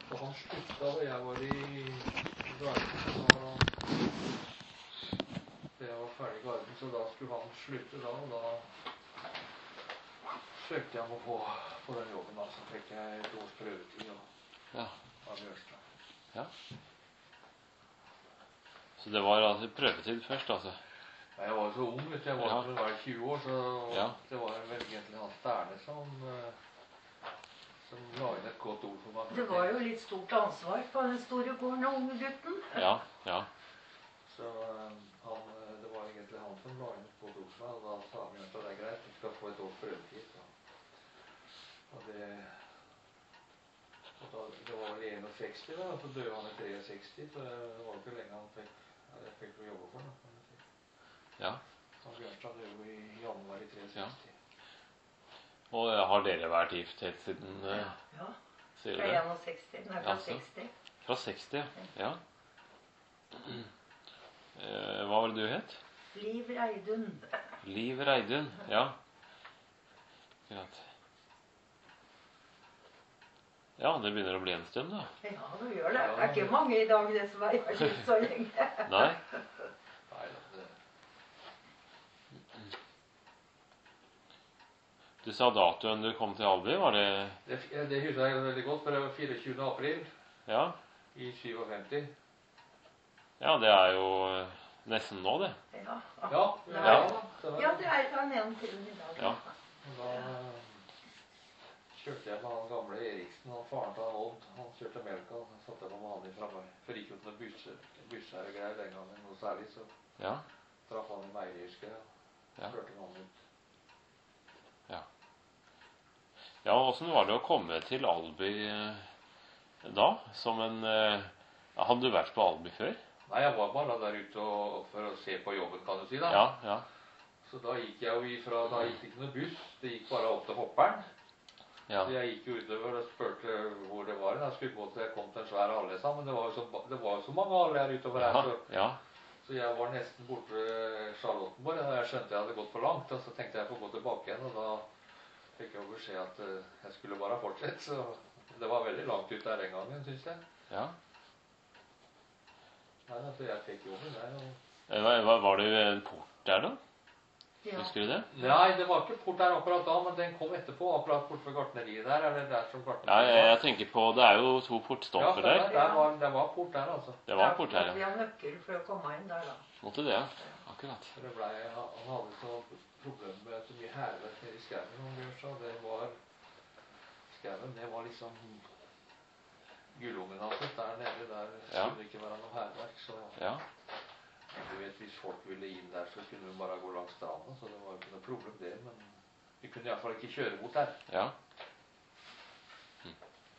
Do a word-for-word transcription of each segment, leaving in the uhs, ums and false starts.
Og han slutta da jeg var i Garden. Da jeg var ferdig i Garden, så da skulle han slutte da, og da søkte jeg om å få på den jobben. Da, så fikk jeg et års prøvetid og, Ja. av Bjørnstad. Ja. Så det var altså prøvetid først, altså? Jeg var så ung, vet du. Jeg var, Ja. var tjue år, så Ja. det var vel egentlig Hans Sterne som, som la inn et godt ord for meg. Det var jo litt stort ansvar på den store gården og unge gutten. Ja, ja. Så han, det var egentlig han som la inn et godt ord for meg, og da sa han at det er greit, du skal få et års prøvetid. Så. Og det, og da, det var vel enogseksti da, og så døde han i treogseksti, så det var ikke lenge han fikk, jeg fikk å jobbe for da. Ja. Så Bjørnstad døde jo i januar i treogseksti. Ja. Og har dere vært gift helt siden? Ja. ja. Sier Fra dere? enogseksti. Nei, fra seksti. Fra seksti, ja. Eh, hva var det du het? Liv Reidun. Liv Reidun, ja. Greit. Ja, det begynner å bli en stund, da. Ja, det gjør det. Det er ikke mange i dag det som har vært gift så lenge. Nei. Nei, det... Du sa datoen du kom til Alby, var det? Det, det husker jeg veldig godt, for det var fireogtjuende april Ja. i syttifem. Ja, det er jo nesten nå, det. Ja, Ja, ja. ja. ja det er han en til i dag. Ja. Og da kjørte jeg med han gamle Eriksen, og faren til han Odd. Han kjørte melka, og så satte jeg på med han i framme. For det gikk jo ikke noen busser, busser og greier den gangen, noe særlig, så Ja. traff han i Meierske, og Ja. kjørte han ut. Ja. Ja, hvordan var det å komme til Alby eh, da? Som en eh, Hadde du vært på Alby før? Nei, jeg var bare der ute og, for å se på jobben, kan du si da. Ja, ja. Så da gikk jeg jo ifra, da gikk det ikke noe buss, det gikk bare opp til Hopperen. Ja. Så jeg gikk jo utover og spurte hvor det var. Jeg skulle gå til jeg kom til en svær alle sammen, men det var jo så, det var jo så mange alle her utover her. Ja, Så, ja. så jeg var nesten borte ved Charlottenborg, og jeg skjønte jeg hadde gått for langt, og så tenkte jeg på å gå tilbake igjen, og da fikk jeg jo beskjed at uh, jeg skulle bare fortsette, så det var veldig langt ut der den gangen, synes jeg. Ja. Nei, altså jeg fikk jobben der, og... Eh, Var, var var det en port der da? Ja. Husker du det? Nei, det var ikke port der akkurat da, men den kom etterpå, akkurat bort ved gartneriet der, eller der som Ja, gartneriet jeg, jeg tenker på, det er jo to Ja, portstolper der, der. der var, det var port der, altså. Det var en port her, Vi ja. har nøkkel for å komme inn der, da. Måtte det, ja. Akkurat. For det ble, han hadde så problemer med så mye herved nede i skauen, og Bjørnstad, det var, skauen, det var liksom gullungen hans, der nede, der Ja. skulle det ikke være noe herverk, så Ja. du vet, hvis folk ville inn der, så kunne de bare gå langs stranden, så det var jo ikke noe problem det, men vi kunne i hvert fall ikke kjøre mot der. Ja. Hm.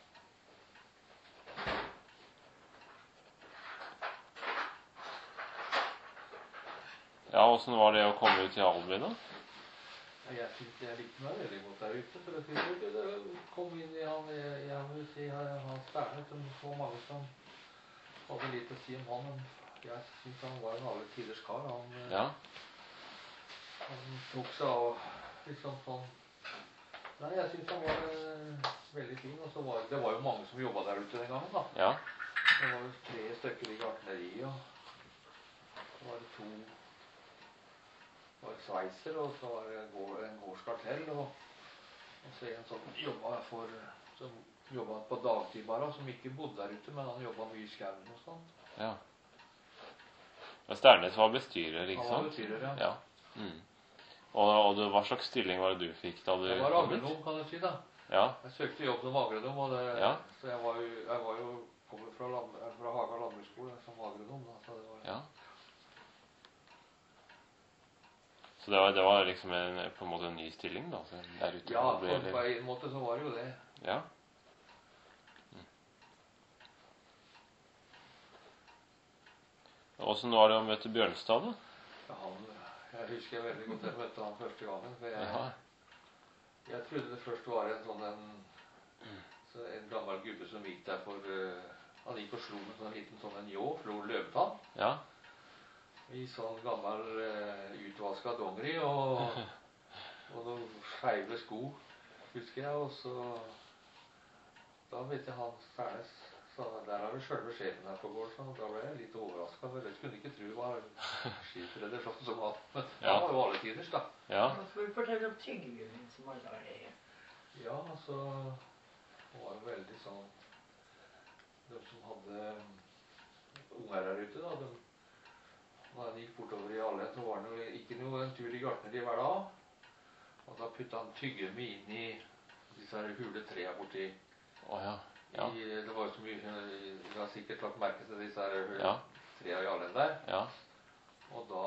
Ja, hvordan var det å komme ut til Alby da? Jeg synes jeg likte meg veldig godt der ute, for å si det, det kom inn i han, jeg, jeg vil si, Hans Sterne, som så mange som hadde litt å si om han, men jeg synes han var en alle tiders kar. Han, Ja. han tok seg av liksom sånn. Nei, jeg synes han var uh, veldig fin, og så var det var jo mange som jobbet der ute den gangen da. Ja. Det var jo tre stykker i gartneriet, og så var det to, det var en sveiser, og så var det en, gård, en gårdskartell, og, og så en som jobbet for, som jobbet på dagtid bare, som ikke bodde der ute, men han jobbet mye i skauen og sånn. Ja. Og Stærnes var bestyrer, ikke sant? Han var bestyrer, ja. Ja. Mm. Og, og det, hva slags stilling var det du fikk da du Jeg var kom ut? agronom, kan du si da. Ja. Jeg søkte jobb som agronom, og det, Ja. så jeg var jo, jeg var jo kommet fra, land, fra Haga landbruksskole som agronom da, så det var... Ja. Så det var, det var liksom en, på en måte en ny stilling da, så der ute? Ja, på på, Alby, på eller? en måte så var det jo det. Ja. Mm. Hvordan var det å møte Bjørnstad da? Ja, han, jeg husker veldig godt jeg møtte han første gangen, for jeg, Ja. jeg trodde det først var en sånn en, så en gammel gubbe som gikk der for, uh, han gikk og slo med sånn en liten sånn en jå, slo løvetann, Ja. i sånn gammel uh, utvasket dongeri, og, og noen skeive sko, husker jeg, og så, da vet jeg han Stærnes Så der har vi selve sjefen her på gården, så da ble jeg litt overrasket, for jeg kunne ikke tro det var skitredder sånn som han. Men Ja. han var jo alle tiders, da. Ja. Nå skal vi fortelle om tyggegummin som var der. Ja, altså, det var jo veldig sånn, de som hadde unger her ute, da, de, når han gikk bortover i alle, så var det jo ikke noe en tur i gartneri hver dag, og da puttet han tyggegummi inn i disse her hule trea borti. Å ja. Ja. I, det var jo så mye, du har sikkert lagt merke til disse her Ja. trea i allen der, Ja. og da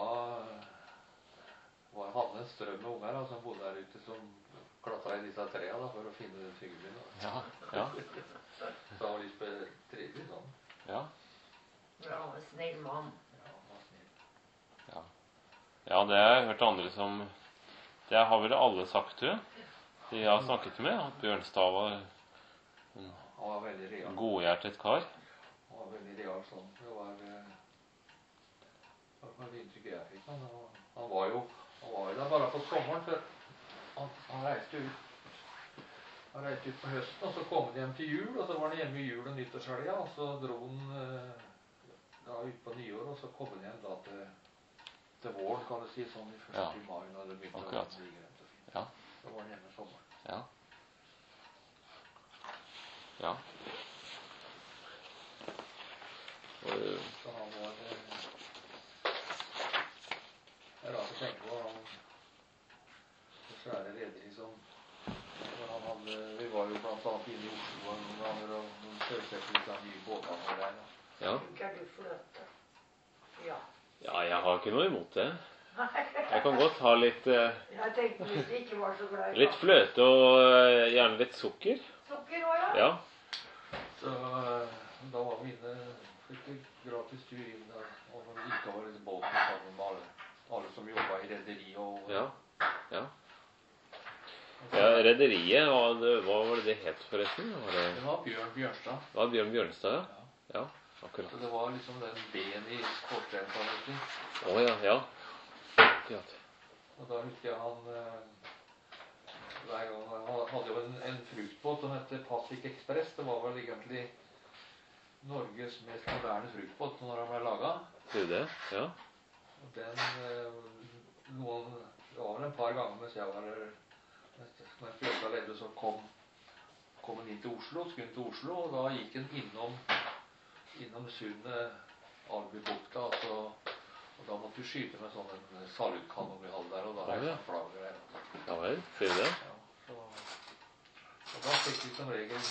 var han en strøm med unger da, som bodde der ute, som klatret i disse trea da, for å finne den tyggegummi. Ja. Ja. Så han var litt trivelig sånn. Ja. Ja, en snill mann. Ja, han var snill. Ja. Ja, det har jeg hørt andre som Det har vel alle sagt, tror jeg. De jeg har snakket med, at Bjørnstad var en Han var veldig real. godhjertet kar. Han var veldig real sånn. Det var, eh, det var det inntrykket jeg fikk. Han, han var jo han var jo der bare på sommeren, for han, han reiste ut. Han reiste ut på høsten, og så kom han hjem til jul, og så var han hjemme i jul og nyttårshelga, og så dro han eh, da ut på nyår, og så kom han hjem da til, til våren, kan du si, sånn i første Ja. mai, når det begynte Akkurat. å bli grønt og fint. Ja. Så var han hjemme sommeren. Ja. Ja. Og, Så han var eh, Det er rart å tenke på han det svære rederi som hvor han hadde, vi var jo blant annet inne i Oslo og noen ganger, og noen førsette litt av nye båtene og der. ja. Liker du fløte? Ja. ja, jeg har ikke noe imot det. Jeg kan godt ha litt, eh, Jeg tenkte hvis du ikke var så glad i litt fløte og eh, gjerne litt sukker. sukker også, ja. Ja. Så eh, da var vi inne, fikk vi gratis tur inn der, og når vi gikk over disse båtene sammen med alle, alle som jobbet i rederi og... Ja. Ja. Ja, rederiet, hva, det- hva var det det het forresten? Var det, Det var Bjørn Bjørnstad. var det Bjørn Bjørnstad, ja? Ja. Ja, akkurat. Så det var liksom den ben i skorstenen, kan du si. Å ja, ja. Akkurat. Og da husker jeg han eh, hver gang han hadde jo en, en fruktbåt som heter Passik Express. Det var vel egentlig Norges mest moderne fruktbåt når han ble laget. Sier du det? Ja. Og den eh, noen, det var vel en par ganger mens jeg var der, mens Bjørnstad levde, så kom, kom han inn til Oslo, skulle inn til Oslo, og da gikk han innom, innom sundet Albubukta, altså, og da måtte du skyte med sånn en salutkanon vi hadde der, og da Ja, ja. reiste flagget der. Ja vel, sier du det? Ja, så, og da fikk vi som regel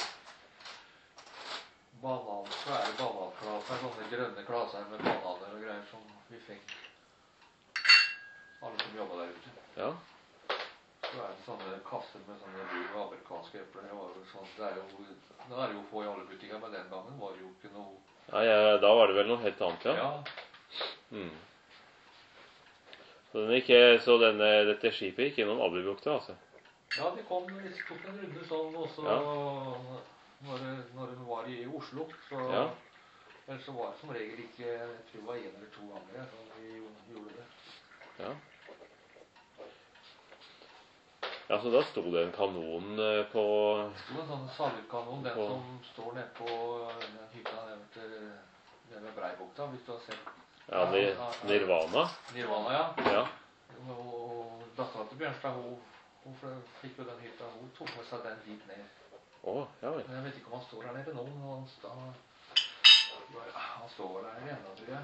banan, svære bananklaser, sånne grønne klaser med bananer og greier som vi fikk alle som jobbet der ute. Ja. Så er det sånne kasser med sånne dyre amerikanske epler. Det var jo sånn, det er jo, nå er det jo få i alle butikker, men den gangen var det jo ikke noe... Ja, ja, da var det vel noe helt annet, ja? Ja, Mm. Så, den ikke, så denne, dette skipet gikk gjennom Ablubukta, altså? ja de kom, de tok en runde sånn også Ja. når, det- når den var i Oslo. Så, Ja. ellers så var det som regel ikke, jeg tror det var en eller to ganger ja, som vi gjorde det. Ja. Ja, så da sto det en kanon eh, på Det sto en sånn salutkanon, den På- som står nede på den hytta nede til nede ved Breibukta, hvis du har sett ja, Ni- Nirvana. Nirvana, ja. Ja. Og datteren til Bjørnstad, hun, hun f- fikk jo den hytta, hun tok med seg den dit ned. Å, ja vel. Men jeg vet ikke om han står her nede nå, men han, sta, han står der igjen, da, tror jeg.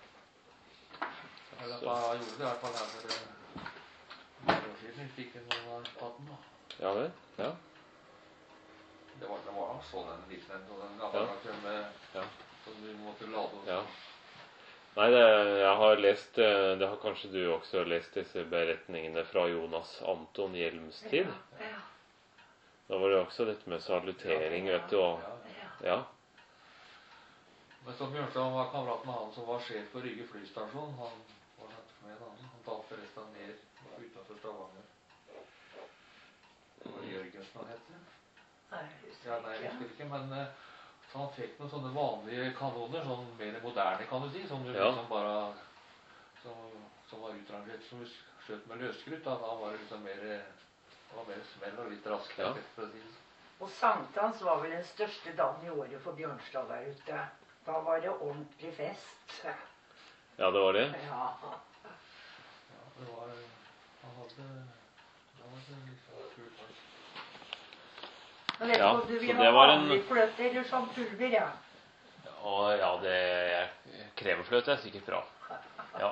Eller at han gjorde det i hvert fall her for eh, noen år siden. Vi fikk en noen av patten, da. Ja vel. Ja. Det var, det var nok sånn en liten en, og den Ja. gamle med, Ja. som du måtte lade oss. Ja. Nei, det, jeg har lest eh, Det har kanskje du også lest, disse beretningene fra Jonas Anton Hjelms tid. Ja, ja, Da var det også dette med salutering, vet du, og Ja. ja. ja. Men så Bjørnstad var kamerat med han som var sjef på Rygge flystasjon. Han var nettopp med han. Han talte forresten ned utenfor Stavanger. Det var Jørgensen han het. Nei, jeg husker Ja, nei, jeg ikke. husker ikke, men eh, så han fikk noen sånne vanlige kanoner, sånn mer moderne, kan du si, som du Ja. liksom bare, som, som var utrangert, som du skjøt med løskrutt, da, da var det liksom mer, det var mer smell og litt raskere, Ja. for å si det. Og sankthans var vel den største dagen i året for Bjørnstad der ute. Da var det ordentlig fest. Ja, det var det. Ja. Ja, det var Han hadde Da var det liksom kult. Jeg vet Ja, ikke om du så vil det ha var en- vanlig fløte eller sånn pulver, ja. Og ja, det kremfløte er sikkert bra. Ja.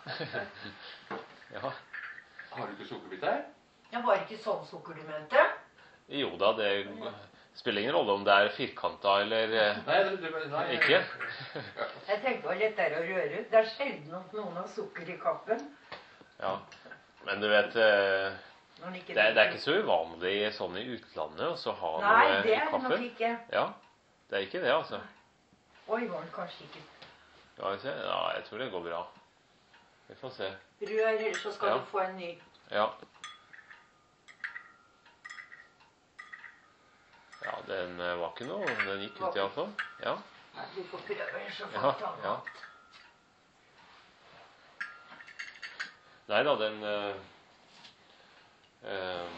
Ja. Har du ikke sukkerbiter? Jeg var ikke sånn sukker du mente. Jo da, det spiller ingen rolle om det er firkanta eller eh, Nei, det, det, nei ikke. Jeg tenkte det var lettere å røre ut. Det er sjelden at noen har sukker i kappen. Ja. Men du vet eh, Når den ikke det, er- det er ikke så uvanlig sånn i utlandet å så ha Nei, noe det i er det nok kaffen. ikke. Ja, det er ikke det, altså. Oi, var den kanskje ikke Skal vi se. Ja, jeg tror det går bra. Vi får se. rør, ellers så skal Ja. du få en ny. Ja. Ja, den eh, var ikke noe. Den gikk ut i hvert fall. Ja. Nei, du får prøve, ellers så får Ja, du ta den ja. alt. Nei da, den eh, eh,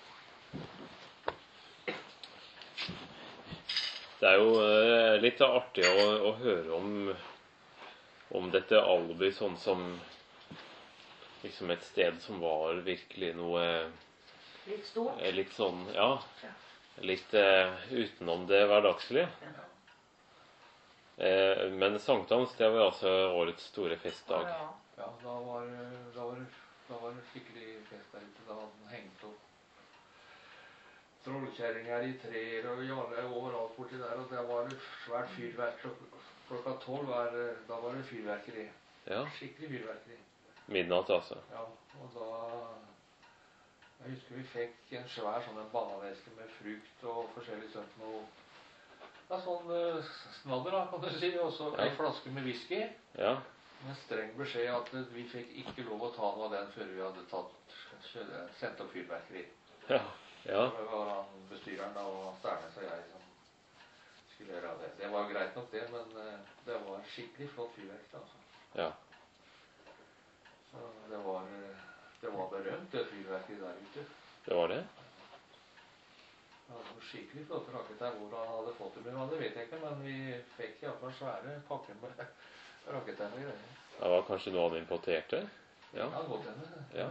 Det er jo eh, litt artig å, å høre om, om dette Alby sånn som liksom et sted som var virkelig noe Litt stort. eh, litt sånn, ja, litt eh, utenom det hverdagslige. Eh, men sankthans, det var altså årets store festdag. Ja. Ja, da var, da var, da var det skikkelig fest der ute. Da hadde den hengt opp trollkjerringer i trær og jarle overalt borti der. Og det var et svært fyrverk. Klok klokka tolv var, da var det fyrverkeri. Ja, Skikkelig fyrverkeri. midnatt altså. Ja, og da Jeg husker vi fikk en svær sånn en bananeske med frukt og forskjellig sånt noe. Ja, sånn uh, snadder, da, kan du si. Og så Ja. ei flaske med whisky. Ja, Med streng beskjed at vi fikk ikke lov å ta noe av den før vi hadde tatt, sendt opp fyrverkeri. ja, ja, Det var han bestyreren da, og Stærnes og jeg som skulle gjøre det. Det var greit nok det, men eh, det var skikkelig flott fyrverkeri. Altså. ja. Så det var, eh, det var berømt, det fyrverkeriet der ute. Det var det. Det var noen skikkelig flotte raketter. Hvor han hadde fått det med, det vet jeg ikke, men vi fikk i hvert fall svære pakker med raketter og greier. Det var kanskje noe av det importerte. Ja. Ja, godt hende. Ja.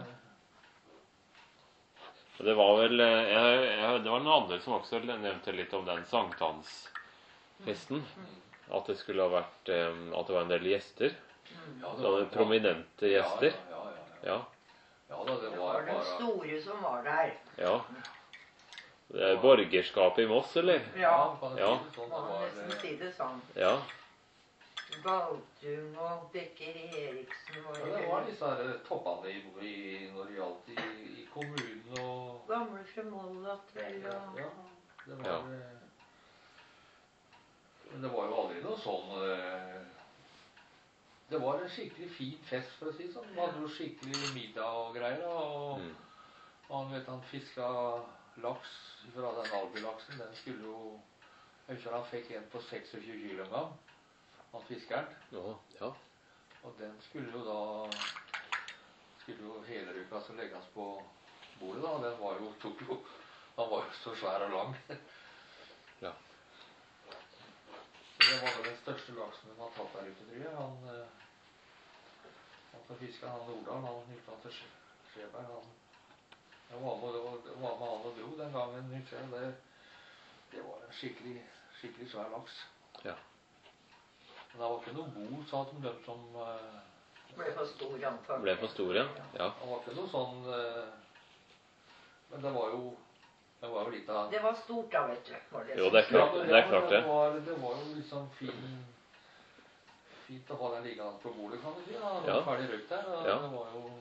Og det var vel eh, jeg, jeg, Det var noen andre som også nevnte litt om den sankthansfesten. At det skulle ha vært eh, At det var en del gjester. Ja, det Sånne prominente gjester. Ja, ja, ja. ja. Ja. Ja da, det Det var var den bare store som var der. Ja. Det er borgerskapet i Moss, eller? Ja, kan du Ja. si det sånn, man det må var, nesten eh, si det sånn. Ja. Galtung og Bekker Eriksen var ja, det det var vel. disse her toppene i, i, når det gjaldt i, i kommunen og Gamle Fremollat vel og Ja, det var Ja. eh, Men det var jo aldri noe sånn eh, Det var en skikkelig fin fest, for å si det sånn. Man hadde jo skikkelig middag og greier. Og Mm. han vet han fiska laks fra den albylaksen. Den skulle jo Jeg husker han fikk en på tjueseks kilo en gang. Han fiskeren. Å, ja. Og den skulle jo da Skulle jo helrukas og legges på bordet, da. Den var jo, tok jo Han var jo så svær og lang. Ja. Så det var vel den største laksen de har tatt der ute, tror jeg. Han, eh, han som fiska, han Nordahl, han hytta til Skje- Skjeberg, han jeg var med, og- var med han og dro den gangen, husker jeg. Det, det var en skikkelig, skikkelig svær laks. Ja. Men det var ikke noe bord, sa de, dem som eh, ble for stor antagelig. Ble for store. Ja. Det var ikke noe sånn eh, Men det var jo Det var jo litt av Det var stort da, vet du. Var det Jo, som- det er klart. Ja, men det er klart det. Det var, det var jo liksom fin, fint å ha den liggende på bordet, kan du si. Da. Ja. Ferdig røkt der. Og Ja. det var jo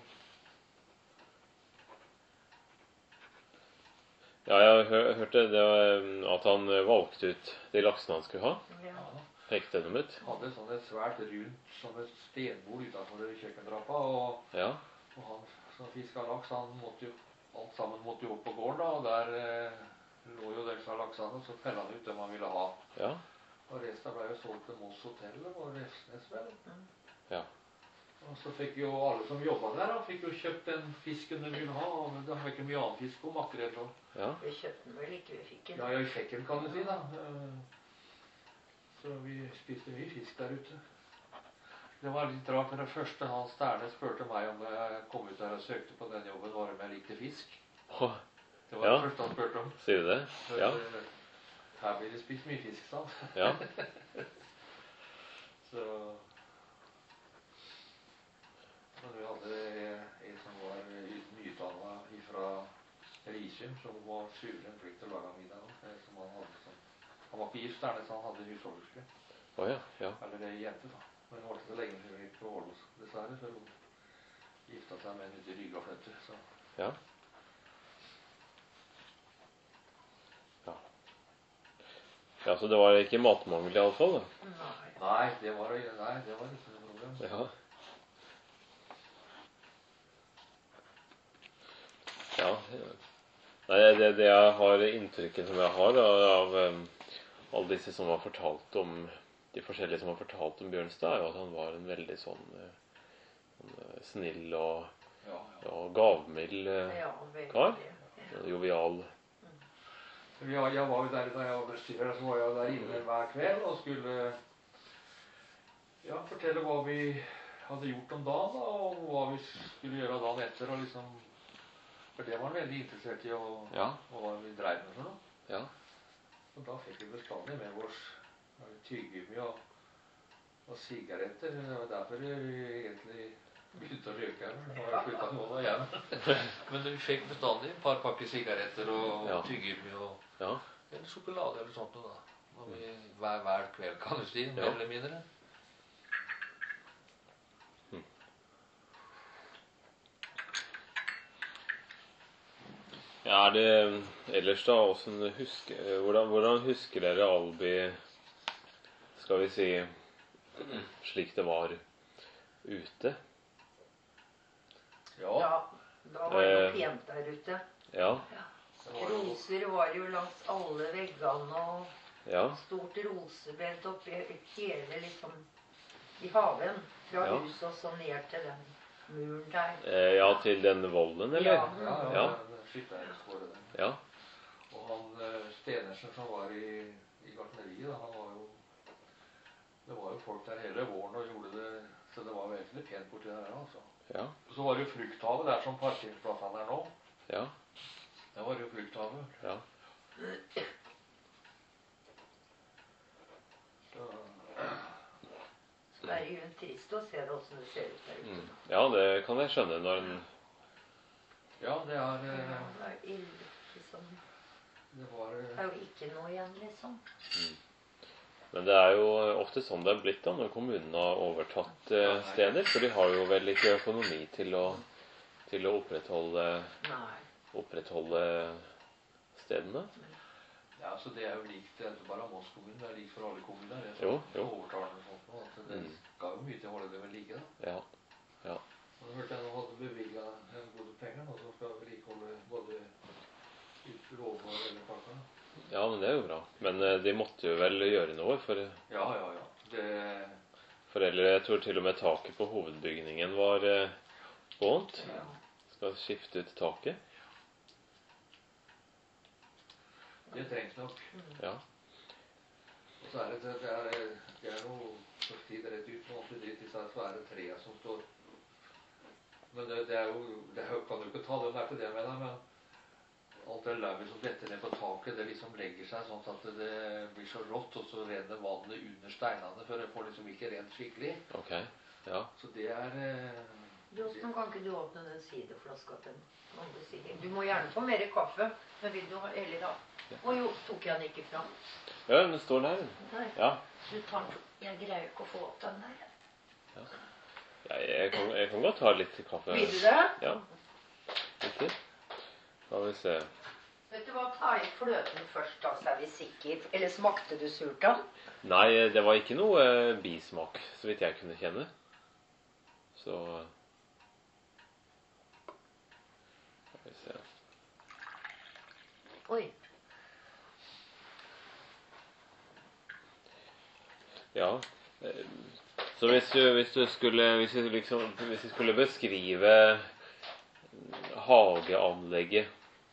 Ja, jeg har hø- hørt det, det var, um, at han eh, valgte ut de laksene han skulle ha. Ja. ja, Pekte dem ut. hadde sånn et svært rundt sånn et stenbord utenfor kjøkkentrappa. Og, Ja. og han som fiska laks, han måtte jo alt sammen måtte jo opp på gården, da. Og der eh, lå jo disse laksene, og så pella han ut dem han ville ha. Ja. Og resten ble jo solgt til Moss hotell og Refsnes, vel. Ja. Og så fikk jo alle som jobbet der, da, fikk jo kjøpt den fisken de ville ha. Og da fikk de mye annen fisk og makrell og... Ja. Vi kjøpte den vel ikke, vi fikk den. Ja, ja, vi fikk den, kan du si, da. Så vi spiste mye fisk der ute. Det var litt rart, for det første Hans Sterne spurte meg om jeg kom ut der og søkte på den jobben, var om jeg likte fisk. Åh, Det var ja. det første han spurte om. Sier du det? For, Ja. eh, her blir det spist mye fisk, sant? Ja. Så... Men vi hadde en som var nyutdannet fra Risum, som var suveren flink til å lage middag. Som han, hadde, som, han var ikke gift der, så han hadde husholderske. Åh, ja, ja. Eller det jente, da. Men hun var ikke så lenge før vi gikk på Århus, dessverre, for hun gifta seg med en ute i Rygafløtter. Så. Ja. Ja. Ja, så det var ikke matmangel i alle fall, da? Nei. Nei, det var, nei, det var ikke noe problem. Ja. Ja. Nei, det, det jeg har inntrykket som jeg har av, av um, alle disse som har fortalt om de forskjellige som har fortalt om Bjørnstad, er jo at han var en veldig sånn, sånn snill og, Ja, ja. og gavmild Ja, veldig. kar. Ja. Jovial. Ja, jeg var jo der, da jeg var bestyrer, så var jeg der inne hver kveld og skulle ja, fortelle hva vi hadde gjort om dagen, da, og hva vi skulle gjøre dagen etter. Og liksom, for det var han veldig interessert i, og, Ja. og hva vi drev med for noe. Ja. Og da fikk vi bestandig med oss tyggegummi og, og sigaretter. Det var derfor vi egentlig begynte å røyke. Nå har jeg sluttet nå da igjen. Men vi fikk bestandig et par pakker sigaretter og Ja. tyggegummi og Ja. eller sjokolade eller sånt da. Og vi, hver, hver kveld, kan du si, mer Ja. eller mindre. Ja, er det ellers da, hvordan husker, hvordan, hvordan husker dere Albi, skal vi si, slik det var ute? Ja. Ja, da var det Eh. noe pent der ute. Ja, Det var jo, Roser var jo langs alle veggene, og ja, stort rosebed oppi hele liksom i haven. Fra Ja. huset og så ned til den muren der. eh, ja, til den volden, eller? Ja. ja, ja, Ja. den skytterskåret der. Ja, Og han eh, Stenersen som var i, i gartneriet, da, han var jo, det var jo folk der hele våren og gjorde det, så det var virkelig pent borti der, altså. ja, Og så var det jo frukthavet der som parkeringsplassene er nå. ja, Det var jo frukthavet. ja. Så, Så det er jo trist å se det hvordan det ser ut der ute. Mm. Ja, det kan jeg skjønne når en... ja, det er, Ja, eh, det er ille, liksom. det var, Det eh, er jo ikke noe igjen, liksom. Men det er jo ofte sånn det er blitt da, når kommunen har overtatt eh, steder, for de har jo vel ikke økonomi til å, til å opprettholde, Nei. opprettholde stedene. ja, så det er jo likt, det er ikke bare Moss kommune, det er likt for alle kommuner. Det er Jo, sånn, jo. overtalende og sånt, og at det Mm. skal jo mye til å holde det ved like, da. Ja, ja, Og nå hørte jeg nå hadde bevilget en god penger, og så skal vedlikeholde både rådår eller parker. ja, men det er jo bra. Men eh, de måtte jo vel gjøre noe, for, Ja, ja, ja. Det, for ellers, jeg tror til og med taket på hovedbygningen var eh, bånt. Ja. Skal skifte ut taket. det trengs nok. Ja, Og så er det, det er, det er noe som stiger rett ut, og oppi dit disse svære trea som står. Men det, det er jo, det er jo, kan du ikke ta det, det er ikke det jeg mener, men alt det lauvet som detter ned på taket, det liksom legger seg sånn at det blir så rått, og så renner vannet under steinene, for det får liksom ikke rent skikkelig. ok. Ja, Så det er... eh, Josten, kan ikke du åpne den sideflaska til den? Andre siden? Du må gjerne få mer kaffe, men vil du ha eller da? Å jo, tok jeg den ikke fram? ja den står der. Nei, Ja, du tar den. Jeg greier ikke å få opp den der. jeg, jeg, kan, jeg kan godt ta litt kaffe. Vil du det? Ja, riktig. Skal vi se. Vet du hva, ta i fløten først, da, så er vi sikre. Eller smakte du surt da? Nei, det var ikke noe eh, bismak, så vidt jeg kunne kjenne. Så skal vi se. Oi. Ja, eh, Så hvis du, hvis du skulle hvis du liksom, hvis du skulle beskrive hageanlegget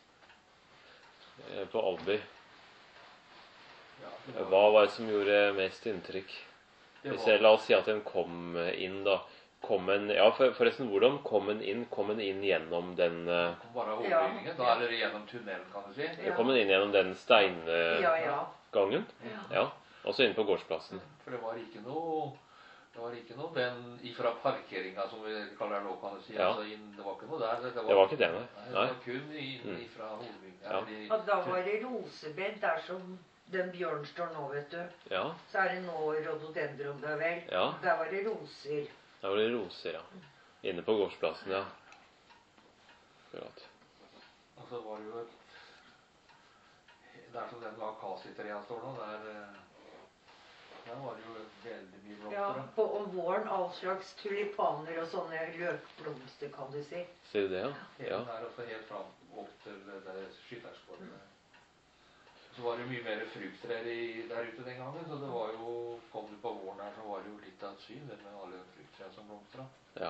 eh, på Alby, Ja, det var, hva var det som gjorde mest inntrykk? det Hvis var, jeg, la oss si at den kom inn, da. Kom en, ja, for, forresten, hvordan kom den inn? Kom den inn gjennom den eh, kom bare Ja. hovedbygningen. Da er det gjennom tunnelen, kan du si. Ja. Kom den inn gjennom den steingangen? Ja, ja. Ja. ja. Også inne på gårdsplassen. For det var ikke noe det var ikke noe den ifra parkeringa, som vi kaller det nå, kan du si. Ja. Altså inn, det var ikke noe der. Det, Det var ikke det, nei. Nei, det Nei. var kun inn Mm. ifra hovedbygningen. Ja. eller i- Og da var det rosebed der som den bjørn står nå, vet du. Ja, Så er det nå rhododendron der, vel. ja. Der var det roser. Der var det roser, ja. Inne på gårdsplassen, ja. Akkurat. Og så var det jo et Der som den akasietrea står nå, der, eh, der var det jo veldig mye blomster. Ja, da. på om våren all slags tulipaner og sånne løkblomster, kan du si. Ser du det, ja? Hele Ja. der også helt fram opp til det skytterskåret. Så var det jo mye mer frukttrær i- der ute den gangen, så det var jo kom du på våren her, så var det jo litt av et syn det med alle frukttrær som blomstra. Ja.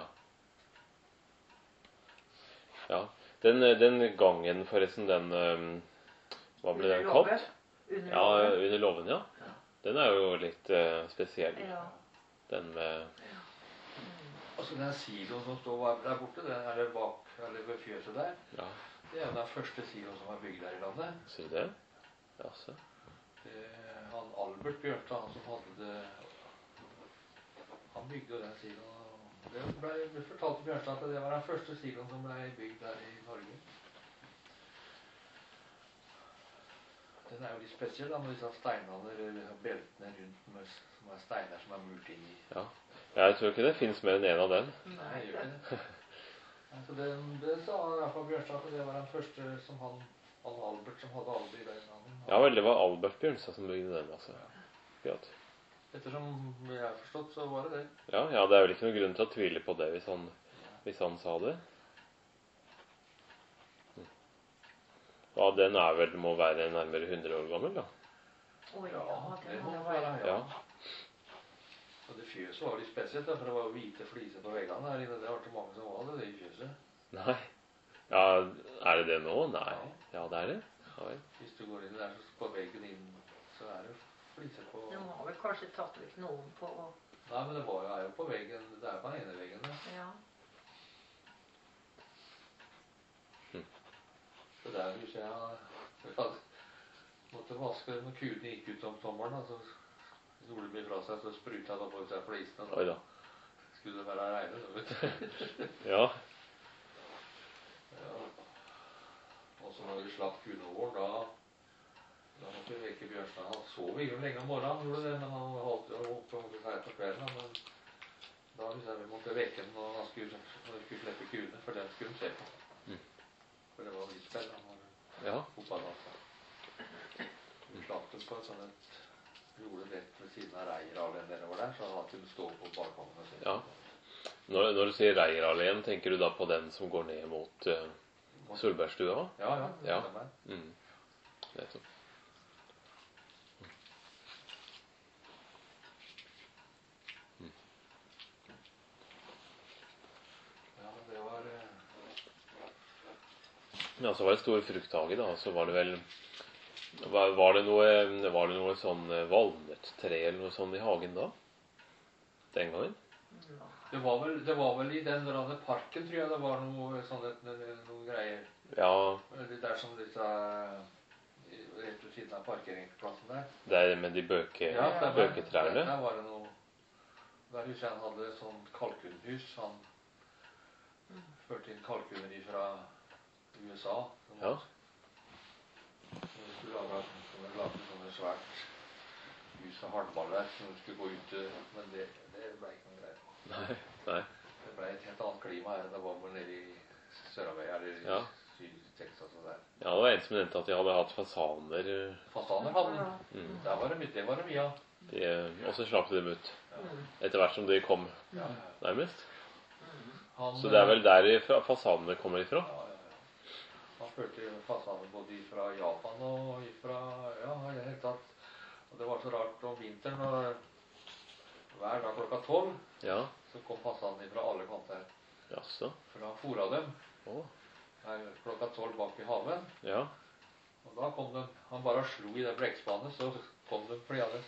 Ja. Den, den gangen, forresten, den eh, Hva ble den Under kalt? låven. Under Ja, låven. under låven, ja. Ja. Den er jo litt eh, spesiell. Ja. Den med Altså den siloen som står der borte, den er det bak, eller ved fjøset der, Ja, det er jo den første siloen som er bygd her i landet. ser du det? Jaså. Det, han Albert Bjørnstad, han som hadde det, han bygde jo den siloen. Det ble, ble fortalt til Bjørnstad at det var den første siloen som ble bygd her i Norge. Den er jo litt spesiell da, med disse steinene, eller beltene rundt med, som er steiner som er murt inn i. Ja. Jeg tror ikke det fins mer enn én av den. Nei, jeg gjør ikke det. Altså, det, det sa i hvert fall Bjørnstad, at det var den første som han, han Albert som hadde Alby den gangen. Ja vel, det var Albert Bjørnstad som bygde den, altså. Akkurat. Ettersom jeg har forstått, så var det det. Ja, ja, det er vel ikke noen grunn til å tvile på det hvis han, hvis han sa det. Mm. Ja, den er vel, må være nærmere hundre år gammel, da. Å ja, det må det være, være. Ja. Og det fjøset var litt spesielt, da, for det var jo hvite fliser på veggene her inne. Det var ikke mange som var det, det i fjøset. Nei. Ja, er det det nå? Nei. Ja, det er det. Ja, vel. Hvis du går inn der, så på veggen inn, så er det fliser på... De har vel kanskje tatt vekk noen på. Nei, men det var jo, er jo på veggen, det er på den ene veggen der. Ja. Så der husker jeg, jeg hadde, måtte vaske når kudene gikk ut om sommeren, da, så gjorde de mye fra seg, så sprutet jeg da på seg flisene. Oi da. Skulle det være reine, da, vet du. Ja. Ja. Og så når vi slapp kudene vår, da, da måtte vi vekke Bjørnstad. Han sov ikke lenge om morgenen, gjorde det, men han holdt jo oppe og seg på kvelden. Da, men da husker jeg vi måtte vekke den når han skulle, når vi skulle slippe kudene, for den skulle han se på. Mm. For det var litt spennende. Han var Ja. fotballdansa. Vi slapp den på et sånt et gjorde rett ved siden av Reieralleen nedover der, så han kunne stå på balkongen og se. Ja. Når, når du sier Reieralleen, tenker du da på den som går ned mot uh, Solbergstua? Ja, ja. Det Ja. stemmer. Mm. Nettopp. Ja, men det var... eh, Ja, så var det stor frukthage, da. Så var det vel Var, var det noe, var det noe sånn eh, valnøttre eller noe sånt i hagen da? Den gangen? Det var vel, det var vel i den der parken, tror jeg, det var noe sånne, noen greier. Ja, Det der som disse... Rett ved siden av parkeringsplassen der. det er med de bøke, Ja, stemmer. bøketrærne. Der, der var det noe... Der husker jeg han hadde et sånt kalkunhus. Han førte inn kalkuner fra U S A. Som Ja. som skulle lage, som lage sånne svært hus av hardballer som skulle gå ut, men det, det ble ikke noe greier. Nei, nei. Det ble et helt annet klima her enn det var nede i Sør-Amerika eller i Ja. Syd-Texas og der. Ja, det var en som nevnte at de hadde hatt fasaner. eh, Fasaner hadde den. Mm. Der var det mye, det var det mye av. De, og så slapp de dem ut. Ja. Etter hvert som de kom, Ja, ja. nærmest. Han, Så det er vel der ifra fasanene kommer ifra? Ja, ja, ja. Han førte fasaner både fra Japan og fra, ja, i det hele tatt. Og det var så rart om vinteren, når, hver dag klokka tolv, Ja. så kom fasanene fra alle kanter. Jaså. For han fôret dem Å. her klokka tolv bak i haven. Ja. Og da kom de, han bare slo i det blekkspannet, så kom de flyende.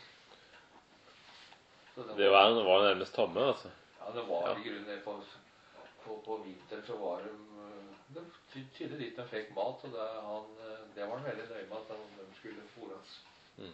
Så Det var, var nærmest tamme, altså. Ja, det var Ja. i grunnen det. På, på, på vinteren så var de De ty- tydde dit de fikk mat, og det, han, det var han veldig nøye med at de skulle fôres. Mm.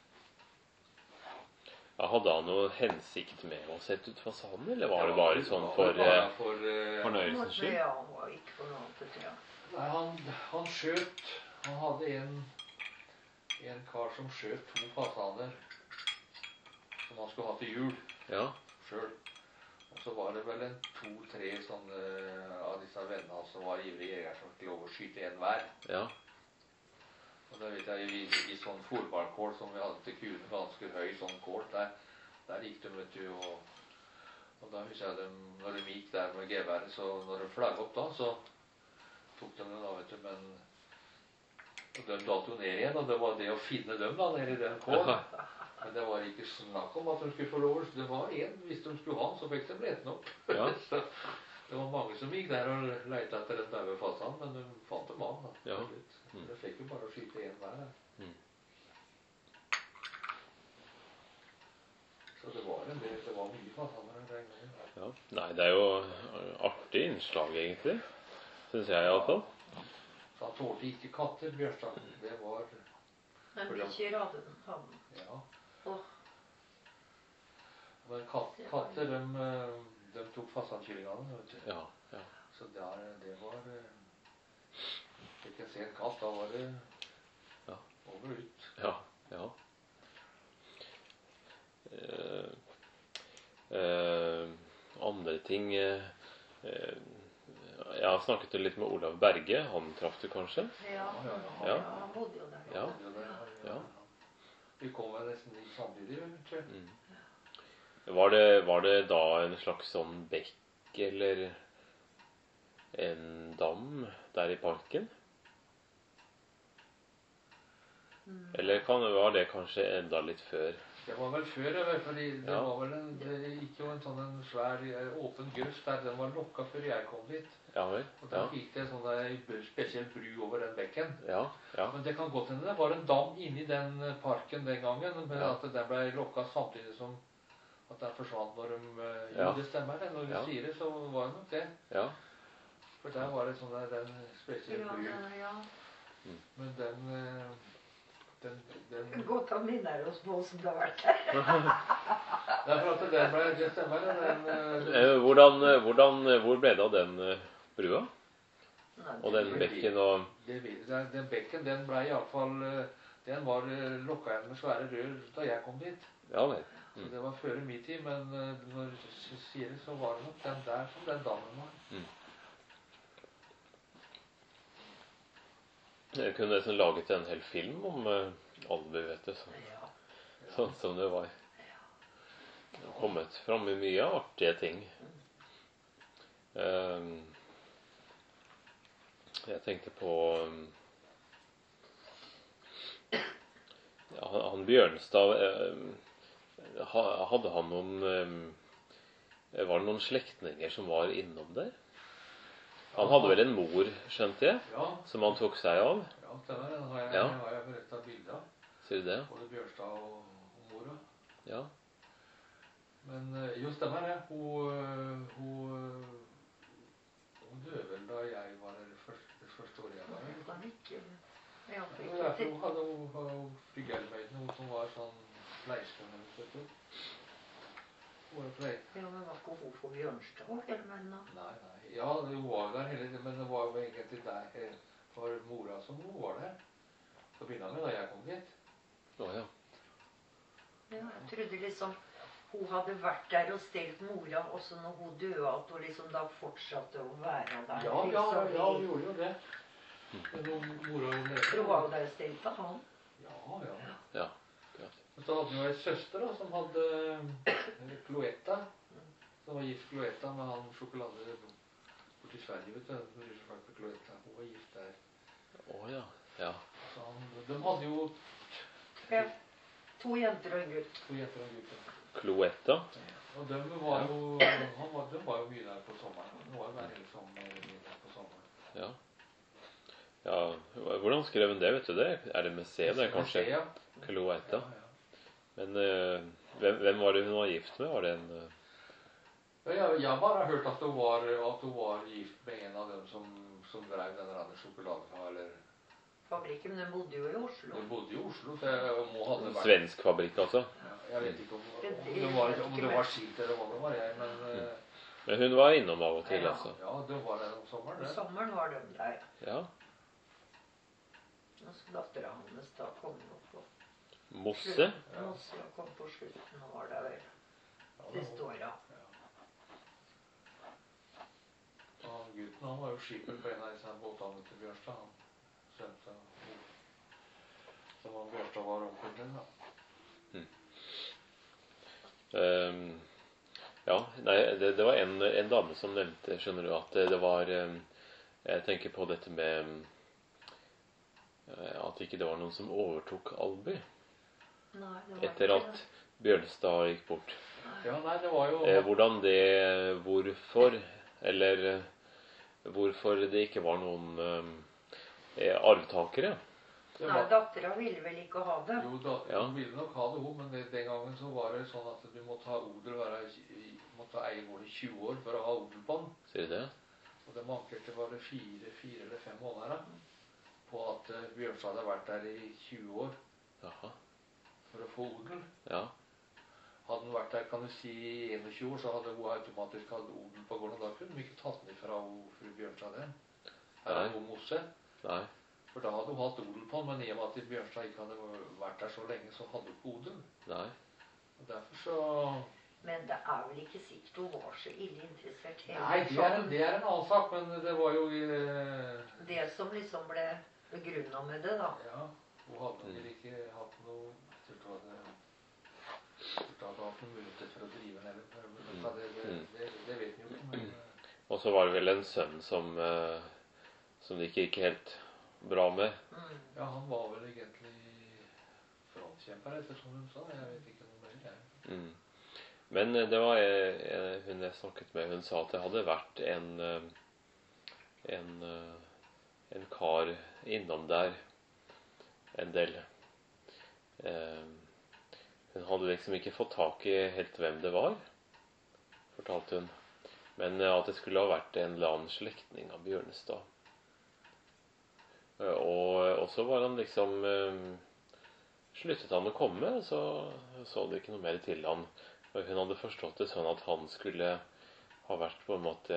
Ja, hadde han noe hensikt med å sette ut fasanen, eller var det bare sånn for bare eh, for eh, fornøyelsens skyld? Ja, han var ikke for noe annet, tror jeg. Nei, han, han skjøt. Han hadde en, en kar som skjøt to fasaner som han skulle ha til jul Ja. sjøl. Og så var det vel en to-tre sånne av disse vennene hans som var ivrige jegere, som fikk lov å skyte en hver. Ja. Og da vet jeg, i, i sånn fôrballkål som vi hadde til kuene, ganske høy sånn kål, der, der gikk de, vet du, og, og da husker jeg dem, når de gikk der med geværet, så når de flagget opp da, så tok de den da, vet du, men og de dalte jo ned igjen, og det var det å finne dem da, nede i den kål. Men det var ikke snakk om at de skulle få lov, det var en, hvis de skulle ha den, så fikk de leten opp. Ja. Så det var mange som gikk der og lette etter den daue fasanen, men de fant dem av da. Ja. Mm. De fikk jo bare å skyte en hver. Mm. Så det var en del, det var mye fasaner den gangen. Ja. Nei, det er jo artig innslag, egentlig. Synes jeg i alle fall. Så han tålte ikke katter, Bjørstad. Det var, Men bikkjer hadde den. hadde den. ja. Åh, Men kat, katter, de, eh, de tok fasankyllingene, vet du. Ja, ja. Så der, det var, eh, fikk jeg se en katt, da var det Ja. over ut. Ja, ja. Eh, eh, andre ting eh, eh, Jeg har snakket litt med Olav Berge. Han traff du kanskje? ja, Ja, ja, ja, ja. han bodde jo der. Ja. Det var det, Ja. Vi kom vel nesten i samtidig, tror jeg. Mm. Var det, var det da en slags sånn bekk eller en dam der i parken? Mm. Eller kan, var det kanskje enda litt før? Det var vel før, eller, fordi det Ja. var vel en, det gikk jo en sånn en svær eh, åpen grøft der, den var lokka før jeg kom dit. Ja vel? Og der Ja, gikk det en sånn der br- spesiell bru over den bekken. ja, ja. Men det kan godt hende det var en dam inni den eh, parken den gangen, men Ja. at den ble lokka samtidig som at den forsvant når de eh, Ja. Jo, det stemmer det. Når du Ja. sier det, så var det nok det. Ja, For der var det sånn der, den spesielle Ja, bru. det- ja. Men den, eh, den, den Godt han minner oss på åssen det har vært der. Det er for at den ble, det stemmer det. Den, eh, Eh, Hvordan, eh, hvordan, eh, hvor ble det av den eh, brua? Nei, Og det- den bekken og det, vil- den, den bekken, den ble iallfall eh, Den var eh, lokka igjen med svære rør da jeg kom dit. Ja vel. Så det var før min tid, men eh, når du s- sier det, så var det nok den der som den dammen var. Mm. Jeg kunne nesten laget en hel film om uh, Albu, vet du. Sånn, Ja. sånn som det var. Det har kommet fram i mye artige ting. Um, jeg tenkte på um, ja, han, han Bjørnstad um, ha- Hadde han noen um, Var det noen slektninger som var innom der? Han hadde vel en mor, skjønte jeg, Ja, som han tok seg av. ja stemmer. Den har jeg, Ja. har jeg forresten bilde av. Ser du det? Både Bjørstad og, og mora. Ja. Men eh, jo, stemmer det. Hun, eh, hun, eh, hun døde vel da jeg var der det første, det første året jeg var Jeg her. kan ikke Jeg Det fikk var derfor ikke hun hadde hun, hun Friggelmøyden, hun som var sånn fleiskende, vet du. Hun var flei. Ja, men var ikke hun for Bjørnstad og hele veien da? Nei, nei. Ja, hun var jo der hele tiden, men det var jo egentlig der eh, for mora som hun var der. Så begynte med da jeg kom dit. Å ja. Ja, jeg trodde liksom hun hadde vært der og stelt mora, og så når hun døde, at hun liksom da fortsatte å være der. Ja, ja, ja, liksom, ja, hun i- gjorde jo det. Men hun, mora hun levde. For hun var jo der og stelte han. Ja, ja. Ja. Men så hadde hun jo ei søster da, som hadde eh, Cloetta. Som var gift Cloetta med han sjokolade borti Sverige, vet du. Hun ryser folk med Cloetta. Hun var gift der. Å ja. Ja. Så han, de hadde jo Ja. To jenter og en gutt. to jenter og en gutt. Cloetta. Og de var jo, han var, de var jo mye der på sommeren. Det var jo hver hele sommer, mye der på sommeren. Ja. Ja, hvordan skrev hun det, vet du det? Er det med C, det kanskje? Ja. Cloetta. Ja, ja. Men uh, hvem, hvem var det hun var gift med? Var det en... Uh... Ja, jeg, jeg bare har hørt at hun var, at hun var gift med en av dem som, som drev den rande sjokoladen, eller... Fabrikken, men den bodde jo i Oslo. Den bodde i Oslo, så jeg må ha det vært... Svensk fabrikk, altså? Ja, jeg vet ikke om, om, det, var, om det var skilt eller hva det var, jeg, men... Mm. Men hun var innom av og til, ja. altså? Ja, det var der om sommeren, det. Om sommeren var de der. Ja. Og så datteren hans da kom jo på... Mosse? Ja. Mosse kom på slutten og var der vel. Ja, Siste året. Ja. Og gutten, han var jo skipen på en av disse båtene til Bjørnstad. Han skjønte som han Bjørnstad var omkring, da. Hmm. Um, ja, nei, det, det var en, en dame som nevnte, skjønner du, at det, det var um, jeg tenker på dette med um, at ikke det var noen som overtok Alby. Nei, det var etter ikke at det. Bjørnstad gikk bort. Ja, nei, det var jo... Eh, hvordan det, hvorfor, eller hvorfor det ikke var noen eh, arvtakere. Det Nei, var, datteren ville vel ikke ha det. jo, da, Ja. hun ville nok ha det, hun, men det, den gangen så var det sånn at du måtte ha odel, være, i- måtte eie gården i tjue år for å ha odel på den. Sier du det? Og det mankerte var det fire, fire eller fem måneder da, på at uh, Bjørnstad hadde vært der i tjue år Jaha. for å få odel. Ja. Hadde han vært der, kan du si, i enogtjue år, så hadde hun automatisk hatt odel på gården, og da kunne de ikke tatt den ifra fru Bjørnstad den. Her Nei. er hun Mosse. Nei. For da hadde hun hatt odel på den, men i og med at Bjørnstad ikke hadde vært der så lenge, så hadde hun ikke odel. Nei. Og derfor så... Men det er vel ikke sikkert hun var så ille interessert heller. Nei, det er, en, det er en annen sak, men det var jo... Eh... Det som liksom ble begrunnet med det, da. Ja, hun hadde vel Mm. ikke hatt noe... Jeg tror hun hadde, jeg tror hun hadde hatt noen muligheter for å drive den, eller... Mm. Det, det, det, det vet vi jo ikke, men... Og så var det vel en sønn som, eh, som det ikke gikk helt bra med. Mm. Ja, han var vel egentlig frontkjemper, etter som hun sa. Jeg vet ikke noe mer, jeg. Mm. Men eh, det var eh, hun jeg snakket med, hun sa at det hadde vært en, eh, en, eh, en kar innom der en del. Eh, hun hadde liksom ikke fått tak i helt hvem det var, fortalte hun. Men eh, at det skulle ha vært en eller annen slektning av Bjørnstad. Eh, og, og så var han liksom eh, sluttet han å komme, så så det ikke noe mer til han. Og hun hadde forstått det sånn at han skulle ha vært på en måte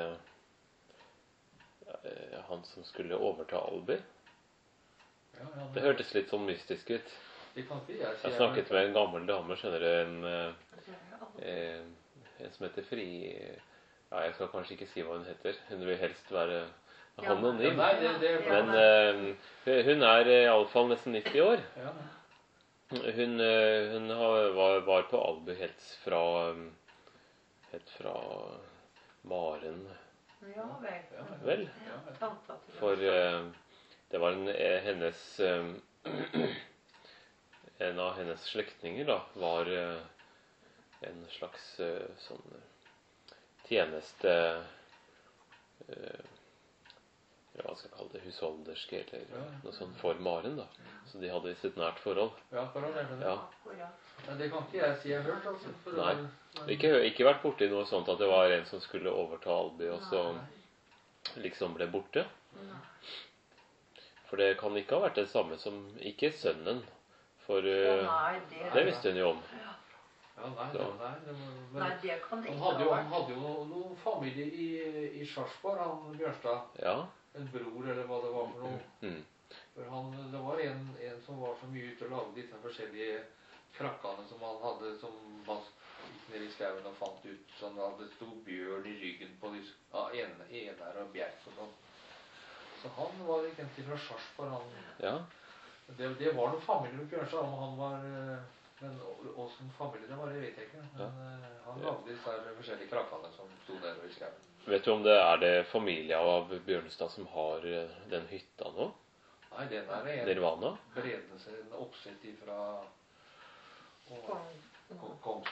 eh, han som skulle overta Alby. Ja, ja, Det hørtes litt sånn mystisk ut. Det kan ikke jeg si. Jeg snakket med en gammel dame, skjønner du, en, eh, en som heter Fri... Ja, jeg skal kanskje ikke si hva hun heter. Hun vil helst være anonym. Nei, det, det, Men eh, hun er i alle fall nesten nitti år. ja. Hun, eh, hun har- var, var på Alby helt fra helt fra Maren, Ja vel. Ja, ja. vel? Ja, tanta til For eh, det var en, eh, hennes eh, en av hennes slektninger da var eh, en slags eh, sånn tjeneste eh, ja, hva skal jeg kalle det, husholderske eller Ja. noe sånt for Maren da. Så de hadde visst et nært forhold. Ja, for han er det. Ja. Akkurat. Men det kan ikke jeg si jeg har hørt, altså. For Nei. men- Ikke, ikke vært borti noe sånt at det var en som skulle overta Alby, og så liksom ble borte. Nei. For det kan ikke ha vært det samme som ikke sønnen. For Å, eh, nei, det, det visste hun jo om. Ja. Ja, nei, Så. nei, nei, det må- men Nei, det kan det han ikke hadde jo, ha han vært. hadde jo noen, noen familie i, i Sarpsborg, han Bjørnstad. Ja. En bror, eller hva det var for noe. Mm. For han, det var en, en som var så mye ute og lagde disse forskjellige krakkene som han hadde, som han gikk ned i skauen og fant ut, sånn at det stod bjørn i ryggen på disse, ja, ene, ener og bjerk og sånn. Så han var egentlig fra Sarpsborg, han. Ja. Det, det var noen familie med Bjørnstad, om han var, eh, men åssen familie det var, det vet jeg ikke. Men eh, han lagde disse her forskjellige krakkene som stod der i skauen. Vet du om det er det familie av Bjørnstad som har eh, den hytta nå? Nei, den er en Nirvana? bredelse, en oppsett ifra og, Kom- Ko- Kongsvingerkanten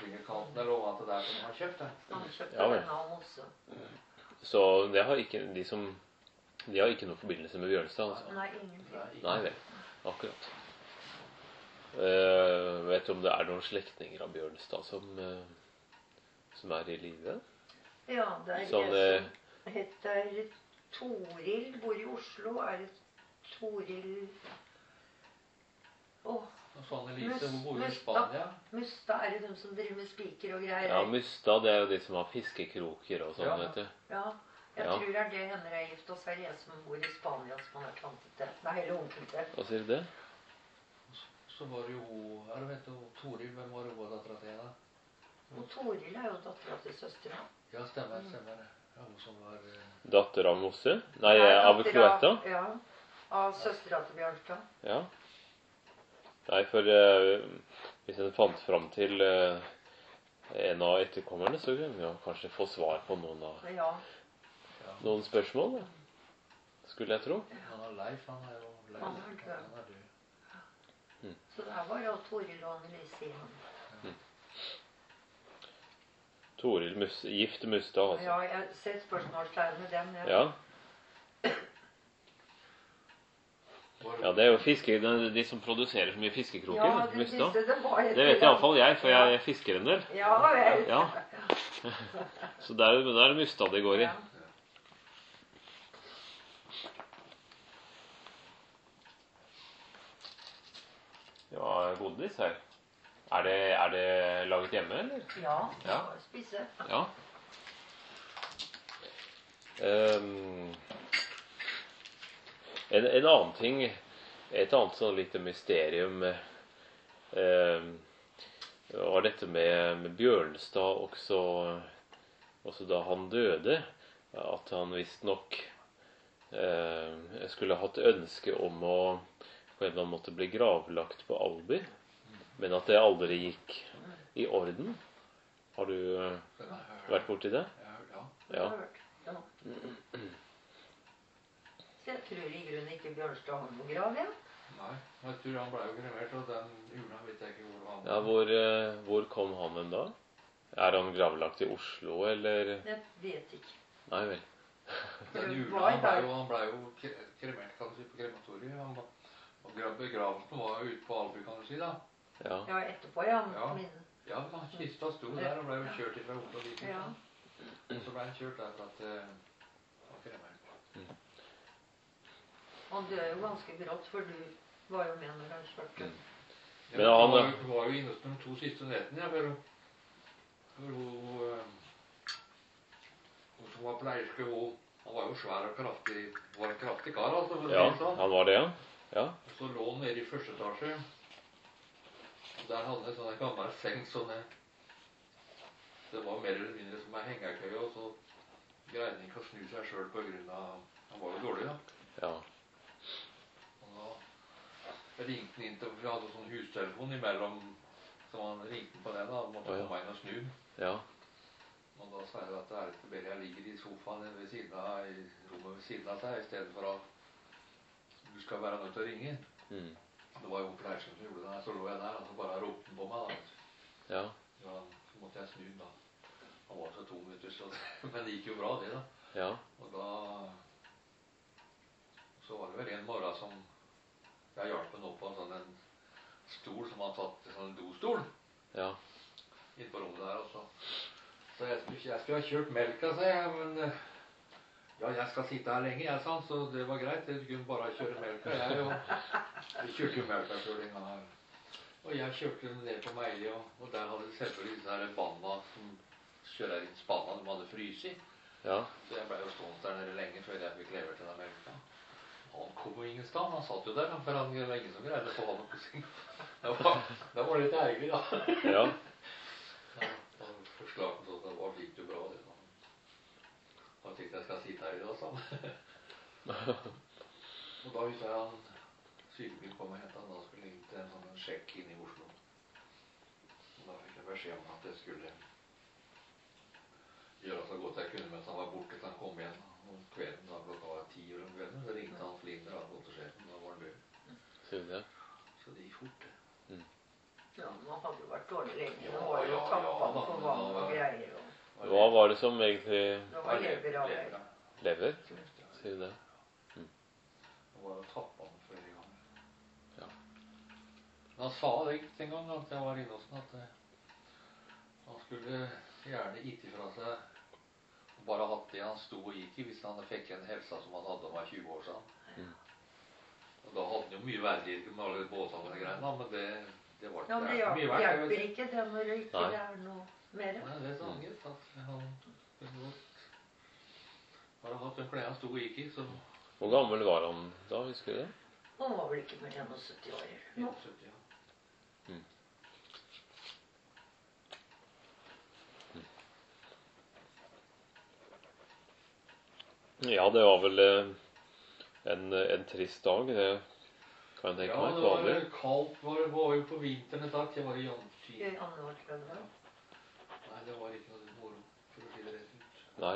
Det lå an til det som har kjøpt det. Han kjøpte Ja, vel. den av Mosse. Så det har ikke de som De har ikke noe forbindelse med Bjørnstad, altså? Nei, ingenting. Nei, Nei vel. Akkurat. Uh, vet du om det er noen slektninger av Bjørnstad som, uh, som er i live? Ja, det er Sånn, en som heter Toril, bor i Oslo. Er det Toril Åh, Og sånn Elise, hun bor jo i Musta. Spania. Musta, er det de som driver med spiker og greier? Ja, Mustad, det er jo de som har fiskekroker og sånn, Ja. vet du. Ja, jeg Ja. tror det er det henne er gift, og så er det en som bor i Spania som han er tante til. Nei, eller onkel til. Hva sier du det? Så var det jo, ja, du vet jo, Toril, hvem var det hun var dattera til da? Og Toril er jo dattera til søstera. Ja, stemmer, stemmer. Ja, hun som var... eh, Datter av Mosse? Nei, Nei, av dattera- Cloetta? Ja, av søstera til Bjørnstad. Ja. Nei, for eh, hvis en fant fram til eh, en av etterkommerne, så kunne vi jo kanskje få svar på noen, av, Ja, Ja, noen spørsmål, da. Skulle jeg tro. han er Leif, han er jo Leif. Han er død. Han er død. så det er bare Toril og Annelise igjen. Toril Mus gift Mustad, altså. Ja, jeg ser spørsmålstegn med dem. jeg. Ja. Var Ja, det er jo fiske, de, de som produserer så mye fiskekroker. Ja, det, Mustad. disse, det, var Det vet iallfall jeg, for jeg fisker en del. Ja vel. Ja. Så det er jo det er Mustad det går i. Ja. Ja, godis her. Er det, er det laget hjemme, eller? Ja, Ja. bare spise. Ja. Ehm, en, en annen ting, et annet sånn lite mysterium, ehm, var dette med, med Bjørnstad også, også da han døde, at han visstnok eh, skulle hatt ønske om å på en eller annen måte bli gravlagt på Alby, men at det aldri gikk i orden. Har du eh, Den har jeg hørt. vært borti det? Ja, ja. Det Ja. har jeg hørt. Ja. Så jeg tror i grunnen ikke Bjørnstad har noen grav, ja. Nei, jeg tror han ble jo kremert, og den urna vet jeg ikke hvor han Ja, hvor, eh, hvor kom han hen da? Er han gravlagt i Oslo, eller? Jeg vet ikke. Nei vel. Den Det urna, var han ble der. jo, han ble jo kre- kremert, kan du si, på krematoriet. Han var- Og gra- begravelsen var jo ute på Alby, kan du si da. Ja. Ja, etterpå, ja. Ja. Min. Ja, men kista sto der og ble jo kjørt fra Oslo dit. Ja. Så ble han kjørt der for at eh, han var kremert. Han døde jo ganske brått, for du var jo med når han kjørte. Ja, Men men han- han var, jo- var jo inne hos de to siste nettene, ja, for, for hun, eh, hun som var pleierske, hun, han var jo svær og kraftig, var en kraftig kar, altså, for å si Ja, det sånn. han var det, ja. Ja. Og så lå han nede i første etasje, og der hadde han en sånn gammel seng, sånne, det var mer eller mindre som en hengekøye, og så greide han ikke å snu seg selv på grunn av, han var jo dårlig, da. Ja. Og da ringte han inn til, for vi hadde sånn hustelefon imellom, så han ringte på den da, han måtte Å, ja. komme inn og snu den. Ja. Og da sa jeg at det er ikke bedre jeg ligger i sofaen ved siden av, i rommet ved siden av seg, i stedet for at du skal være nødt til å ringe. Mm. Det var jo pleiersken som gjorde det, så lå jeg der, og så bare ropte han på meg da. Ja. Ja, så måtte jeg snu den da. Han var så to minutter, så det, men det gikk jo bra det da. Ja. Og da, så var det vel en morgen som jeg hjalp han opp på en sånn en stol som han tatt, en sånn dostol, Ja. inn på rommet der, og så. Så jeg skulle, jeg skulle ha kjørt melka, sa jeg, men eh, ja, jeg skal sitte her lenge, jeg sa han, så det var greit, jeg kunne bare kjøre melka, jeg jo. Vi kjørte jo melka selv en gang her. Og jeg kjørte den ned på Meili, og, og der hadde selvfølgelig disse her banna som kjører inn spanna, de hadde fryst i. Ja. Så jeg ble jo stående der nede lenge før jeg fikk levert denne melka. Han kom jo ingen sted, han satt jo der, for han var ingen som greide å få han opp på sin. Det var, det var litt ergerlig, da. Ja. Ja, han forslaget sånn, det var gikk jo bra, det da. Han tenkte jeg skal sitte her i dag, sa han. Og da husker jeg han, sykebilen kom og hentet han, da skulle inn til en sånn sjekk inn i Oslo. Og da fikk jeg beskjed om at jeg skulle gjøre så godt jeg kunne mens han var borte til han kom igjen. Om kvelden, da klokka var ti eller om kvelden, så ringte han Flinder, han båtsjefen, da var han død. Sier du det? Så det gikk fort, det. Ja, men han hadde jo vært dårlig lenge. Ja, Han var jo ja, kappa da. for men vann det og var- greier. Og Hva var det som egentlig det var lever av lever, det. ja. lever? Sier du det? Det var å tappe han flere ganger. Ja. Men han sa det ikke en gang at jeg var inne hos han, at eh, han skulle gjerne gitt ifra seg og bare hatt det han sto og gikk i hvis han fikk en helsa som han hadde da han var tjue år siden. Mm. Og da hadde han jo mye verdighet med alle båtene og de greiene, da, men det, det var Ja, men det det er ikke mye hjelper, verdt. jeg hjelper vet ikke det når det ikke Nei. er noe mer. Nei, det sa han gitt, at han kunne godt bare hatt den klærne han sto og gikk i, så Hvor gammel var han da, husker du det? Han var vel ikke mer enn sytti år. Nå. sytti, ja. Ja, det var vel eh, en, en trist dag, det kan jeg tenke Ja, meg. det Vanlig. var kaldt, var, det var jo på vinteren et tak, jeg var i januar. I januar, tror jeg det var. Nei, det var ikke noe moro, for å si det rett ut. Nei.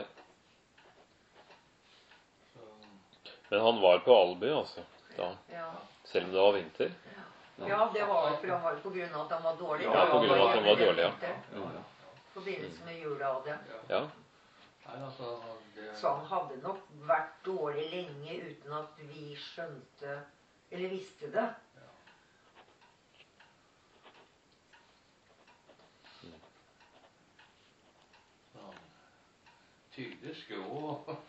Så, Men han var på Alby, altså. Da. Ja. Selv om det var vinter. Ja, det var for han var på grunn av at han var dårlig. Ja, på grunn av at han var dårlig, ja. I ja, ja, ja. forbindelse med jula og det. ja. Ja. Nei, altså, det... Så han hadde nok vært dårlig lenge uten at vi skjønte, eller visste det. Ja. Så han tygde skrå.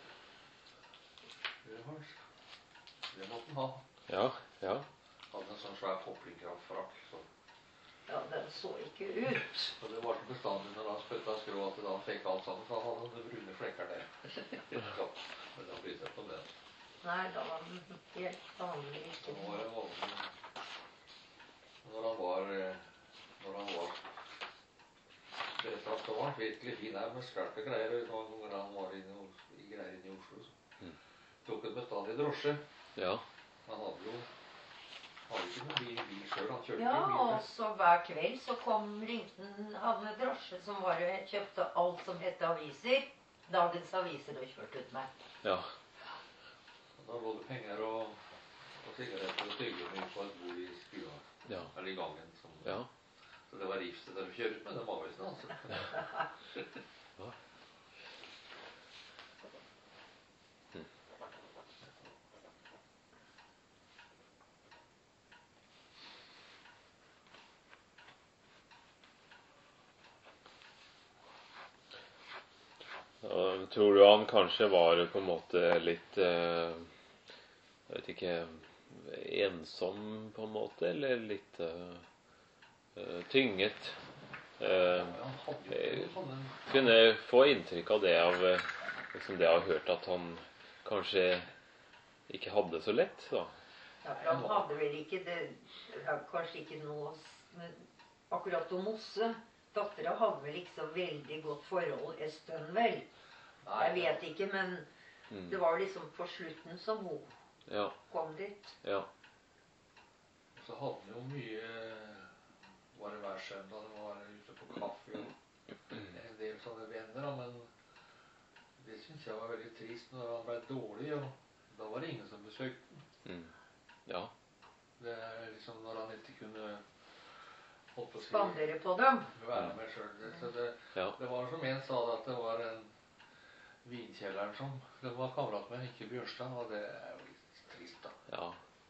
Det var det måtte han ha. Ja, ja. Hadde en sånn svær poplingkraftfrakk. Så. Ja, den så ikke ut. Og det var ikke bestandig når han spytta skrå at det da fikk alt sammen, for han hadde brune flekker der. Ja, men han blir sett på det. Nei, da var den helt vanlig. Så Ikke nå var det vanlig. Når han var, når han var stressa, så var han virkelig fin her med skjert og greier. Noen ganger han var inne i greier inne i Oslo, så tok han bestandig drosje. Ja. Han hadde jo hadde ikke noen bil, bil selv, han kjørte Ja, ikke bil. og så hver kveld så kom ringte han han med drosje som var og kjøpte alt som het aviser. Dagens aviser og kjørte ut med. Ja. Da lå det penger og, og sigaretter og tyggegummi på et bord i stua, Ja. eller i gangen. Som, Ja. Så det var rivstet der å kjøre ut med de avisene, altså. Ja. Og tror du han kanskje var på en måte litt eh, Jeg vet ikke ensom på en måte, eller litt eh, eh, tynget? Eh, Ja, han hadde jo ikke sånne... kunne få inntrykk av det av eh, liksom det jeg har hørt, at han kanskje ikke hadde så lett, da. Ja, for han hadde vel ikke det ja, kanskje ikke noe s- men akkurat å mosse. Dattera hadde vel ikke så veldig godt forhold en stund, vel. Jeg vet ikke, men Mm. det var jo liksom på slutten som hun Ja, kom dit. ja, Så hadde han jo mye var det hver søndag, det var ute på kaffe og en del sånne venner, da, men det synes jeg var veldig trist når han ble dårlig, og da var det ingen som besøkte han. mm. Ja, Det er liksom når han ikke kunne holdt på å si, Spandere på dem. være med selv. Så det, ja, det var som en sa det, at det var en vinkjelleren som det var kamerat med, ikke Bjørnstad, og det er jo litt trist da. ja.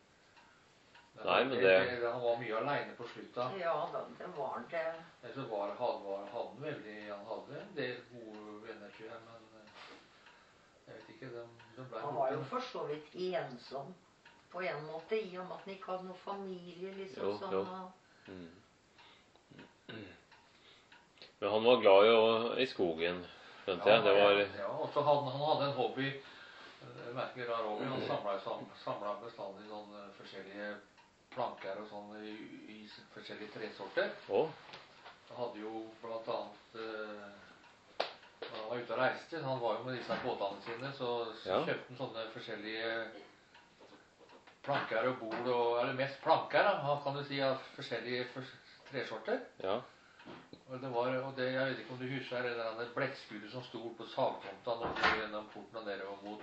Men Nei, men det, det- det, han var mye alene på sluttet. Ja da, det var han det. Ellers så var, hadde, var, hadde han veldig, han hadde en del gode venner, tror jeg, men eh, jeg vet ikke, de, de ble Han var jo borte. for så vidt ensom på en måte, i og med at han ikke hadde noen familie, liksom. Jo, sånn, jo. og- Mm. Men han var glad i, å- i skogen, skjønte jeg. Det var Ja, og så hadde han hadde en hobby, en merkelig rar hobby, han samlet, sam, samlet bestandig sånne forskjellige planker og sånn i, i forskjellige tresorter. Å, Han hadde jo blant annet eh, når han var ute og reiste, han var jo med disse båtene sine, så, så Ja. kjøpte han sånne forskjellige planker og bord, og, eller mest planker, da, han kan du si, av forskjellige for, tresorter. ja. Og det var, og det, jeg vet ikke om du husker det der blekkskuret som sto på sagtomta når gjennom porten og nedover mot,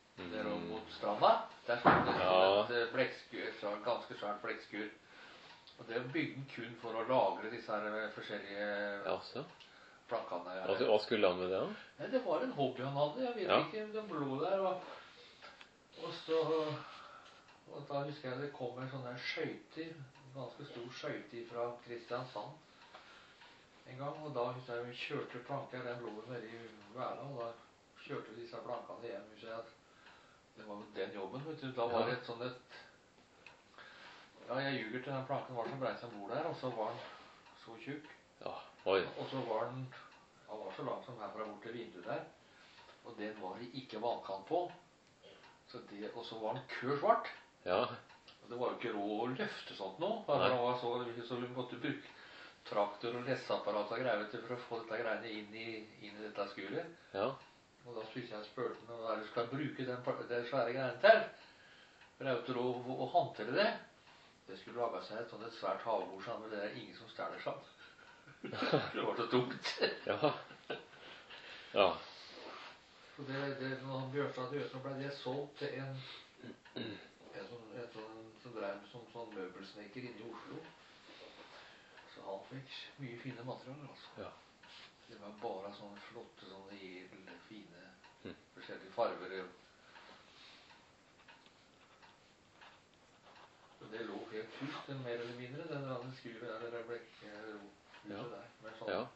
nedover mot stranda. Der stod det Ja. et blekkskur, et svært- ganske svært blekkskur. Og det bygde han kun for å lagre disse her forskjellige Jaså. plankene. Hva, hva skulle han med det, da? Nei, det var en hobby han hadde. Jeg vet Ja. ikke, den blå der. Og, og så og da husker jeg det kom en sånn der skøyter, en ganske stor skøyter fra Kristiansand en gang. Og da husker jeg vi kjørte planker, den lå nede i Væla, og da kjørte vi disse plankene hjem. Husker jeg at det var den jobben, vet du. Da var det et sånn et Ja, jeg ljuger til den planken var så brei som bord der, og så var den så tjukk. Ja, oi. Og så var den Han var så lang som herfra bort til vinduet der. Og den var det ikke vannkant på. Så det, og så var den kø svart. Ja. Og det var jo ikke råd å løfte sånt nå. For Nei. han var så, så vi måtte bruke traktor og lesseapparat og greier til for å få dette greiene inn i, inn i dette skuret. Ja. Og da synes jeg spurte han hva er det du skal bruke den, den svære greiene til. For det er jo ikke råd å, å håndtere det. Det skulle lage seg et sånt et svært havbord sammen, men det er ingen som stjeler sammen. Det var så tungt. Ja. Ja. Så det, det, når Bjørnstad døde, så ble det solgt til en, en, sånn, en sånn, som drev som sånn møbelsnekker inne i Oslo. Så han fikk mye fine materialer, altså. Ja. Det var bare sånne flotte, sånne edle, fine, Mm. forskjellige farver. Så det lå helt fullt, mer eller mindre, den andre skuret der, det ble ikke ro. Ja. Der, med sånn. Ja.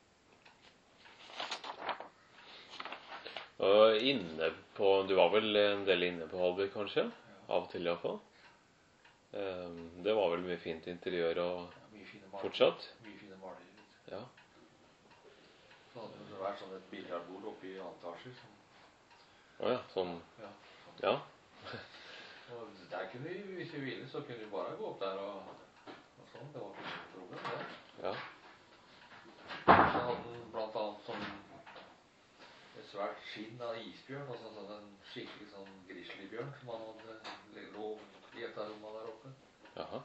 Og inne på Du var vel en del inne på Hallberg, kanskje? Ja. Av og til, iallfall. Um, det var vel mye fint interiør og Ja, mye fine malerier. fortsatt? Mye fine malerier. Ja. Så hadde det vært sånn et biljardbord oppe i antasjer. Som, Å ja. Sånn. ja, sånn. Ja. Og der kunne vi, hvis vi ville, så kunne vi bare gå opp der og, og sånn. Det var ikke noe problem, det. Ja. Så hadde den blant annet sånn et svært skinn av isbjørn, og sånn, sånn en skikkelig sånn grizzlybjørn som han hadde lå i et av rommene der oppe. Jaha.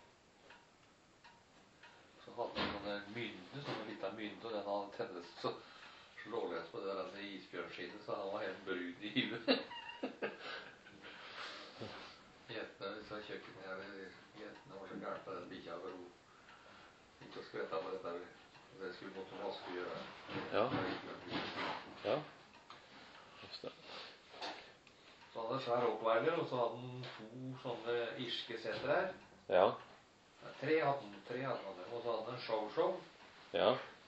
Så hadde han sånne mynde, sånne liten mynde, og den hadde tennes så slåløs på det der isbjørnskinnet, så han var helt brun i huet. Jentene, hvis det var kjøkkenet her, jentene var så gærent på den bikkja hvor hun gikk og skvettet på dette. Det skulle måtte vaske og gjøre. Ja. Ja. Just det. Så hadde han svær oppveiler, og så hadde han to sånne irske setter her. Ja. Nei, Tre hadde han, tre hadde han, og så hadde han en show-show. Ja.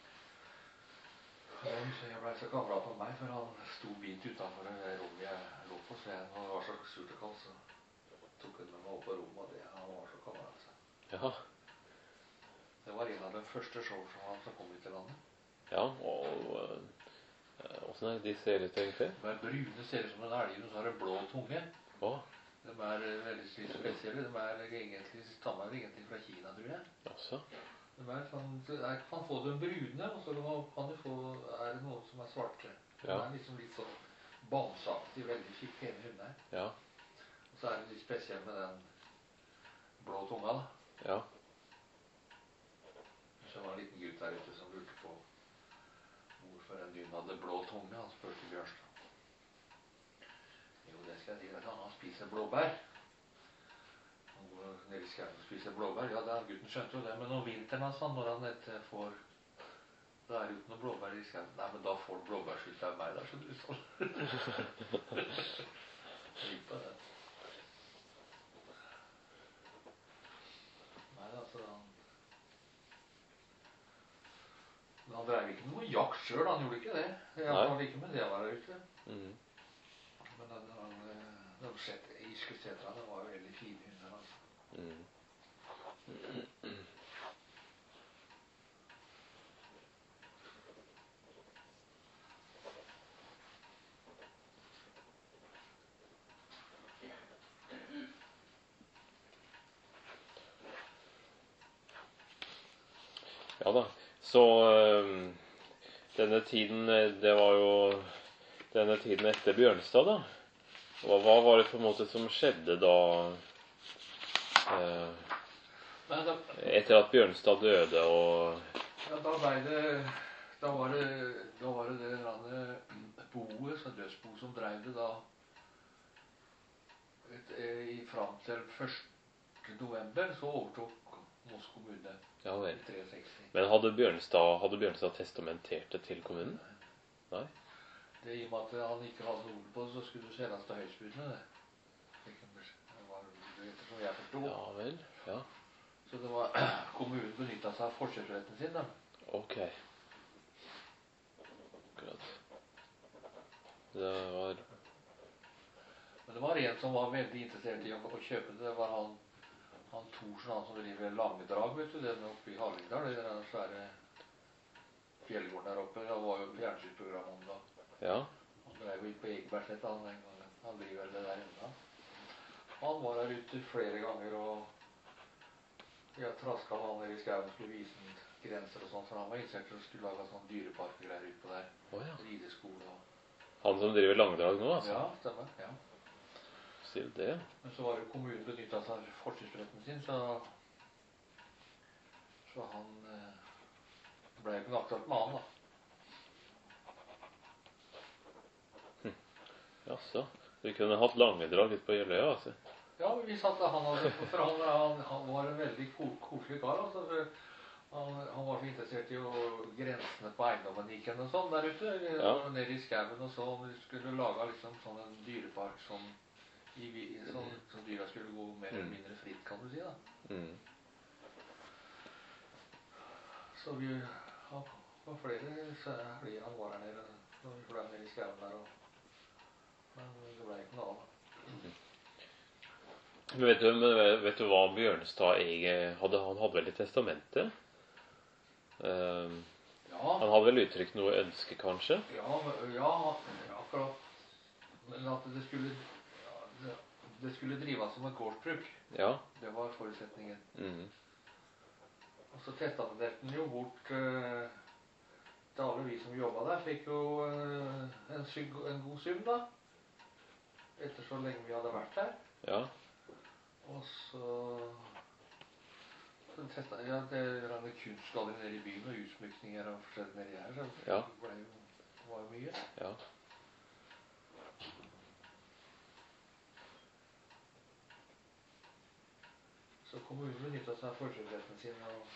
Og så jeg ble så kamerat med meg, for han sto bint utenfor det rommet jeg lå på, så jeg, når det var så surt og kaldt, så tok han med meg opp på rommet, og det, han var så kamerat. Ja. Det var en av de første showshowene som kom ut i landet. Ja. Og øh, åssen er de ser ut, egentlig? De er brune, ser ut som en elg, og så har de blå tunge. Å. De er eh, veldig spesielle. De er egentlig, stammer egentlig fra Kina, tror jeg. Jaså. De er sånn, så jeg kan få dem brune, og så kan du få, er det noen som er svarte. De Ja. er liksom litt sånn bamseaktig, veldig fint pene hunder. Ja. Og så er det litt spesielt med den blå tunga, da. Ja. Så var det en liten gutt der ute som lurte på hvorfor en hund hadde blå tunge. Han spurte Bjørnstad. Jo, det skal jeg si, vet du, han spiser blåbær. Han går ned i skauen og spiser blåbær. Ja, det er gutten skjønte jo det, men om vinteren, altså, når han etter får da er det jo ikke noe blåbær i skauen. Nei, men da får du blåbærskyld av meg, da, skjønner du sånn. Litt på det. Nei, altså, han Men han drev ikke noe jakt selv, han gjorde ikke det. Jeg var like med det å være ute. Mm. Men den, den, de set, irske setrene var jo veldig fine hunder, altså. Mm. Ja da. Så øh, denne tiden, det var jo denne tiden etter Bjørnstad, da. Hva, hva var det på en måte som skjedde da, øh, Nei, da, etter at Bjørnstad døde, og ja, da ble det, da var det, da var det det rande boet, så dødsbo som drev det da, et, i frem til første november, så overtok Moss kommune Ja vel. i sekstitre. Men hadde Bjørnstad, hadde Bjørnstad testamentert det til kommunen? Nei? Det er i og med at han ikke hadde ord på det, så skulle det selges til høystbydende, det. Det var det ettersom jeg forstod. Ja vel, ja. Så det var, kommunen benyttet seg av forkjøpsretten sin, da. Ok. Akkurat. Det var... Men det var en som var veldig interessert i å, å kjøpe det. Det var han, han Thorsen, han som driver Langedrag, vet du, den oppe i Hallingdal, det er den svære fjellgården der oppe. Det var jo fjernsynsprogram om det. Ja. Han drev jo på Ekebergsletta han den gangen. Han driver det der enda. Han var der ute flere ganger, og jeg trasket med han nede i skauen, skulle vise den grenser og sånt, for han var interessert i å skulle lage sånn dyreparkgreier ut på der. Å ja. Rideskole og... Han som driver Langedrag nå, altså? Ja, stemmer, ja. Sier det? Men så var jo kommunen benyttet seg av forkjøpsretten sin, så... Så han... Eh, ble jo ikke aktuelt med han, da. Hm. Jaså, vi kunne hatt Langedrag litt på Jeløya, altså? Ja, men vi satt da, han hadde, for han, han, han var en veldig ko koselig kar, altså, han, han var så interessert i å grensene på eiendommen gikk og sånn der ute, ja. Nede i skauen og så, vi skulle lage liksom sånn en dyrepark som, i, sånn, som dyra skulle gå mer eller mindre fritt, kan du si da. Mm. Så vi, han var flere, så fordi han var her nede, så vi ble nede i skauen der, og, men det ble ikke noe av. Mm. Men vet du, men vet du hva Bjørnstad egentlig hadde? Han hadde vel i testamentet? Uh, ja. Han hadde vel uttrykt noe ønske, kanskje? Ja, ja, akkurat. Men at det skulle, ja, det, det skulle drives som et gårdsbruk. Ja. Det var forutsetningen. Mm. Og så testamenterte den jo bort uh, til alle vi som jobbet der, fikk jo uh, en, en god sum da. Etter så lenge vi hadde vært der. Ja. Og så, så testet jeg, ja, det er en kunstgaller nede i byen, og utsmykninger og forskjellig nede her, så ja. det ble jo, det var jo mye. Ja. Så kommunen benyttet seg av forkjøpsretten sin, og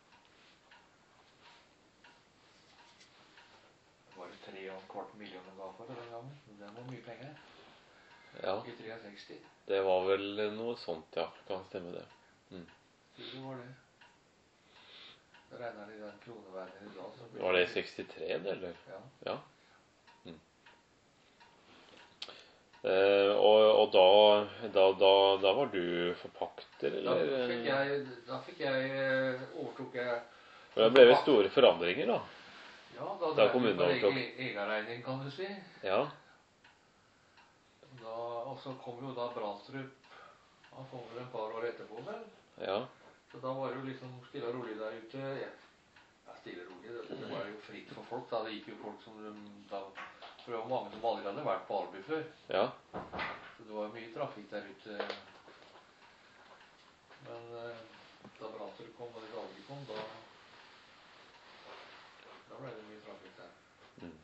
det var jo tre og en kvart million den ga for det den gangen, det var mye penger. Ja. I sekstitre. Det var vel noe sånt, ja. Kan stemme det. Mm. Det var det. Det regner i den kroneverden i dag. Så var det i sekstitre, eller? Ja. Ja. Mm. Eh, og, og da, da, da, da var du forpakter, eller? Da fikk jeg, da fikk jeg, overtok jeg... Da ble det store forandringer, da? Ja, da, da kommunen overtok. Egenregning, kan du si. Ja. Da, og så kom jo da Brandstrup, han kom vel en par år etterpå, vel? Ja. Så da var det jo liksom stille og rolig der ute. Ja, ja stille og rolig, det, det var jo fritt for folk da. Det gikk jo folk som da, for det var mange som aldri hadde vært på Alby før. Ja. Så det var mye trafikk der ute. Men da Brandstrup kom, og Alby kom, da, da ble det mye trafikk der. Mm.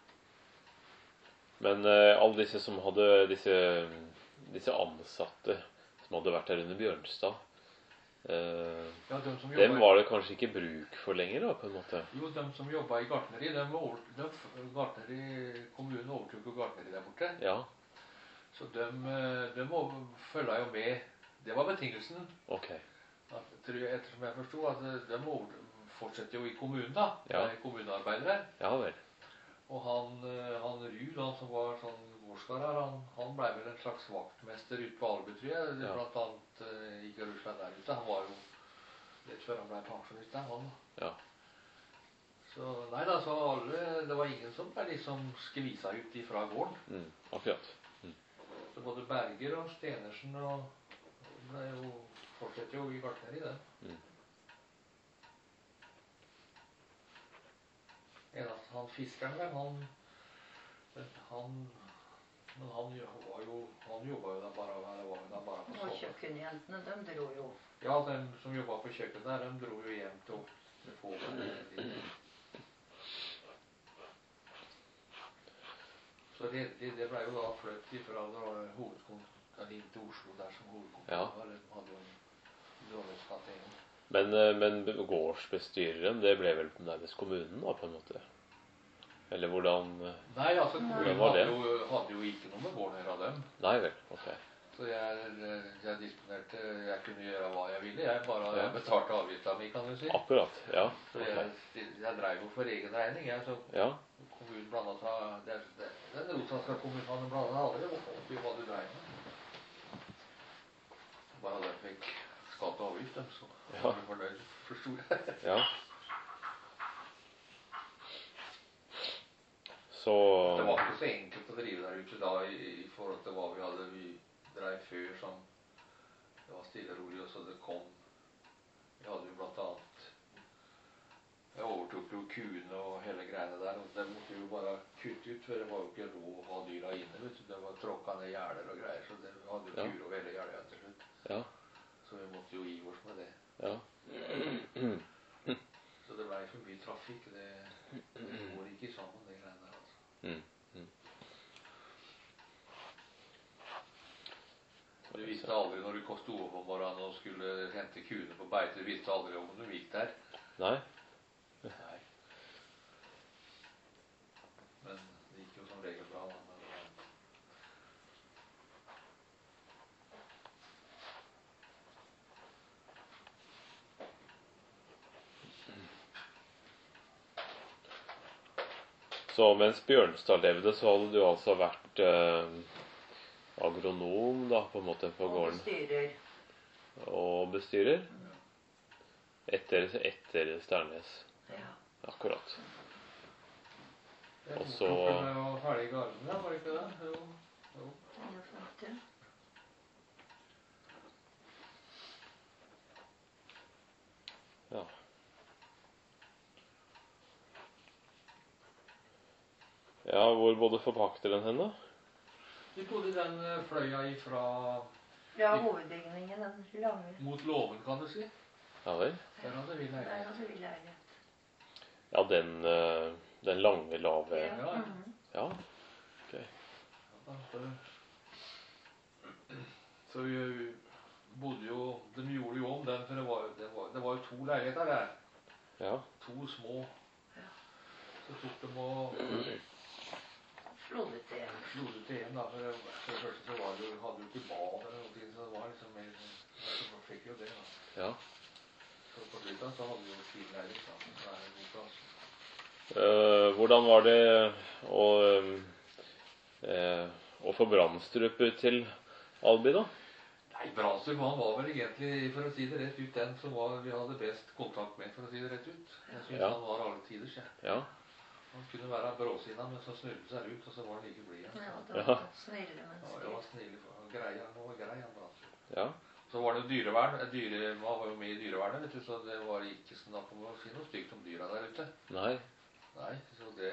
Men uh, alle disse som hadde disse, disse ansatte som hadde vært der under Bjørnstad, uh, ja, dem, som dem var det kanskje ikke bruk for lenger da, på en måte? Jo, dem som jobbet i gartneri, dem, over, dem gartneri, kommunen overtok jo gartneri der borte. Ja. Så dem, dem følger jo med, det var betingelsen. Ok. At, ettersom jeg forstod, at dem over, fortsetter jo i kommunen da, ja. Kommunearbeidere. Ja vel. Og han, han Rud, han som var sånn gårdskar her, han, han ble vel en slags vaktmester ut på Alby, tror jeg. Ja. Blant annet uh, gikk Russland der ute. Han var jo rett før han ble pensjonist der, han. Ja. Så nei da, så alle, det var ingen som ble liksom skvisa ut ifra gården. Mm, akkurat. Mm. Så både Berger og Stenersen og ble jo, fortsetter jo i gartneri det. Mm. Eneste han fiskeren der, han, han, men han var jo, han jobbet jo der bare, det var jo der bare på sommeren. Og kjøkkenjentene, de dro jo. Ja, de som jobbet på kjøkken der, de dro jo hjem til å få det. Så det, det, det ble jo da fløtt ifra hovedkontoret inn til Oslo der som hovedkontoret. Ja. De hadde jo en dronningsgate igjen. Men, eh, men gårdsbestyreren, det ble vel nærmest kommunen da, på en måte? Eller hvordan, eh, Nei, altså kommunen hvordan var hadde det? jo, hadde jo ikke noe med gården å gjøre av dem. Nei vel, ok. Så jeg, jeg disponerte, jeg kunne gjøre hva jeg ville. Jeg bare Ja. jeg betalte avgifta mi, kan du si. Akkurat, ja. Så ok. jeg, jeg drev jo for egen regning. Jeg, så Ja, kommunen blandet seg, det, det, den rosenska kommunen hadde blandet seg aldri opp i hva du drev med. Bare det fikk skatt og avgift, dem, så Ja. var du fornøyd, forstod jeg. ja. Så, Det var ikke så enkelt å drive der ute da i, i forhold til hva vi hadde vi drev før som det var stille og rolig, og så det kom. Vi hadde jo blant annet, jeg overtok jo kuene og hele greiene der, og det måtte vi jo bare kutte ut, for det var jo ikke råd å ha dyra inne, vet du. Det var tråkket ned gjerder og greier, så det vi hadde jo Ja. kuer over hele gjerdet til slutt. ja, Så vi måtte jo gi oss med det. ja. Så det ble for mye trafikk, det, det går ikke sammen, det greiene der, altså. Mm, mm. Du visste aldri når du sto opp om morgenen og skulle hente kuene på beite, du visste aldri om du gikk der. Nei, Nei. Men det gikk jo som regel bra. da, Men, så mens Bjørnstad levde, så hadde du altså vært eh, agronom da, på en måte på Og gården, bestyrer. og bestyrer, etter, etter Sternnes, Ja. akkurat. det Og tok så- jo før jeg var ferdig i garden, ja, var det ikke det? Jo. jo. treogfemti. Ja. Ja, hvor bodde forpakteren hen da? Vi bodde i den eh, fløya ifra Ja, hovedbygningen, den lange. mot låven, kan du si. Ja vel? Der hadde vi Der leilighet. hadde vi leilighet. Ja, den, eh, den lange, lave... Ja. Ja. mhm. Ja, Ja, så, så vi bodde jo, de gjorde jo om den, for det var, det var, det var jo to leiligheter der. ja, To små. Ja. Så tok de og Slo det til. slo det til en, da. For det, for det første så var det jo, hadde jo ikke bad eller noe, så det var liksom mer, så fikk jo det, da. ja. Så på slutten så hadde vi jo fin leilighet, da. Så er det god plass. Eh, hvordan var det å, eh, å få Brandstrup ut til Albi da? Nei, Brandstrup, han var vel egentlig, for å si det rett ut, den som var, vi hadde best kontakt med, for å si det rett ut. Jeg synes Ja. han var alle tiders, jeg. Ja, Han kunne være bråsinna, men så snudde han seg ut, og så var han like blid igjen. Ja, Så- det var snille Ja, det mennesker. var snill, og grei, han var grei, han Brandstrup. ja, Så var det jo dyrevern, eh, dyre, man var jo med i dyrevernet, vet du, så det var ikke snakk om å si noe stygt om dyra der ute. nei, Nei, så det...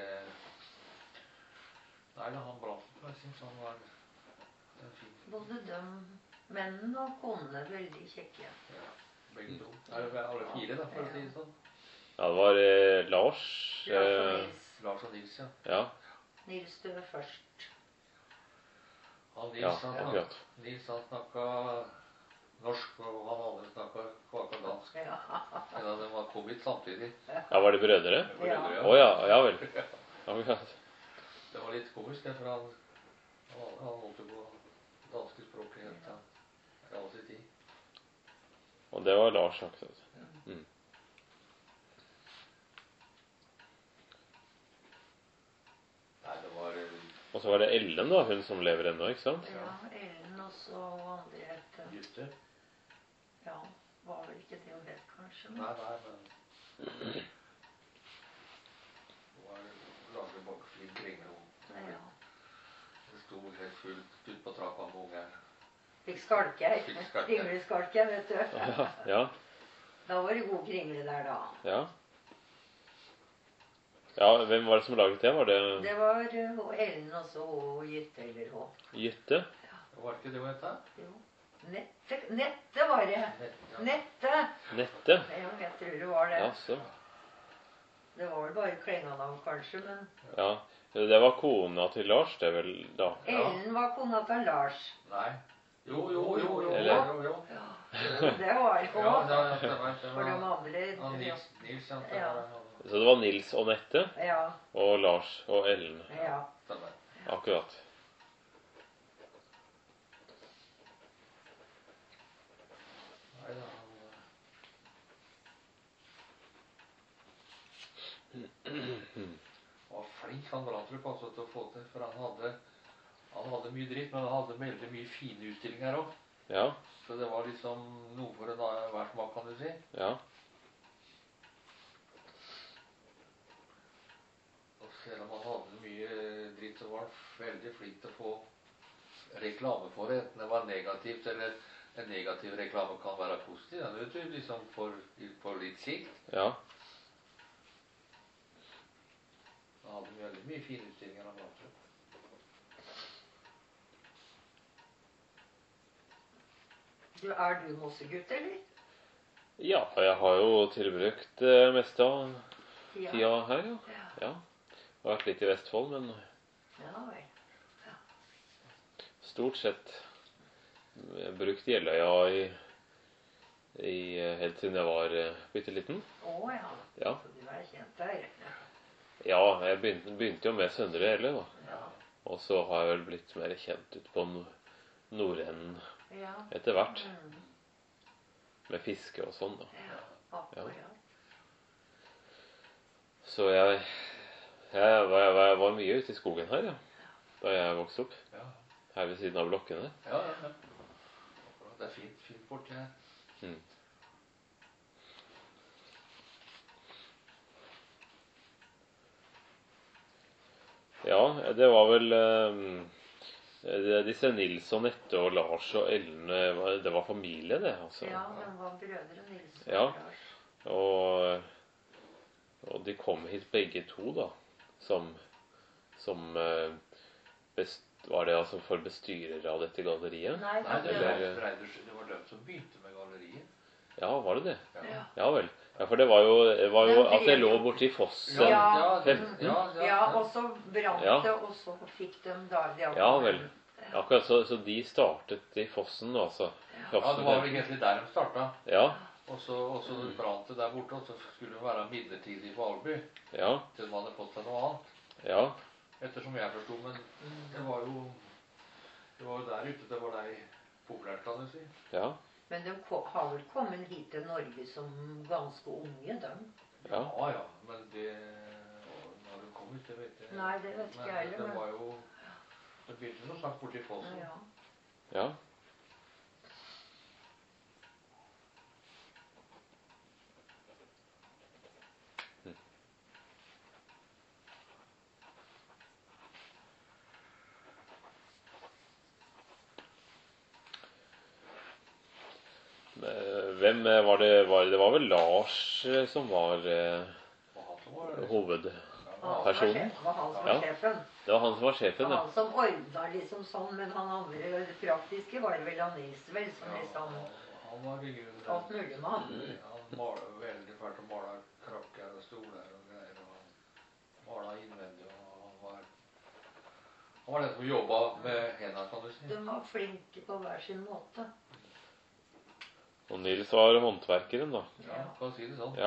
Nei, da han Brandstrup, jeg synes han var en fin. Både de, mennene og konene, veldig kjekke. Ja, begge to. Er det alle fire, da, for å si det sånn? ja, det var eh, Lars, Lars og eh, Nils. Lars og Nils, ja. ja, Nils døde først. Han Nils, ja, han, snak- akkurat. Nils, han snakket norsk, og han andre snakket kvaka dansk. Ja. Ja, de var kommet samtidig. Ja, var de brødre? Brødre, Ja. Å ja, ja vel. Akkurat. Det var litt komisk, det, for han, han, han holdt jo på danske språket helt til i all sin tid. Og det var Lars, akkurat. Mm. Nei, det var eh, Og så var det Ellen da, hun som lever ennå, ikke sant? Ja, Ellen og så andre het Jytte. Ja, var vel ikke det hun het, kanskje. Men Nei, nei, men det var laget bak flink kringle. ja. Det sto helt fullt ut på trappa med unger. Fikk skalkei. Fikk skalkei. Kringleskalkei, vet du. Ja, ja, Da var det god kringle der, da. ja. Ja, hvem var det som laget det? Var det Det var uh, hun Ellen og så hun Jytte eller hun. Jytte? Var ikke det hun het? Jo. Nette, Nette var det. Ja. Nette. Nette? Ja, jeg tror det var det. Ja, så. Det var vel bare Klenganavn, kanskje, men Ja, det var kona til Lars, det vel da. Ja. Ellen var kona til Lars. Nei. Jo, jo, jo, jo, Eller- jo, jo. Ja. Det var jo Ja, det, det, var, det for de var andre. ja, Nils, Nils ja, det Ja. var, Så det var Nils og Nette Ja. og Lars og Ellen. Ja. det var. Akkurat. Nei, da, han var flink, han Brandrup, altså, til å få til, for han hadde, han hadde mye dritt, men han hadde veldig mye fine utstillinger også. Ja, Så det var liksom noe for en hver smak, kan du si. ja, Og selv om han hadde mye dritt, så var han veldig flink til å få reklame for det. Enten det var negativt, eller en negativ reklame kan være positiv. Ja, vet du, liksom for, for litt sikt. ja. Han hadde veldig mye fine utstillinger av Brandrup. Du, er du mossegutt, eller? Ja, jeg har jo tilbrukt det meste av Ja. tida her, ja. Ja. Ja. Jeg har vært litt i Vestfold, men Ja vel. stort sett jeg har brukt Jeløya i, i helt siden jeg var eh, bitte liten. Å ja. Ja. Så du er kjent der. Ja, jeg begynte, begynte jo med Søndre Helle, da. Ja. Og så har jeg vel blitt mer kjent ut på no- Nordenden Ja. etter hvert. Mm. Med fiske og sånn, da. Ja. Akkurat. Så jeg, jeg, var, jeg, var, jeg var mye ute i skogen her, ja. Da jeg vokste opp. Ja, Her ved siden av blokkene. ja, ja. ja. Det er fint, fint borti her. Mm. Ja, det var vel eh, det- disse Nils og Nette og Lars og Ellen, eh, var- det var familie, det. altså. Ja, de var brødre Nils og Ja. Lars. Og, og de kom hit begge to, da. Som, som eh, best, Var det altså for bestyrere av dette galleriet? Nei, Nei, det det var, Eller- Reiders- det var dem som begynte med galleriet. Ja, var det det? Ja. Ja vel. Ja, for det var jo, det var jo Den at det ble lå jo- borti fossen. Ja. ja, det- mm, ja, ja, Ja, og så brant Ja. det, og så fikk de da de Ja vel. Akkurat så, så de startet i fossen, altså. Ja, det var vel egentlig der de starta. Ja, Og så, og så brant det der borte, og så skulle det være midlertidig på Alby. ja, Til man hadde fått seg noe annet. ja. Ettersom jeg forsto, men det var jo det var jo der ute det var deg populært, kan du si. Ja, Men de ko- har vel kommet hit til Norge som ganske unge, de. ja. Ja, ja, men det når det kom ut, det vet jeg. Nei, det vet ikke jeg heller, Men men- det var jo det begynte som sagt borti fossen. Ja. ja. Eh, Hvem eh, var det? Var, det var vel Lars eh, som var eh, Og han som var liksom- hoved... Han som var Personen? sjef- var han som var Ja. sjefen. Det var han som var Det sjefen, var ja. han som ordna liksom sånn, men han andre det praktiske var det vel han Nils vel, som Ja, liksom han var i grunnen alt mulig med han. Han maler jo veldig fælt og maler krakker og stoler og greier. Og han maler innvendig. Og han var Han var den som jobba med hendene, kan du si. De var flinke på hver sin måte. Og Nils var håndverkeren, da. Ja, kan si det sånn. Ja.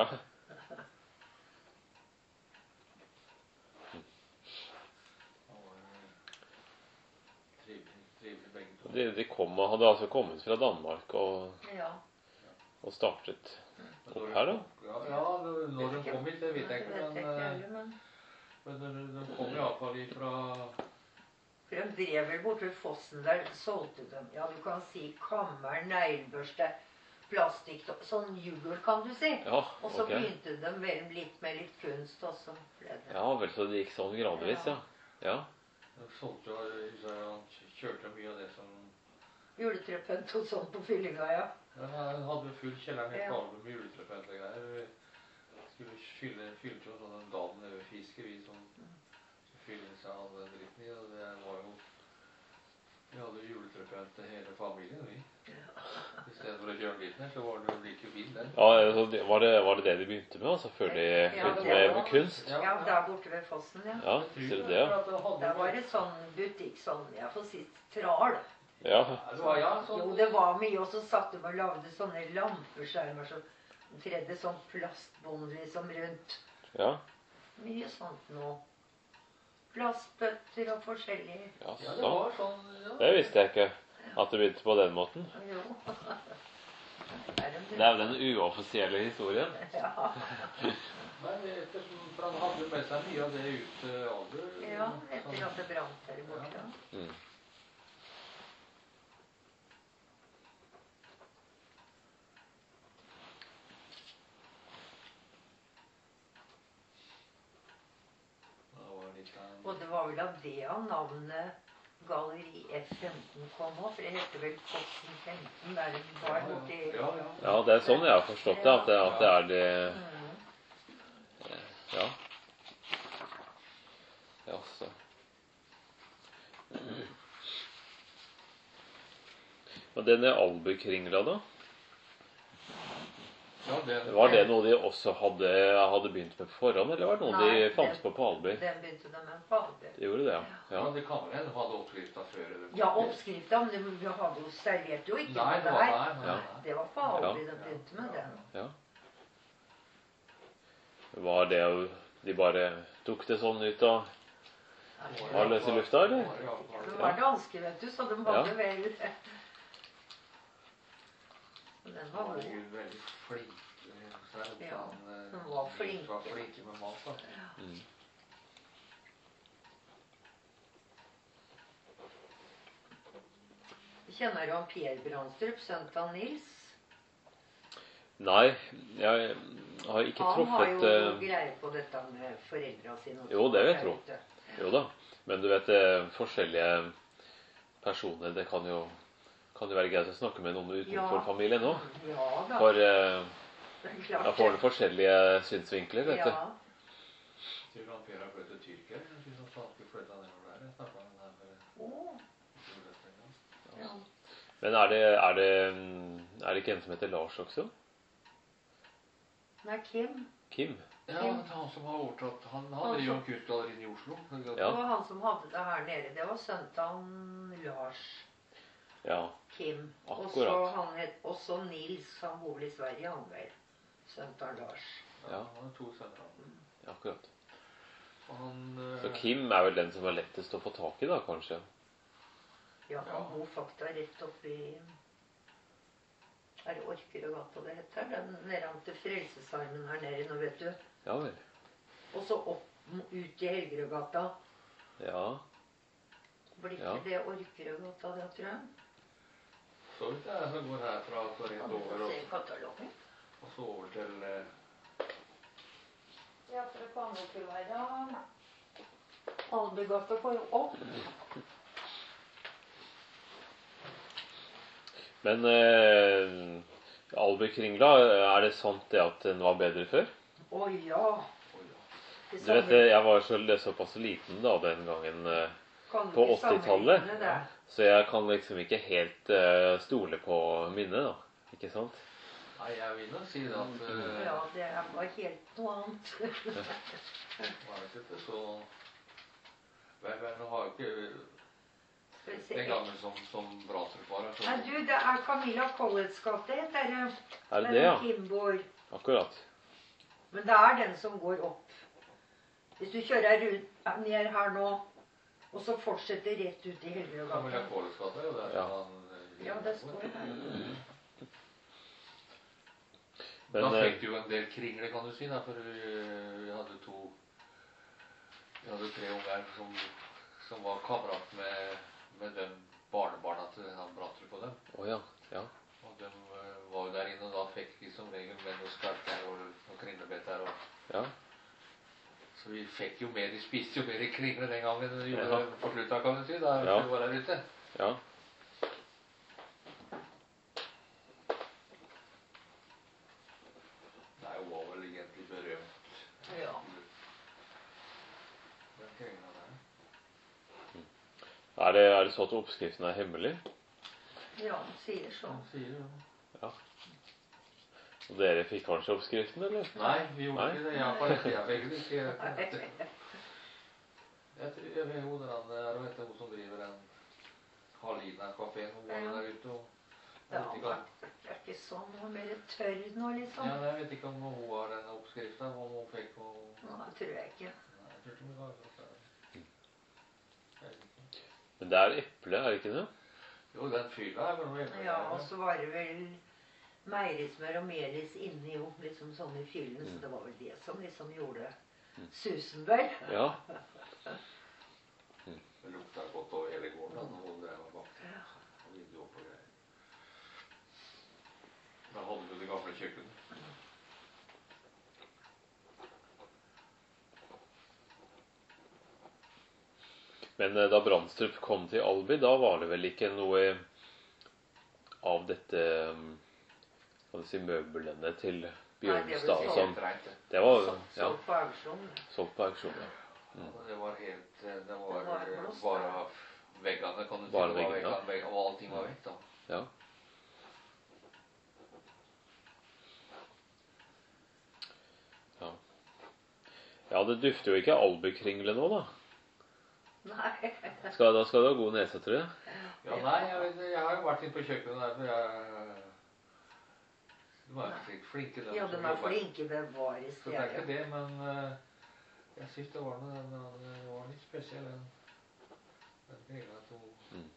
Han var trivelig, trivelig begge to. De, de kom, hadde altså kommet fra Danmark og, Ja. og startet Men opp når her, de da. kom- Ja, ja, når- når de kom hit, det vet jeg Det ikke. vet jeg Men, ikke eh, heller, men men de, de kom iallfall ifra For de drev vel borte ved fossen der, solgte de, ja du kan si kammer, neglebørste, plastikk, sånn hjul kan du si. Ja, Og så ok. begynte de vel litt med litt kunst, og så ble det Ja vel, så det gikk sånn gradvis, ja. Ja, De solgte jo så Han kjørte mye av det som juletrepent og sånn på fyllinga, ja. Ja, Han hadde full kjeller ned Ja. på Albu med juletrepent og greier. Vi skulle fylle, fylte jo sånn en dam nede ved fisket, vi som fylte seg all den dritten i. Og det var jo Vi hadde jo juletrepent til hele familien, vi. I stedet for å kjøre dit ned, så var det jo like fin, den. ja så det, var, det, var det det de begynte med, altså, før de Ja, begynte det med, var- med kunst? Ja, der borte ved fossen, ja. Ja, ser du det, ja. For at det hadde Der var det sånn butikk, sånn, jeg får si, tral. Ja. Det var, ja, sånn. Jo, det var mye, og så satt de og lagde sånne lampeskjermer, så tredde sånn plastbånd liksom rundt. Ja. Mye sånt nå. Plastbøtter og forskjellig. Ja, Ja, det så. var sånn, ja. Det visste jeg ikke. At det begynte på den måten. Jo. Det er jo den uoffisielle historien. Ja. Men ettersom, for han hadde med seg mye av det ut til Alder. Ja, etter at det brant der borte. Mm. Og det var vel av det av navnet Galleri F femten kom opp, for det heter vel Fossen femten, der det var borti... Ja, ja. Ja, det er sånn jeg har forstått det, at det, at det er det... Mm. Ja. Ja, så. Og denne Albu-kringla da? Ja, det, Var det noe de også hadde, hadde begynt med på forhånd, eller var det noe Nei, de fant det- på på Albu? Den begynte de med på Albu. De gjorde det, ja. ja, Ja. det kan vel hende de hadde oppskrifta før. Eller? Ja, oppskrifta, men de- vi hadde jo servert jo ikke Nei, noe det var der. nei, nei, Ja. nei. Det var på Albu Ja. de begynte med den. Ja. Var det jo... De bare tok det sånn ut av... Var løs i lufta, eller? Ja, De var danske, vet du, så de hadde Ja. vel... Den Han var var god. jo veldig flink. selv, Ja, han, eh, han var flink. var flink med mat. Da. Mm. Kjenner du han Per Brandstrup, sønnen til Nils? Nei, jeg har ikke Han har truffet... jo eh, greie på dette med foreldra sine. og Jo, sånt det vil jeg der tro. ute. Jo da, men du vet, eh, forskjellige personer, det kan jo, kan jo være greit å snakke med noen utenfor Ja. familien nå. Ja da. For eh, det er klart da får du det. forskjellige synsvinkler, vet du. Ja. Tror du han Per har flyttet til Tyrkia? Jeg synes han sa han skulle flytte nedover der. Jeg snakket med han her for Å, for- ja. Men er det, er det, mm, er det ikke en som heter Lars også? Nei, Kim. Kim? Ja, men han som har overtatt Han hadde jo kunstgallerien i Oslo. Ja. Det var han som hadde det her nede. Det var sønnen til han Lars Ja, Kim. Og så Akkurat. han het også Nils. Han bor vel i Sverige, han vel. Sønnen til han Lars. Ja, han har to sønner. akkurat. Og han, eh, Så Kim er vel den som er lettest å få tak i da, kanskje? Ja, han Ja. bor fakta rett oppi Er det Orkerøgata det heter? Den nede til Frelsesarmen her nede nå, vet du. Ja vel. Og så opp ut i Helgerøgata. Ja, Blir ikke Ja. det Orkerøgata, det, tror jeg? så vidt jeg som går herfra så rett Kan du over få og, se katalogen? og så over til eh, Ja, for det kan jo ikke være Albegata går jo opp. men eh, Albu-kringla, er det sant det at den var bedre før? Å ja. oi, ja. Det Du vet, samme- jeg var så, såpass liten da den gangen, eh, kan du på ikke åttitallet. sammenligne det? så jeg kan liksom ikke helt eh, stole på minnet da, ikke sant? Nei, jeg vil nok si det at eh, Ja, det er bare helt noe annet. var det ikke så Men, men nå har jo ikke Skal vi se. den gangen som, som Brasrup var her, så Nei, du, det er Camilla Collets gate. Det er, Er det det, ja? Kim bor. Akkurat. Men det er den som går opp. Hvis du kjører rundt, ned her nå, og så fortsetter rett ut i Camilla Helgerøgata. Kåles gate, og der Ja. skal han eh, Ja, det står her. Men, da eh, fikk du jo en del kringler, kan du si, da, for vi, vi hadde to Vi hadde tre unger som, som var kamerat med, med dem barnebarna til han Brasrup og dem. Å ja, ja. Og de eh, var jo der inne, og da fikk de som regel med noe skarpt og noe kringlebett der. Og, Ja, så vi fikk jo mer, de spiste jo mer kringler den gangen enn de Ja. gjorde på slutta, kan du si, da Ja. vi var der ute. ja. Nei, hun var vel egentlig berømt. Ja. Den kringla der. Er det, er det så at oppskriften er hemmelig? Ja, han sier sånn. Han sier jo Og dere fikk kanskje oppskriften, eller? Nei, vi gjorde Nei. ikke det. Jeg har ikke, jeg fikk det ikke. Jeg tror jeg vet hun der han er, og vet hun som driver den Halina-kaféen, hun var Ja. der ute. Og Ja, jeg vet ikke om, det er ikke sånn. Hun er mer tørr nå, liksom. ja, jeg vet ikke om hun har den oppskriften, om hun fikk noe... Nei, det tror jeg ikke. Nei, jeg tror ikke hun har det. Jeg vet ikke. Men det er eple, er det ikke det? Jo, den fylla er vel noe eple. Ja, og så var det vel meierismør og melis inni jo, liksom sånn i fyllen, så det var vel det som liksom gjorde susen vel. Ja. Det lukta godt over hele gården da, når hun drev og bakte. Og vinduet opp og greier. Da hadde du det gamle kjøkkenet. Men eh, da Brandstrup kom til Alby, da var det vel ikke noe av dette um, kan du si, møblene til Bjørnstad Nei, det var som Helt reit, det. Det var Så, ja, så på auksjon. solgt på auksjon. Ja. Altså, det var helt, det Det var, var eh, blåst, bare veggene, kan du si. Bare Det var veggene, ja. veggene, og allting var vekk da. Ja. Ja. Ja, det dufter jo ikke Alby-kringle nå, da. Nei. Skal, da skal du ha god nese, tror jeg. Ja, nei, jeg, vet, jeg har jo vært inne på kjøkkenet der, for jeg... De var jo sikkert flinke. dem Ja, som de er jobber. flinke bevares. Så det er ikke det, men eh, jeg synes det var noe, den, den var litt spesiell, den, den kringla to. Mm.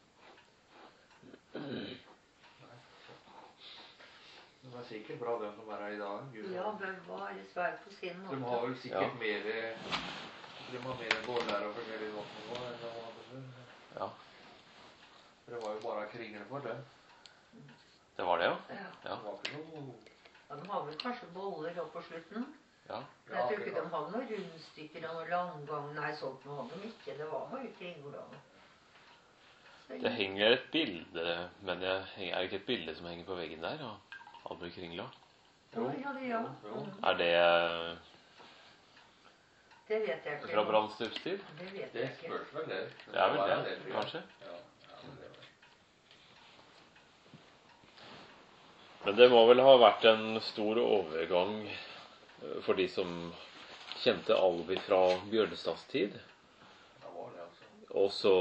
Nei, så. De er sikkert bra, dem som er her i dag. Gud, Ja, bevares hver på sin de måte. har vel sikkert Ja. mer, de har mer boller og forskjellige vatten nå enn de hadde før. Ja, For det var jo bare kringler for dem. det var det, ja. Ja. Ja. Det var ikke noe... Ja, de har vel kanskje boller opp på slutten. Ja. Men jeg tror ikke de hadde noen rundstykker og noen langgang. Nei, sånt noe hadde de ikke. Det var bare kringler. Det henger et bilde, men jeg, er det ikke et bilde som henger på veggen der av Alby-kringla? Jo, ja, det, ja. Jo. Mm. Er det eh, Det vet jeg ikke. fra Brandstrups tid? Det vet Det jeg ikke. spørs vel det. Det er vel var det, tror jeg. kanskje. Ja, ja, det er det. Men det må vel ha vært en stor overgang eh, for de som kjente Alby fra Bjørnstads tid. Da var det altså. Og så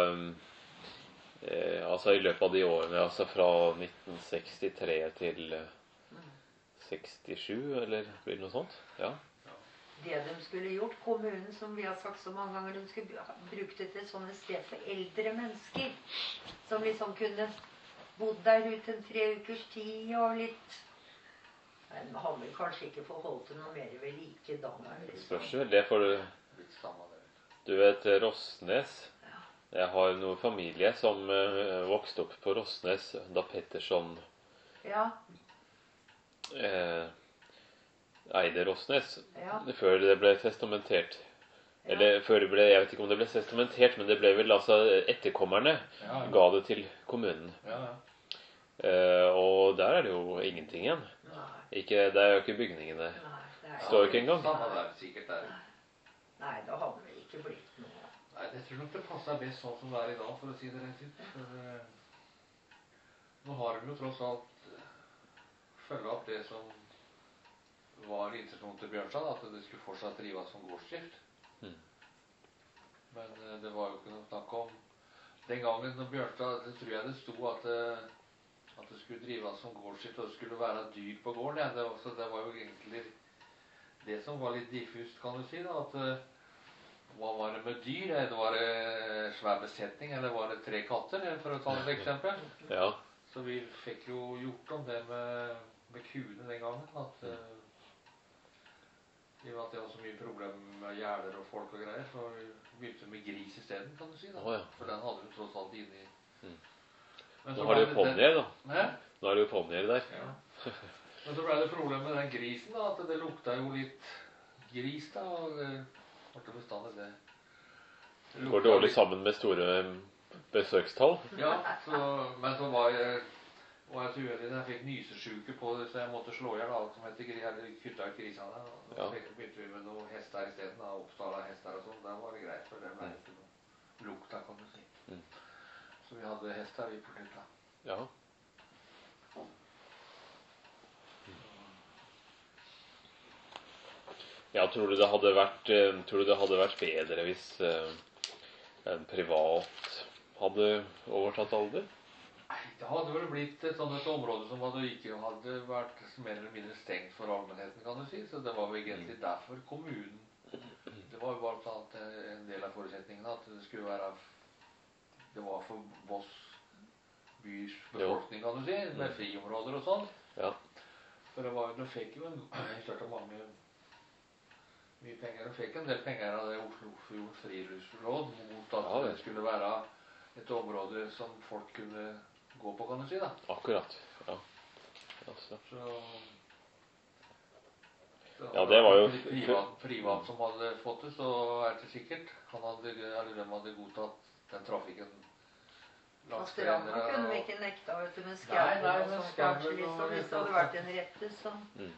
eh, altså i løpet av de årene, altså fra nitten sekstitre til eh, sekstisju, eller blir det noe sånt? Ja. Det de skulle gjort, kommunen, som vi har sagt så mange ganger, de skulle br- brukt det til sånne sted for eldre mennesker. Som liksom kunne bodd der ute en tre ukers tid og litt. Men de har vel kanskje ikke forholdt til noe mer ved like da. Liksom. Spørs vel det, for du, Litt samme det. du vet Rosnes. Jeg har noen familie som eh, vokste opp på Rosnes da Petterson Ja, eh, eide Rosnes. ja. Før det ble testamentert. Eller før det ble, jeg vet ikke om det ble testamentert, men det ble vel altså etterkommerne Ja, ja. ga det til kommunen. Ja, ja. Eh, og der er det jo ingenting igjen. Nei, Ikke, det er jo ikke bygningene. nei, det er Står ikke engang. Samme der, sikkert der. Nei, da hadde det vel ikke blitt noe. Nei, jeg tror nok det passer best sånn som det er i dag, for å si det rett ut. For, eh, nå har de jo tross alt eh, følge opp det som var intensjonen til Bjørnstad, at det skulle fortsatt drives som gårdsdrift. Mm. Men eh, det var jo ikke noe snakk om den gangen når Bjørnstad, det tror jeg det sto at, eh, at det skulle drives som gårdsdrift, og det skulle være dyr på gården. Ja. Det, var, så det var jo egentlig det som var litt diffust, kan du si, da, at eh, hva var det med dyr? Det var det svær besetning, eller var det tre katter, for å ta et eksempel? Ja. Så vi fikk jo gjort om det med, med kuene den gangen, at eh, i og med at det var så mye problemer med gjerder og folk og greier, så vi begynte med gris i stedet, kan du si. Da. Å, ja. For den hadde vi tross alt inni. Mm. Men Nå så har de ble jo det- ponnier, da. Hæ? Nå er det jo ponnier der. Ja. Men så ble det problem med den grisen, da, at det lukta jo litt gris, da, og det ble bestandig det. Det Går lukta dårlig litt- sammen med store besøkstall. Ja, så, men så var jeg, var jeg så uheldig, jeg fikk nysesjuke på det, så jeg måtte slå ihjel alt som heter gri, eller kutta ut grisene. Og så Ja. fikk- begynte vi med noen hester i stedet, da, oppstala hester og sånn. Da var det greit, for det ble ikke noe lukta, kan du si. Mm. Så vi hadde hester vi på hytta. Ja. Ja, tror du det hadde vært, eh, tror du det hadde vært bedre hvis eh, en privat hadde overtatt Albu? Det hadde vel blitt et sånt et område som hadde ikke hadde vært mer eller mindre stengt for allmennheten, kan du si. Så det var jo egentlig derfor kommunen. Det var jo bare sånn en del av forutsetningen at det skulle være det var for Voss bys befolkning, kan du si, med friområder og sånn. Ja. For det var jo, de fikk jo en størte mange mye penger. De fikk en del penger av det Oslofjord friluftsråd mot at Ja, det skulle være et område som folk kunne gå på, kan du si, da. Akkurat, ja. Altså. Så, så ja, det var jo privat, privat som hadde fått det, så er det sikkert. Han hadde, eller de hadde godtatt den trafikken. På stranda kunne vi ikke nekta, vet du, med Nei, skauen nei, og med sånn, skauen kanskje, liksom, og- hvis det hadde vært en rette, så. Mm.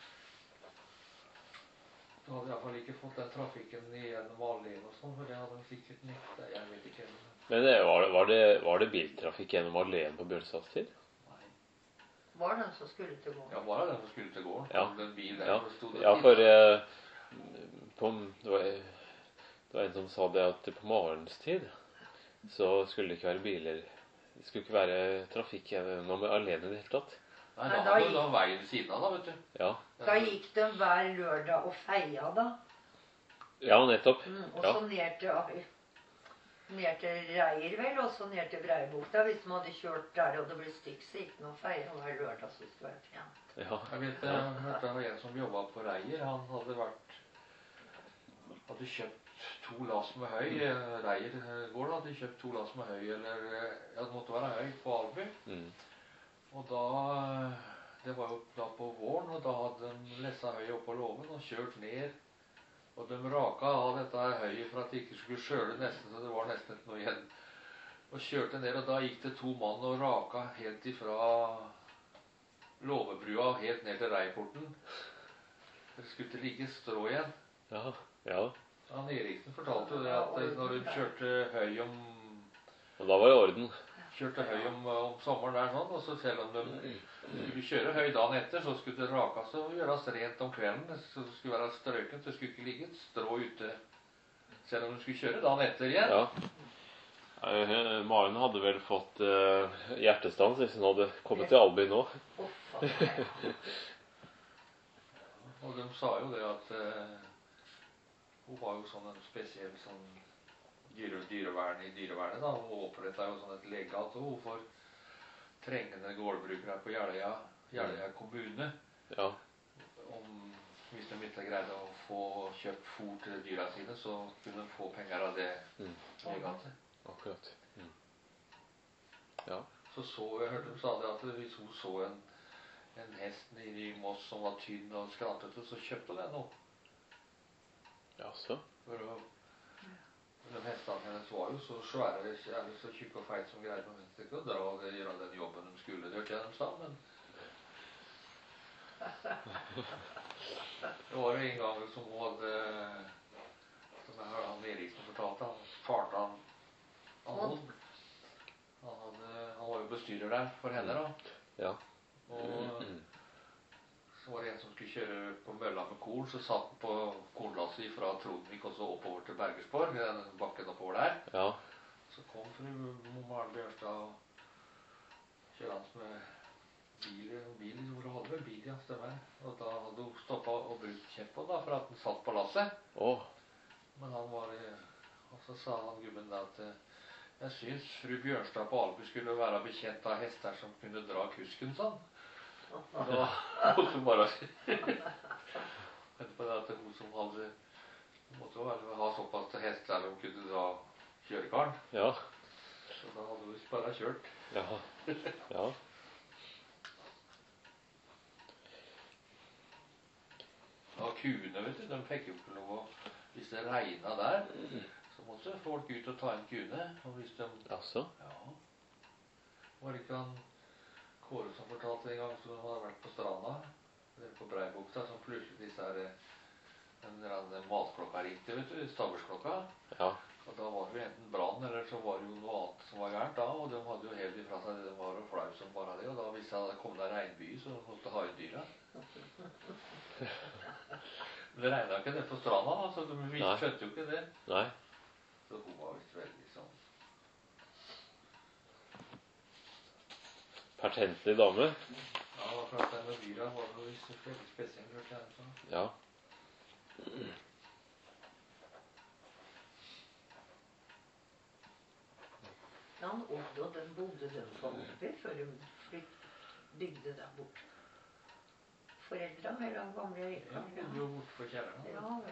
Du hadde i hvert fall ikke fått den trafikken gjennom Alén og sånn, for det hadde de sikkert nekta. Jeg vet ikke. Men det, var, det, var, det, var det biltrafikk gjennom Alén på Bjørnstads tid? Nei. Var den som skulle til gården? Ja, bare den som skulle til gården. Ja. Den bil der Ja, hvor stod det ja til. for eh, på, det, var, det var en som sa det at på morgenstid så skulle det ikke være biler. Det skulle ikke være trafikk gjennom Alén i det hele tatt. Nei, Nei, da da hadde gikk- du da veien ved siden av, da, vet du. Ja, Da gikk de hver lørdag og feia, da. ja nettopp. Mm, og Ja. så ned til, ned til Reier, vel, og så ned til Breibukta. Hvis de hadde kjørt der og det ble stygt, så gikk de og feia hver lørdag, så det skulle være pent. Ja. Jeg vet, jeg hørte det var en som jobbet på Reier. Han hadde vært hadde kjøpt to lass med høy. Reier gård hadde kjøpt to lass med høy, eller ja, det måtte være høy på Alby. Mm. Og da, det var jo da på våren, og da hadde de lessa høyet opp på låven og kjørt ned. Og de raka av dette her høyet for at de ikke skulle skjøle nesten, så det var nesten ikke noe igjen. Og kjørte ned, og da gikk det to mann og raka helt ifra låvebrua helt ned til Reiporten. Det skulle ikke ligge strå igjen. Ja, ja. Han Eriksen fortalte jo det at når de kjørte høy om Og da var det orden. kjørte høy om, om sommeren der sånn, og så selv om de skulle kjøre høy dagen etter, så skulle det rakes og gjøres rent om kvelden, så det skulle være strøkent, det skulle ikke ligge et strå ute, selv om de skulle kjøre dagen etter igjen. Ja. Eh, Maren hadde vel fått eh, hjertestans hvis hun hadde kommet til Alby nå. Uff, faen. Og de sa jo det at eh, hun var jo sånn en spesiell sånn dyre, dyrevern i dyrevernet da, hun opprettet jo sånn et legat hun for trengende gårdbrukere på Jeløya, Jeløya kommune. Ja. Om, hvis de ikke greide å få kjøpt fôr til dyra sine, så kunne de få penger av det Mm. legatet. Akkurat. Mm. Ja. Så så, jeg hørte de sa det at hvis hun så en, en hest nede i Moss som var tynn og skrantete, så kjøpte hun den nå. Jaså? For å, de hestene hennes var jo så svære, eller så tjukke og feit som greide de helst ikke å dra og gjøre den jobben de skulle. Det hørte jeg dem sa, men det var jo en gang som hun hadde, som jeg hørte han Eriksen fortalte, han farte han, han, han, han, hadde, han var jo bestyrer der for henne da. Ja. Og så var det en som skulle kjøre på mølla med korn, så satt han på kornlasset fra Trondvik og så oppover til Bergesborg, i den bakken oppover der. Ja. Så kom fru Maren Bjørnstad og kjørte med bil, bil, hvor hun hadde vel bil, ja, stemmer. Og da hadde hun stoppet og brukt kjepp på da, for at den satt på lasset. Åh. Men han var, og så sa han gubben da at jeg synes fru Bjørnstad på Albu skulle være bekjent av hester som kunne dra kusken sånn. Og da måtte hun bare på det at hun som hadde måtte jo ha såpass til hest der hun kunne dra kjørekaren. Ja. Så da hadde hun bare kjørt. Ja. Ja. Og kuene, vet du, de fikk jo ikke lov å, hvis det regnet der, så måtte folk ut og ta inn kuene. Og hvis de, Jaså? ja, var det ikke han Kåre som fortalte en gang som de hadde vært på stranda, eller på Breibukta, som plutselig disse her, den der matklokka ringte, vet du, stabbersklokka. Ja. Og da var det jo enten brann, eller så var det jo noe annet som var gærent da, og de hadde jo helt ifra seg, de var jo flau som bare det, og da hvis det kom der regnby, så måtte ha inn dyra. Men det regnet ikke det på stranda, da, så de Nei. skjønte jo ikke det. Nei. Så hun var visst veldig sånn pertentlig dame. Ja, akkurat den med dyra var jo veldig spesielt, hørte jeg så. Ja. Ja, Odd og den bodde den for oppi før de flytt, bygde der bort. Foreldra eller den gamle Ja, Rikard. bodde jo borte på kjelleren. Ja, vel.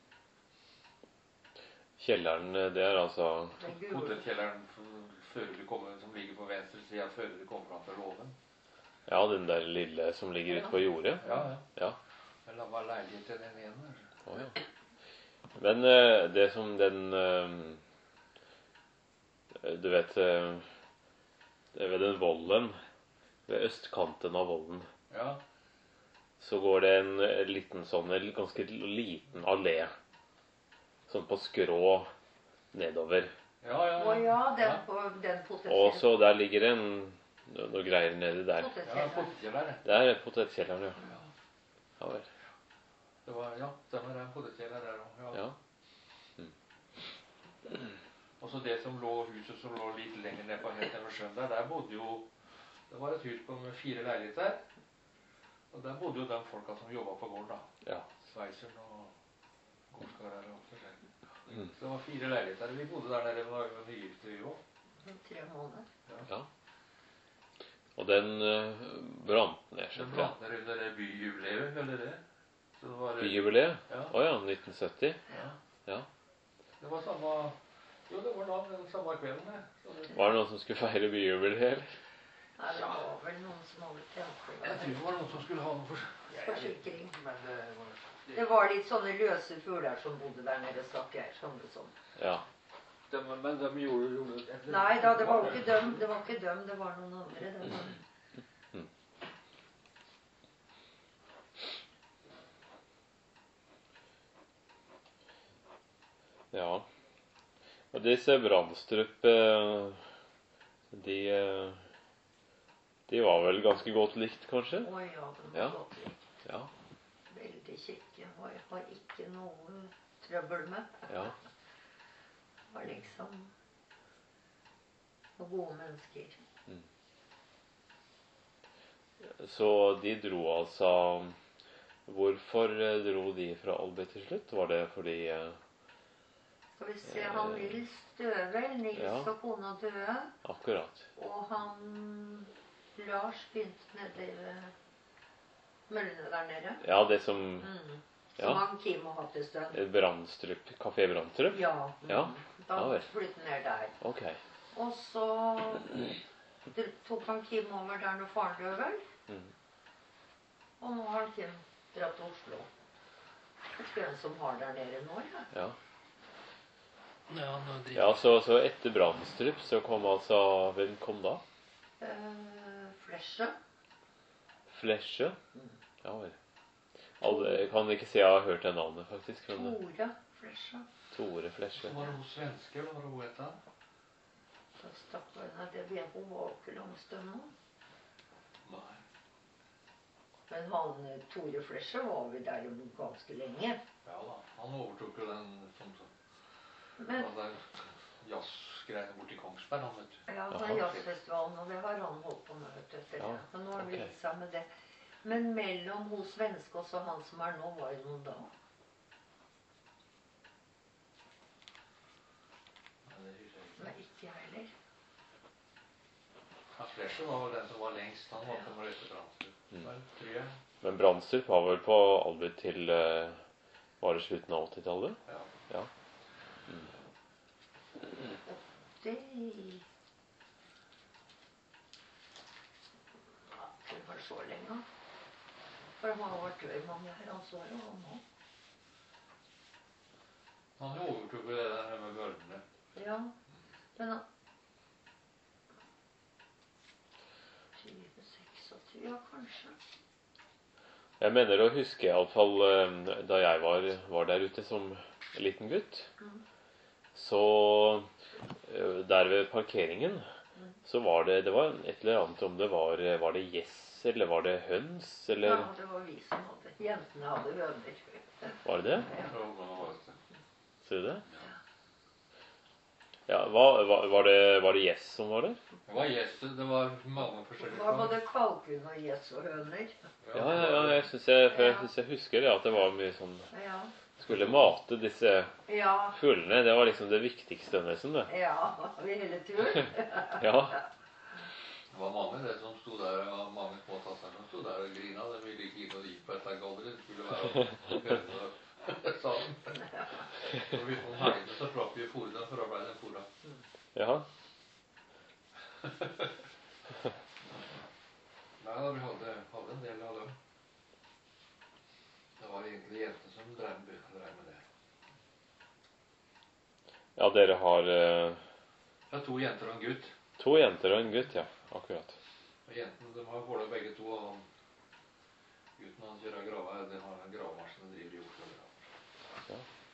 Kjelleren, det er altså Den gule. Hotelkjelleren før du kommer, som ligger på venstre side, før du kommer fram til låven. Ja, den der lille som ligger ute på jordet. Ja, ja. Ja. Eller var leilighet til den ene. Å, ja. Men eh, det som den eh, Du vet eh, ved den volden, ved østkanten av volden, Ja. så går det en eh, liten sånn, en ganske liten allé. Sånn på skrå nedover. Ja, ja. Å ja, den Ja. på den Og potetkjelleren. så der ligger det en noe greier nedi der. Ja, Potetkjelleren. potetkjeller. Det er potetkjelleren, ja. Ja. Ja vel. Det var, ja, stemmer det, en potetkjeller der også. Ja. Ja. Og så det som lå, huset som lå litt lenger ned på helt ned ved sjøen der, der bodde jo, det var et hus på med fire leiligheter. Og der bodde jo de folka som jobbet på gården da. Ja. Sveiseren og gårdskarer og forskjellig. Så det var fire leiligheter. Vi bodde der nede, vi var jo nygifte vi også. Tre måneder. Ja. Og den uh, brant ned, Den skjønte jeg. brant ned under det byjubileet, eller det. Så det var... Byjubileet? Ja. Å ja, nitten sytti. Ja. Ja. Det var samme... Jo, det var da den samme kvelden, det. Så det... Var det noen som skulle feire byjubileet, eller? Nei, det var vel noen som hadde tjent på Jeg tror det var noen som skulle ha noe for... forsikring. Men det var... Det var litt sånne løse fugler som bodde der nede, stakk jeg, sånne som. Ja. De, men de gjorde jo... etter- Nei da, det var jo ikke dem, det var ikke dem, det var noen andre. Det var... Ja. Og disse Brandstrup, eh, de, eh, de var vel ganske godt likt, kanskje? Å ja, de var Ja. godt likt. Ja. Veldig kjekke, og jeg har ikke noe trøbbel med. Ja. Det var liksom noen gode mennesker. Så de dro altså Hvorfor eh, dro de fra Albi til slutt? Var det fordi eh, Skal vi se, han Nils Støvel, Nils Ja. og kona døde, Akkurat. og han Lars begynte nede ved møllene der nede. Ja, det som Mm. Som Ja. han Kim har hatt en stund. Brandstrup, Kafé Brandstrup? Ja. Mm. Ja. Da Ja vel. flyttet han ned der. Ok. Og så tok han Kim over der når faren døde, vel? Mm. Og nå har Kim dratt til Oslo. Jeg vet ikke hvem som har der nede nå, ja. Ja. Ja, nå driver... Ja, så, så etter Brandstrup så kom altså Hvem kom da? Eh, Flesje. Flesje? Mm. Ja vel. Alle, jeg kan ikke si jeg har hørt det navnet, faktisk. Men Tore Flesje. Tore Flesje. Så var det hos svensker, eller var det hun etter? Så stakkarene, det vet hun var ikke lang stund nå. Nei. Men han eh, Tore Flesje var vi der ganske lenge. Ja da, han overtok jo den som sånn. Men Den der jazzgreiene borte i Kongsberg, han vet du. ja, Jaha. det er jazzfestivalen, og det har han holdt på med, vet du, etter Ja, det. Men nå har vi ok. gitt seg med det. Men mellom hos svenske og så han som er nå, var det noen da. Nei, det husker jeg ikke. Nei, ikke jeg heller. Ja, Flesje var vel den som var lengst. Han var på Marette Brandstrup. Mm. Men, tror jeg. Men Brandstrup var vel på Albi til eh, Var det slutten av åttitallet? Ja. Ja. Det ja, det var så lenge. For han har vært død i mange herrens år, og han også. Han overtok jo det der med børdene. Ja, men han tjue seksogtyve, ja, kanskje. Jeg mener å huske iallfall da jeg var, var der ute som liten gutt, Mm. så eh, der ved parkeringen så var det det var et eller annet om det var Var det gjess, eller var det høns, eller Ja, det var vi som hadde. Jentene hadde høner. var det det? Ja. Fra ungene var det. Ser du det? Ja, hva, var, var det, var det gjess som var der? Det var gjess, det var mange forskjellige Det var både kalkun og gjess og høner. Ja, ja, ja, jeg synes jeg, for jeg, synes jeg husker det, at det var mye sånn, Ja. skulle mate disse Ja. fuglene, det var liksom det viktigste nesten, det. Ja, vi hele turen. Ja, Det var mange det som stod der, og mange små tasser som stod der og grina. Det ville ikke gi noe liv på dette galleriet. Det skulle være høne og salen. Og vi om helgene så slapp vi fôre dem, for da ble den fôra. ja, Nei da, vi hadde, hadde en del av dem. Det var egentlig jentene som drev, drev med det. ja, dere har eh, Det er to jenter og en gutt. to jenter og en gutt, ja, akkurat. Og jentene de har bålet begge to, og han, gutten han kjører grava, det har en gravmaskin og driver i Oslo. Ja.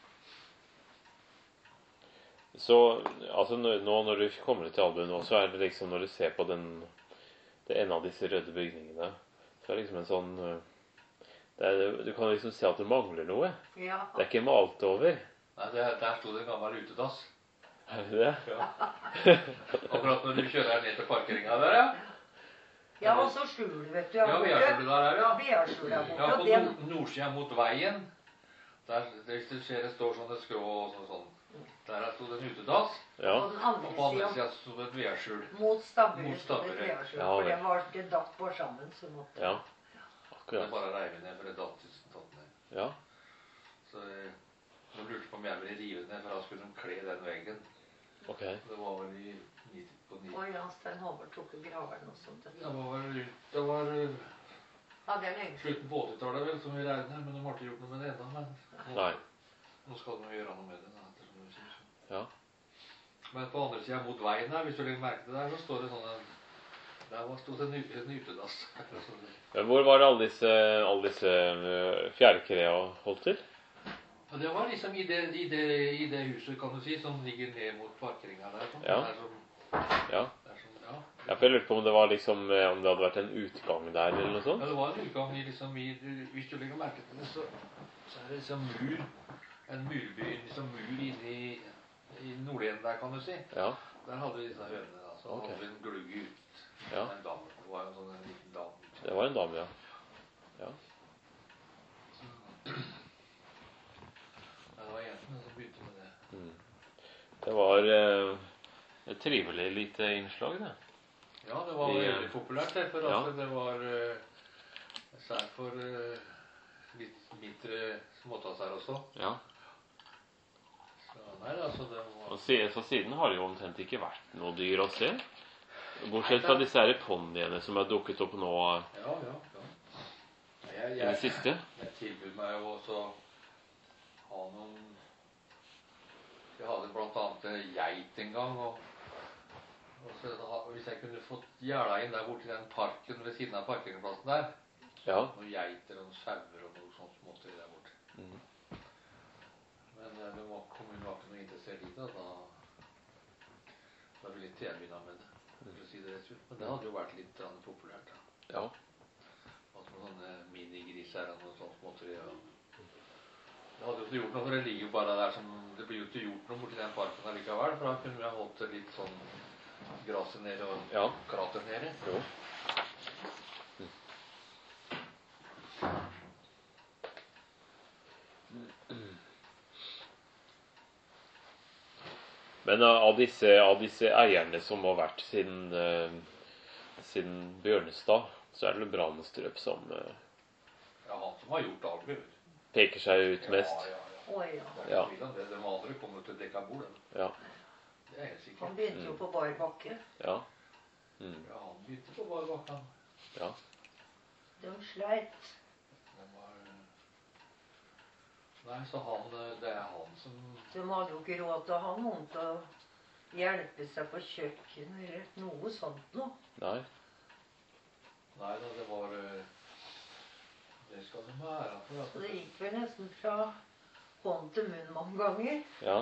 Så, altså nå nå når du kommer til albumet nå, så er det liksom, når du ser på den, det ene av disse røde bygningene, så er det liksom en sånn, eh, det er, du kan liksom se at det mangler noe. Ja. Det er ikke malt over. Nei, det, der sto det en gammel utedass. Er det det? Ja. Akkurat når du kjører ned til parkeringa der, ja. Ja, og så skjul, vet du. Ja, vedskjulet der er, ja. Vedskjul der borte. Ja, og på den- nord nordsida mot veien. Der, hvis du ser det står sånne skrå og sånn, sånn. Der sto det en utedass. Ja, Og den Og på andre andre sida sida sto det et vedskjul. mot stabburet Mot stod det stabburet. vedskjul. Ja, For vel. det var det datt på sammen, så måtte ja, Det akkurat. bare reiv vi ned, for det datt datt ned. Ja, Så eh, de lurte på om jeg ville rive ned, for da skulle de kle den veggen. ok. Det var vel i ni- på ni... Oi, ja, Stein Håvard tok jo graveren og sånt. Det var vel rundt- det var eh, Ja, det er lenge siden. slutten på åttitallet vel, som vi regner, men de har ikke gjort noe med det ennå. Men nå, Nei. nå skal de jo gjøre noe med det. Da, ettersom du sier. Ja, Men på andre sida mot veien her, hvis du legger merke til det der, så står det sånn en Der var- sto det en, u- en utedass. men hvor var det alle disse, alle disse eh, fjærkrea holdt til? Og det var liksom i det, i, det, i det huset, kan du si, som ligger ned mot parkeringa der. Sånn. Ja. Det er som, Ja, det er som, ja. ja, for jeg lurte på om det var liksom, eh, om det hadde vært en utgang der, eller noe sånt? Ja, det var en utgang i liksom i, hvis du legger merke til det, så, så er det liksom mur, en murby, liksom mur inni i nordenden der, kan du si. Ja, Der hadde vi disse hønene, da. Så Ok. hadde vi en glugge ut. Ja. En dam. Det var jo en sånn en liten dam. det var en dame, ja. Ja, Ja, det var jentene som begynte med det. mm. Det var eh, et trivelig lite innslag, det. Ja, det var Vi, eh, veldig populært, det, for ja. at det var uh, sær for eh, litt mindre småtasser også. Ja, Så nei, altså, det var... og si- så siden har det jo omtrent ikke vært noe dyr å se. Bortsett fra disse her ponniene som har dukket opp nå Ja, ja, ja. Jeg, i det jeg, siste. jeg tilbød meg jo også ha noen... Jeg hadde blant annet en geit en gang, og, og så, da- hvis jeg kunne fått gjerda inn der borte i den parken ved siden av parkeringsplassen der, Ja, noen geiter og noen sauer og noe sånt småtteri der borte. mm. Men eh, det var, kommunen var ikke noe interessert i det, og da, da ville ikke jeg begynne med det, for å si det rett ut. Men det hadde jo vært litt grann populært, da. Ja, Altså med sånne minigriser og noe sånt småtteri. Og... Det hadde jo ikke gjort noe, for det ligger jo bare der som... Det blir jo ikke gjort noe borti den parken allikevel, for da kunne vi ha holdt det litt sånn graset nede og ja, krater nede. jo. Men av av disse, av disse eierne som har vært siden, eh, siden Bjørnestad, så er det vel Brandstrup som eh, Ja, han som har gjort alt, vet du. peker seg ut mest. Ja, ja, ja. Oi, ja. Det er Ja. ikke tvil om det. De andre kommer til å dekke bord, dem. Ja, Det er helt sikkert. Han begynte jo på bar bakke. ja. Mm, Ja, han begynte på bar bakke. ja. De sleit. Det var... Nei, så han, det er han som... De hadde jo ikke råd til å ha noen til å hjelpe seg på kjøkken eller noe sånt noe. Nei. Nei da, det var... eh, Det skal de være for. Så Altså. det gikk vel nesten fra hånd til munn mange ganger. Ja.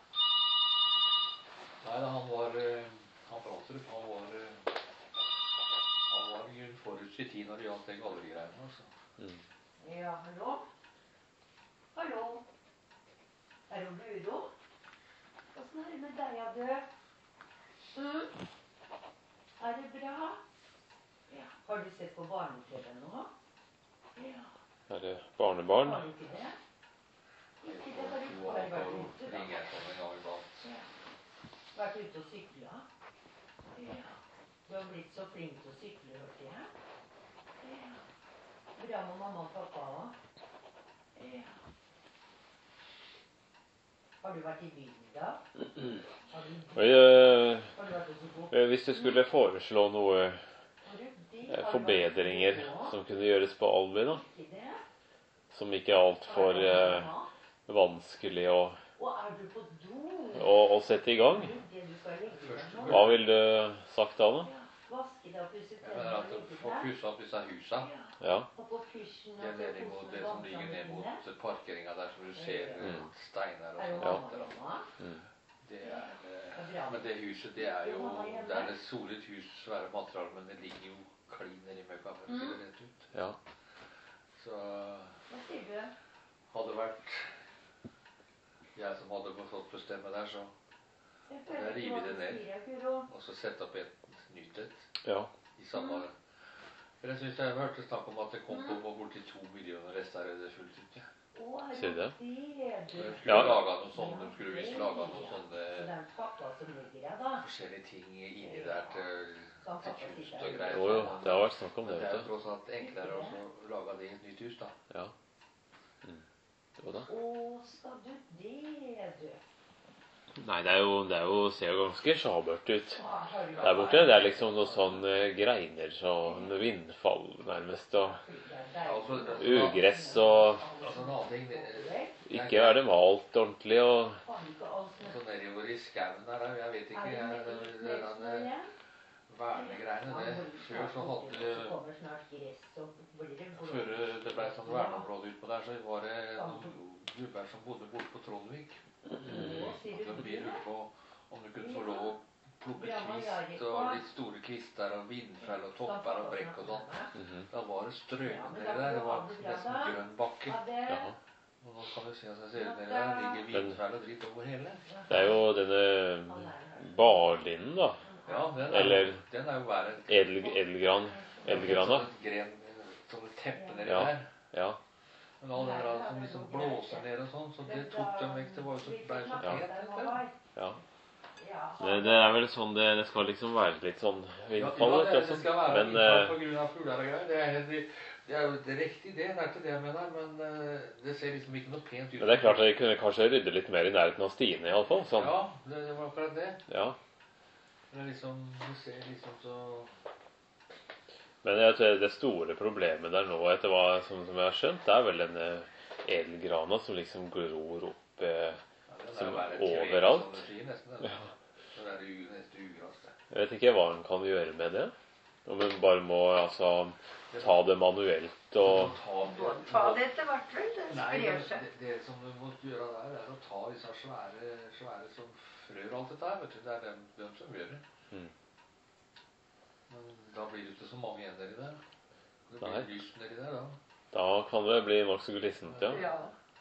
Nei da, han var... eh, Han Brandstrup, han var... eh, Han var i en forut i tid når det gjaldt det gallerigreiene, altså. Mm. Ja, hallo? Hallo? Er det Budo? Åssen er det med deg, ja, du? Mm. Er det bra? Ja. Har du sett på barne-T V nå? Ja. Er det barnebarn? Har du ikke det? Ikke det, har du bare vært ute, da? Ja. Vært ute og sykla? Ja. Du har blitt så flink til å sykle, hørte jeg? Ja. Bra med mamma og pappa også? Ja. Har du vært i byen da? Har du, Og, eh, har du vært og så god? eh, hvis du skulle foreslå noe Har du det? eh, Har du forbedringer vært på? som kunne gjøres på Albi, da, Ikke det? som ikke er altfor eh, vanskelig å, Og er du på do? å, å sette i gang, Er det det du skal legge deg nå? hva ville du sagt da, da? Ja. Vaske deg og pusse Jeg mener tennene at og legge få deg? pussa opp disse husa. Ja. Ja. Og på pysjen Det er og nede til mot kosen det og som ligger ned vannflammene. mot parkeringa der, som du ser Mm. steiner og Er det sånt. mamma etter. hjemme? Mm. Det er, eh, Det er bra. men det huset, det er jo Det er et solid hus, svære materialer, men det ligger jo klin nedi møkka, for å si det rett ut. Ja. Så Hva sier du? hadde det vært jeg som hadde fått bestemme der, så Jeg Da føler ikke river hva det du ned. sier, Kuro. og så sette opp et nytt et Ja. i samme For jeg synes jeg hørte snakk om at det kom på borti to millioner restaurerte fullt ut. Ja. Å, er Sier du det? det De du? skulle Ja. laga noe sånt, de skulle visst laga noe Så sånne det er en pappa som ligger her, da? forskjellige ting inni der til, Kan til pappa kunst sitte og her? greier. Jo, jo, det har vært snakk om Men det, det er jo vet du. tross alt enklere å lage det i et nytt hus, da. Ja. Mm. Jo da. Å, skal du det, du? Nei, det er jo, det er jo, ser jo ganske sjabert ut Hva har du der borte. Det er liksom noe sånn eh, greiner sånn vindfall nærmest, og Altså, altså, ugress, og altså en annen ting det- ikke er det malt ordentlig, og Så nedover i skauen der, jeg vet ikke jeg, det, det, det, det vernegreiene det, Før så hadde Før det ble sånn verneområde utpå der, så var det noen gubber som bodde borte på Trollvik. De lurte på om du kunne få lov å plukke kvist og litt store kvister og vindfell og topper og brekk og sånn. Mhm. Da var det strøket nedi der. Det var nesten grønn bakke. Jaha. Og nå kan du se at jeg ser ut nedi der. Det ligger vindfell og dritt over hele. Det er jo denne barlinden, da. Ja, den er, Eller den er jo verre. edel, edelgran. Edelgrana. Som et gren, som et teppe nedi Ja. der. Ja. Men all den der som liksom blåser ned og sånn, så det tok dem vekk. Det var jo så, ble så Ja. pent. vet du. Ja. Det, det er vel sånn det, det skal liksom være litt sånn vindfall. Ja, vet det, du, det skal være Men vindfall eh, på grunn av fugler og greier. Det er, helt, det er jo det er riktig, det. Det er ikke det jeg mener. Men eh, det ser liksom ikke noe pent ut. men det er klart at de kunne kanskje rydde litt mer i nærheten av stiene, iallfall. Sånn. Ja, det, det var akkurat det. Ja. Det er liksom, det ser liksom så Men jeg tror det store problemet der nå, etter hva som, som jeg har skjønt, det er vel denne edelgrana som liksom gror opp eh, ja, den er som jo bare et tre, overalt. som du sier, nesten. Den. Det er u, nesten ugras, det. Jeg vet ikke hva en kan gjøre med det. Om en bare må altså ta det manuelt og Ta, Ta det etter hvert, vel. Det Nei, sprer det, seg. det, det som du må gjøre der, er å ta disse svære, svære som frør alt dette her. Vet du. Det er dem, dem som gjør det. Mm. Men da blir det ikke så mange igjen nedi der. Det blir Nei. lyst nedi der, da. Da kan det bli nokså glissent, ja. Ja.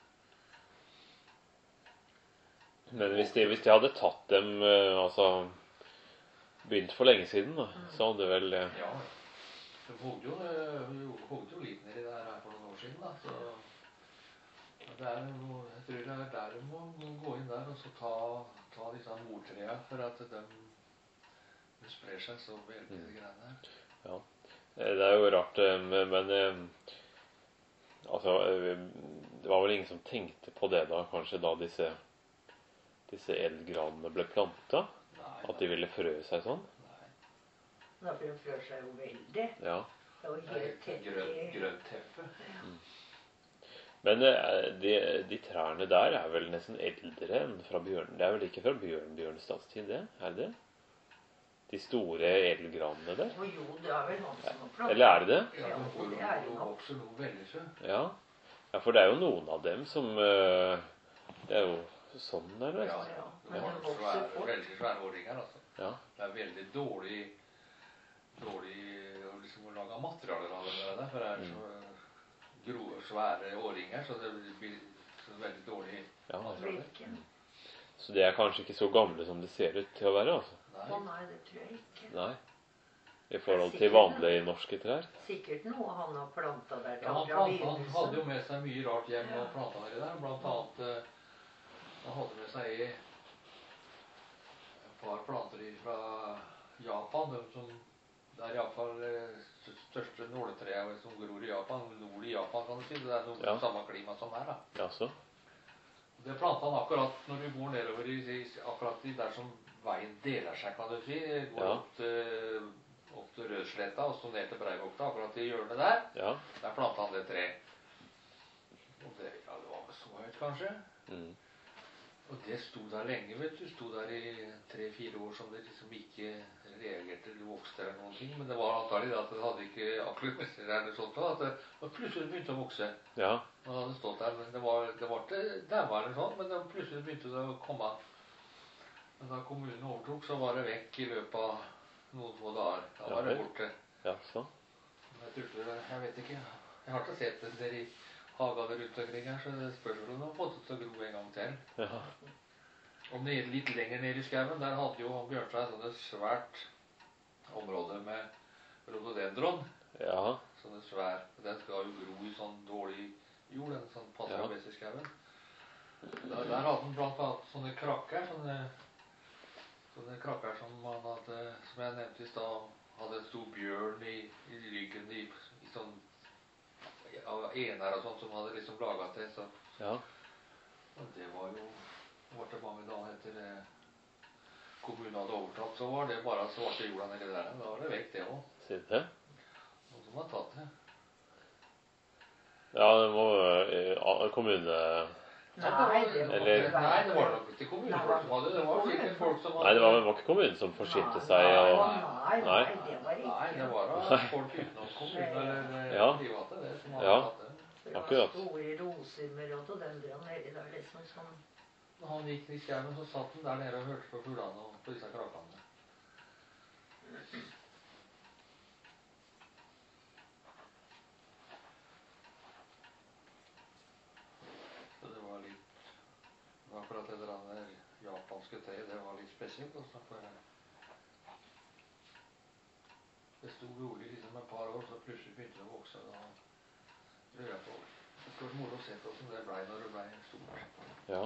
Men hvis de, hvis de hadde tatt dem eh, altså begynt for lenge siden, da, så hadde vel eh, Ja. De hogde jo, eh, hogde jo litt nedi der her for noen år siden, da. Så det er jo, jeg tror det er der de må gå inn der og så ta, ta disse mortrea, for at de, de sprer seg så veldig, de greiene her. Ja. Eh, Det er jo rart, eh, men, men eh, altså eh, det var vel ingen som tenkte på det da, kanskje da disse disse eldgranene ble planta? Nei, At de ville frø seg sånn? nei. Da frør seg jo veldig. Ja. Det var Det er helt et tett grønt, i grønt teppe. Men eh, de, de trærne der er vel nesten eldre enn fra Bjørn. Det er vel ikke fra Bjørn Bjørnstads tid, det? Er det? De store edelgranene der? Og jo, det er vel noen som har plantet. Eller er det det? Ja, Ja, de, det er det de nok. vokser noe veldig før. Ja. Ja, for det er jo noen av dem som eh, Det er jo sånn nærmest. Ja, Ja, de men har de vokser svære, fort. veldig svære årringer, altså. Ja. Det er veldig dårlig, dårlig å liksom å lage materialer av det der, for det er så grove, svære årringer, så det blir så veldig dårlig Ja. materialer. Hvilken? Så det er kanskje ikke så gamle som det ser ut til å være, altså? Å Nei. nei, det tror jeg ikke. Nei. I forhold til vanlige norske trær? Sikkert noe han har planta der. Ja, han, fra planta, han begynnelsen. hadde jo med seg mye rart hjem Ja. og planta nedi der. Blant annet eh, han hadde med seg et par planter fra Japan. De som, det er iallfall det største nåletreet som gror i Japan. Nord i Japan, kan du si. Det er noe Ja. samme klima som her, da. Jaså? Det planta han akkurat når du går nedover i, i akkurat i der som veien deler seg, kan du si. Går Ja. opp til, opp til Rødsletta og så ned til Breivåkta, akkurat i hjørnet der. Ja. Der planta han det treet. Og det, ja, det var vel så høyt, kanskje. Mm. Og det sto der lenge, vet du. Sto der i tre-fire år som det liksom ikke reagerte eller vokste eller noen ting. Men det var antagelig at det hadde ikke akkurat eller sånt, at det, og plutselig begynte å vokse. Ja. Han hadde stått der, men det var, det var ikke daua eller sånn, men det plutselig begynte det å komme. Men da kommunen overtok, så var det vekk i løpet av noen få dager. Da var det borte. Jaså? Men Jeg, tror ikke, jeg vet ikke. Jeg har ikke sett det der i hagene rundt omkring her, så det spørs om de har fått det til å gro en gang til. Ja. Og ned, litt lenger ned i skauen, der hadde jo Bjørnstad sånn et svært område med rhododendron. Ja. Sånn et svær. Den skal jo gro i sånn dårlig jord, den sånn passer Ja. best i skauen. Der, der hadde han blant annet sånne krakker, sånne, sånne krakker som han hadde, som jeg nevnte i stad, hadde en stor bjørn i, i ryggen i, i sånn av ener og sånt som hadde liksom laget til, så Ja. og det var jo det var ikke mange dager etter det kommunen hadde overtatt, så var det bare svarte jorda nedi der. Da var det vekk, det også. Sier du det? Noen som har tatt det. Ja, det må eh, kommune... Nei, det var Eller, ikke nei, det var nok ikke kommunefolk som hadde det. Det var sikkert folk som hadde Nei, det var, det var ikke kommunen som forsynte seg Å og... nei, nei, det var Nei, det ikke. var da folk utenom kommunen eller Ja. private det som hadde Ja. tatt det. Det var akkurat. store roser med rhododendron nedi der, liksom sånn. Når han gikk i skauen, så satt han der nede og hørte på fuglene og på disse krakene. Så det var litt det var akkurat det der japanske treet, det var litt spesielt også, for det sto rolig liksom et par år, så plutselig begynte det å vokse. Da lurer jeg på det skulle vært moro å se hvordan det ble når det ble stort. Ja.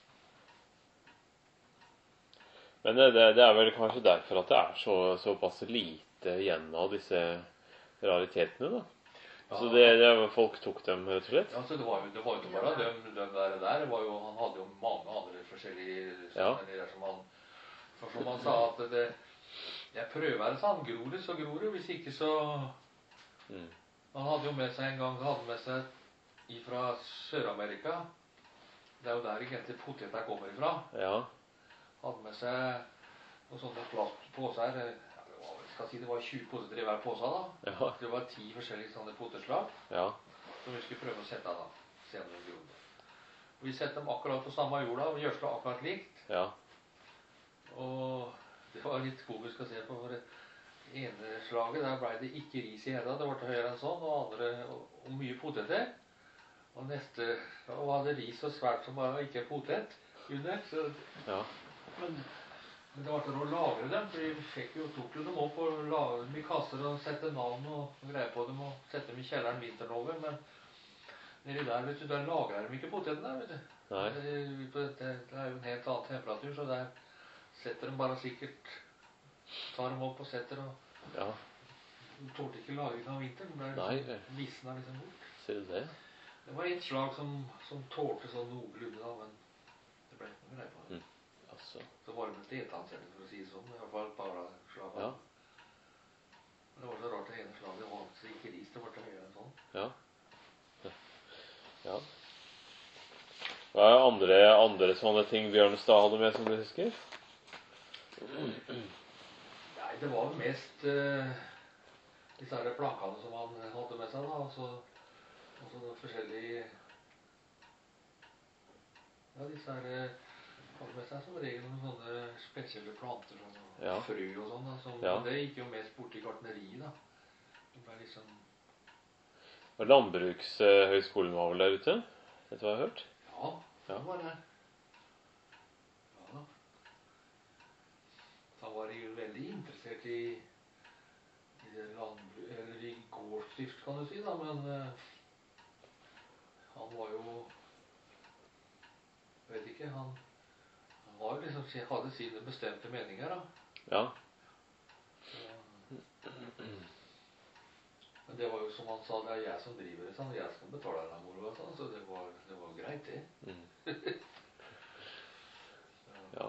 Men det, det, det er vel kanskje derfor at det er så, såpass lite igjen av disse raritetene, da. Så det, det folk tok dem, rett og slett? Ja, så det var jo det var jo ikke bare dem, dem der, der. Det var jo, han hadde jo mange andre forskjellige Ja. sånne der som han, for som han sa at det, jeg prøver det, sa han, gror det, så gror det, hvis ikke så... Mm. Han hadde jo med seg en gang, han hadde med seg ifra Sør-Amerika. Det er jo der egentlig poteter kommer ifra. Ja. Hadde med seg noen sånne plastpåser. Ja, det var, jeg skal si det var tjue poteter i hver påse da. Ja. Det var ti forskjellige sånne potetslag Ja. som vi skulle prøve å sette da. Se om de grodde. Og vi setter dem akkurat på samme jorda, og gjødsla akkurat likt. Ja. Og det var litt komisk å se på, for det ene slaget, der ble det ikke ris i enda, det var til høyere enn sånn, og andre, og, og mye poteter. Og neste, og hadde ris så svært som bare ikke potet under, så, Ja. men, men det var til å lagre dem, for vi fikk jo, tok jo dem opp og lagre dem i kasser og sette navn og greie på dem og sette dem i kjelleren vinteren over, men nedi der, vet du, der lagrer de ikke potetene, vet du. Nei. Det, det, det er jo en helt annen temperatur, så der setter de bare sikkert, tar dem opp og setter, og Ja. de tålte ikke lagring av vinteren, det Nei. er liksom, visner liksom bort. Ser du det? Det var et slag som, som tålte sånn noenlunde da, men det ble ikke noe greie på det. Mm. Altså. Så var det med stetansetter, for å si det sånn, i hvert fall et par av slagene. Ja. Men det var så rart det ene slaget, det var altså ikke ris, det var til høyere enn sånn. Ja. Ja. Hva er andre, andre sånne ting Bjørnstad hadde med som du husker? Nei, det var jo mest uh, disse her plankene som han hadde med seg da, altså, altså forskjellige, ja, disse her uh, hadde med seg som regel noen sånne spesielle planter, sånn, og Ja. frø og sånn, da, som, Ja. det gikk jo mest bort i gartneriet da. Det ble liksom, Og Landbrukshøgskolen var vel der ute? Dette har jeg hørt? ja, Ja. det var det. kan du si da, men uh, han var jo, jeg vet ikke, han, han var jo liksom, hadde sine bestemte meninger da. Ja. Så, men det var jo som han sa, det er jeg som driver det, sånn, jeg skal betale denne moroa, sånn, så det var, det var greit det. Mm. Ja.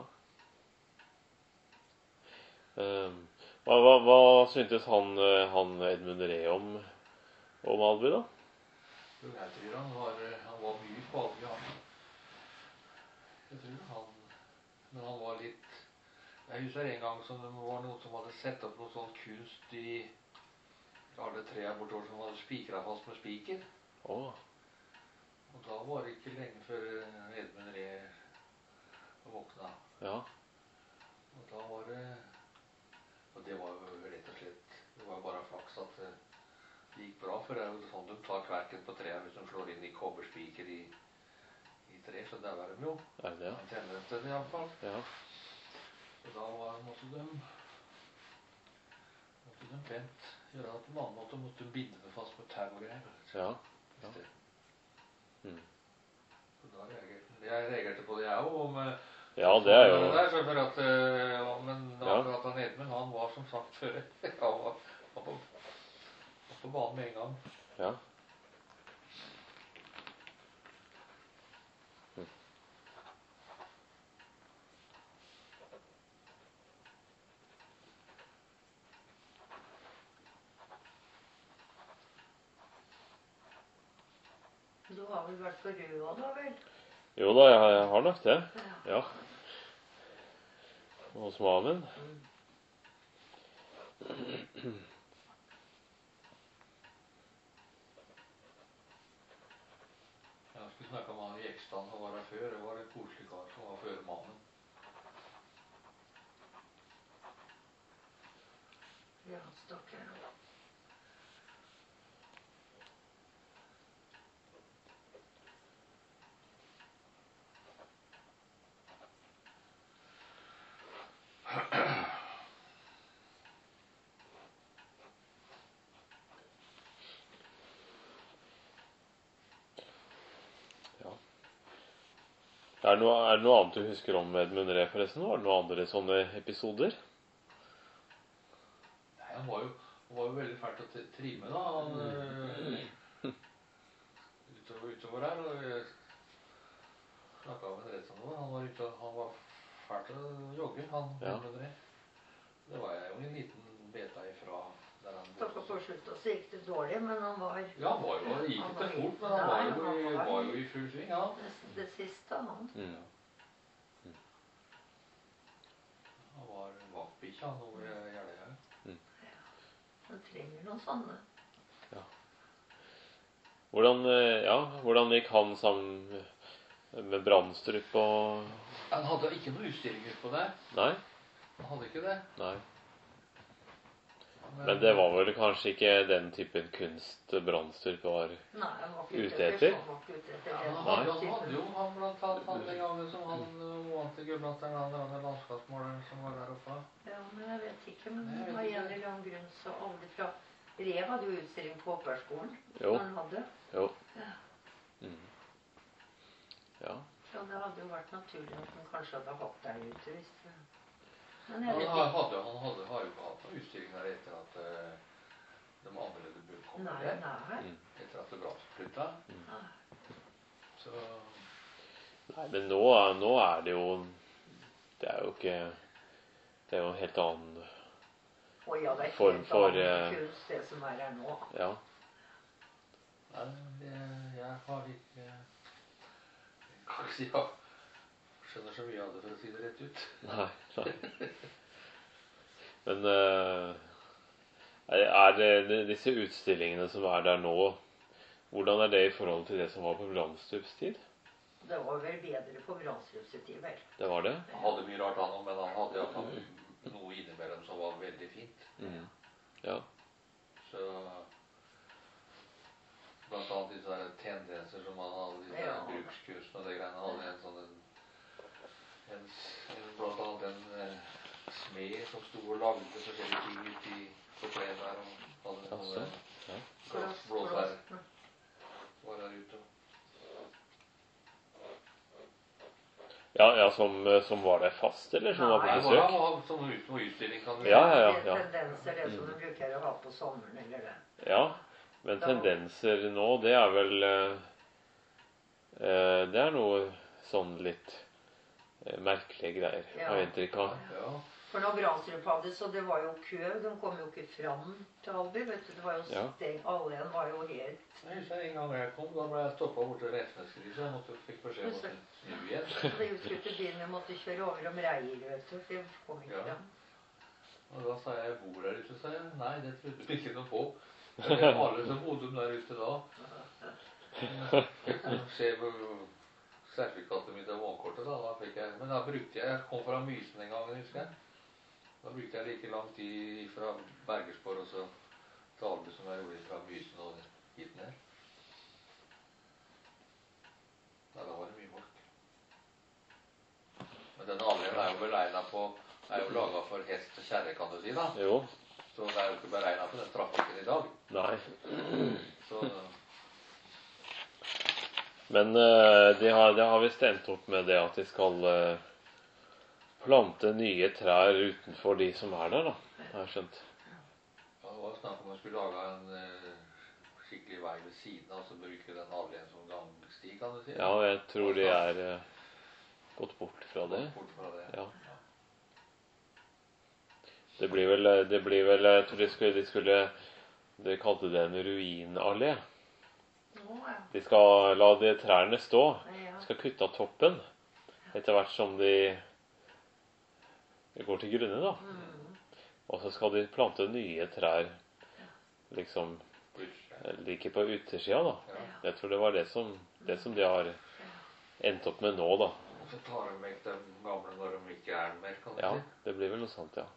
Um, hva, hva, hva syntes han, han Edmund Ree om, om Albue da? Jo, jeg tror han var, han var mye på Albue, han. Jeg tror han, men han var litt, jeg husker en gang som det var noen som hadde sett opp noe sånn kunst i alle tre bortover som hadde spikret fast med spiker. Åh. Og da var det ikke lenge før Edmund Ree våkna. Ja. Og da var det, og det var jo rett og slett, det var jo bare flaks at det gikk bra, for det er jo sånn de tar kverken på treet hvis de slår inn i kobberspiker i, i tre, så der var de jo. Er det? Han kjenner etter det i alle fall. Ja. Så da var, måtte de, måtte de pent gjøre det på en annen måte, måtte de binde det fast med tau og greier. Ja. Ja. Mm. Så da reagerte jeg reagerte på det jeg også, om ja, det er jo det der, så for at, ja, men ja. akkurat han Edmund, han var som sagt før han var, var, på, var på banen med en gang. Ja. Mm. Du har vel vært på Røa da, vel? Jo da, jeg, jeg har nok det. Ja. Ja. Hos maven. Mm. Jeg skulle snakke med han i Ekstad, han var der før, det var en koselig kar som var før mannen. Ja, stakkar. Er det, noe, er det noe annet du husker om Edmund Ree forresten? Var det noen andre sånne episoder? Nei, han var jo, han var jo veldig fælt å trimme da, han, øh, utover, utover der, og jeg snakket med en rett som noe, han var ute, han var fælt å jogge, han Ja. Edmund Ree. Det var jeg jo en liten beta ifra der han Takk på slutt, og så gikk det dårlig, men han var... Ja, han var jo, det gikk ikke fort, men han var jo, i, var jo i full sving, ja. Det, det siste, han. Mm. Han var vaktbikkja, han over Jeløya. Han trenger noen sånne. Ja. Hvordan, ja, hvordan gikk han sammen med Brandstrup og... Han hadde ikke noe utstillinger på det. Nei? Han hadde ikke det. Nei. Men det var vel kanskje ikke den typen kunst Brandstrup var Nei, han var ikke ute etter? Han var ikke ute etter Ja, det. han hadde, han hadde jo han blant annet han den gangen som han vant til Gudbrandsdalen, han var den landskapsmåleren som var der oppe. Ja, men jeg vet ikke, men Nei, jeg vet av en ikke. eller annen grunn så aldri fra... Ree hadde jo utstilling på Åperskolen. Jo. Han hadde. Jo. Ja. Mm. Ja. Så det hadde jo vært naturlig at han kanskje hadde hatt der ute, hvis det... Men jeg Han vet hadde, ikke. hadde, han hadde, har jo ikke hatt noen utstillinger etter at uh, de andre burde komme Nei, der. nei. Mm. Etter at det bratt flytta. Nei. Så Nei, men nå, er- nå er det jo... Det er jo ikke... Det er jo en helt annen... Å ja, det er Form helt for, annen eh, kunst det som er her nå. Ja. nei, det, jeg har ikke jeg kan ikke si ja. Skjønner så mye av det for å si det rett ut. Nei, nei. Men eh, er det disse utstillingene som er der nå, hvordan er det i forhold til det som var på Brandstrups tid? Det var vel bedre på Brandstrups tid, vel. Det var det? Han hadde mye rart han, men han hadde i hvert fall noe innimellom som var veldig fint. Mm. Ja. Så blant annet disse her tendenser som han hadde, disse Ja. her brukskunsten og det greiene, han hadde en sånn en, en, blant annet en eh, smed som sto og lagde forskjellige ting ut i på plenen der, og hadde Jaså, noe ja. blås- blåsvær var der ute. Ja, ja som, som var der fast, eller som var på Nei, besøk? bare var sånn ut på utstilling, kan du si. Ja, ja, ja, Det ja. er tendenser, det som du bruker å ha på sommeren, eller det. Ja, men tendenser nå, det er vel eh, eh, Det er noe sånn litt eh, merkelige greier, Ja. har jeg inntrykk av. Ja. For når Brandsrup hadde, så det var jo kø, de kom jo ikke fram til Alby, vet du, det var jo Ja. steng, alle igjen var jo helt, Jeg husker en gang jeg kom, da ble jeg stoppet borte ved Refneskrysset, jeg måtte, fikk beskjed om å snu igjen. det skulle til byen, vi måtte kjøre over om Reier, vet du, for jeg kom ikke Ja. fram. Og da sa jeg, jeg bor der ute, sa jeg. Nei, det trodde du ikke noe på. Det var alle som bodde der ute da. Jeg ser på sertifikatet mitt av vognkortet da, da fikk jeg, men da brukte jeg, jeg kom fra Mysen en gang, husker jeg. Da brukte jeg like lang tid fra Bergersborg og så til Alby som jeg gjorde fra Mysen og hit ned. Ja, da var det mye folk. Men denne Alveren er jo beregnet på, er jo laget for hest og kjerre, kan du si da. Jo. Så det er jo ikke beregnet på den trafikken i dag. Nei. Så Men eh, de har, det har visst endt opp med det at de skal eh, plante nye trær utenfor de som er der, da. Har jeg skjønt. ja, det var snakk om at man skulle lage en eh, skikkelig vei ved siden av, og så bruke den avdelingen som gangsti, kan du si. Ja, jeg tror de er eh, gått bort fra det. Bort fra det. Ja. Det blir vel, det blir vel Jeg tror de skulle, de skulle De kalte det en ruinallé. Å, ja. De skal la de trærne stå. Ja. De skal kutte av toppen etter hvert som de går til grunne, da. Mm. Og så skal de plante nye trær liksom like på utersida, da. Ja. Jeg tror det var det som, det som de har endt opp med nå, da. Og så tar de vekk de gamle når de ikke er mer, kan du Ja, si. det blir vel noe sånt, ja.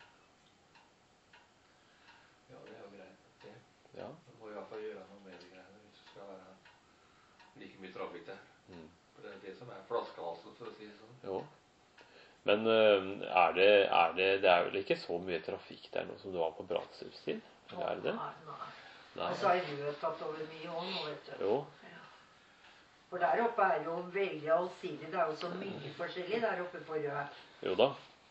Ja, det er jo greit. Det. Ja. Du må i hvert fall gjøre noe med de greiene hvis det skal være like mye trafikk der. Mm. For det er det som er flaskehalsen, for å si det sånn. Jo. Men øh, er, det, er det Det er vel ikke så mye trafikk der nå som det var på Brandstrupstid? Eller er det det? Nei, nei. Nei. Og så har Rød tatt over mye òg nå, vet du. Jo. Ja. For der oppe er jo veldig allsidig. Det er jo så mye forskjellig der oppe på Rød. Jo da.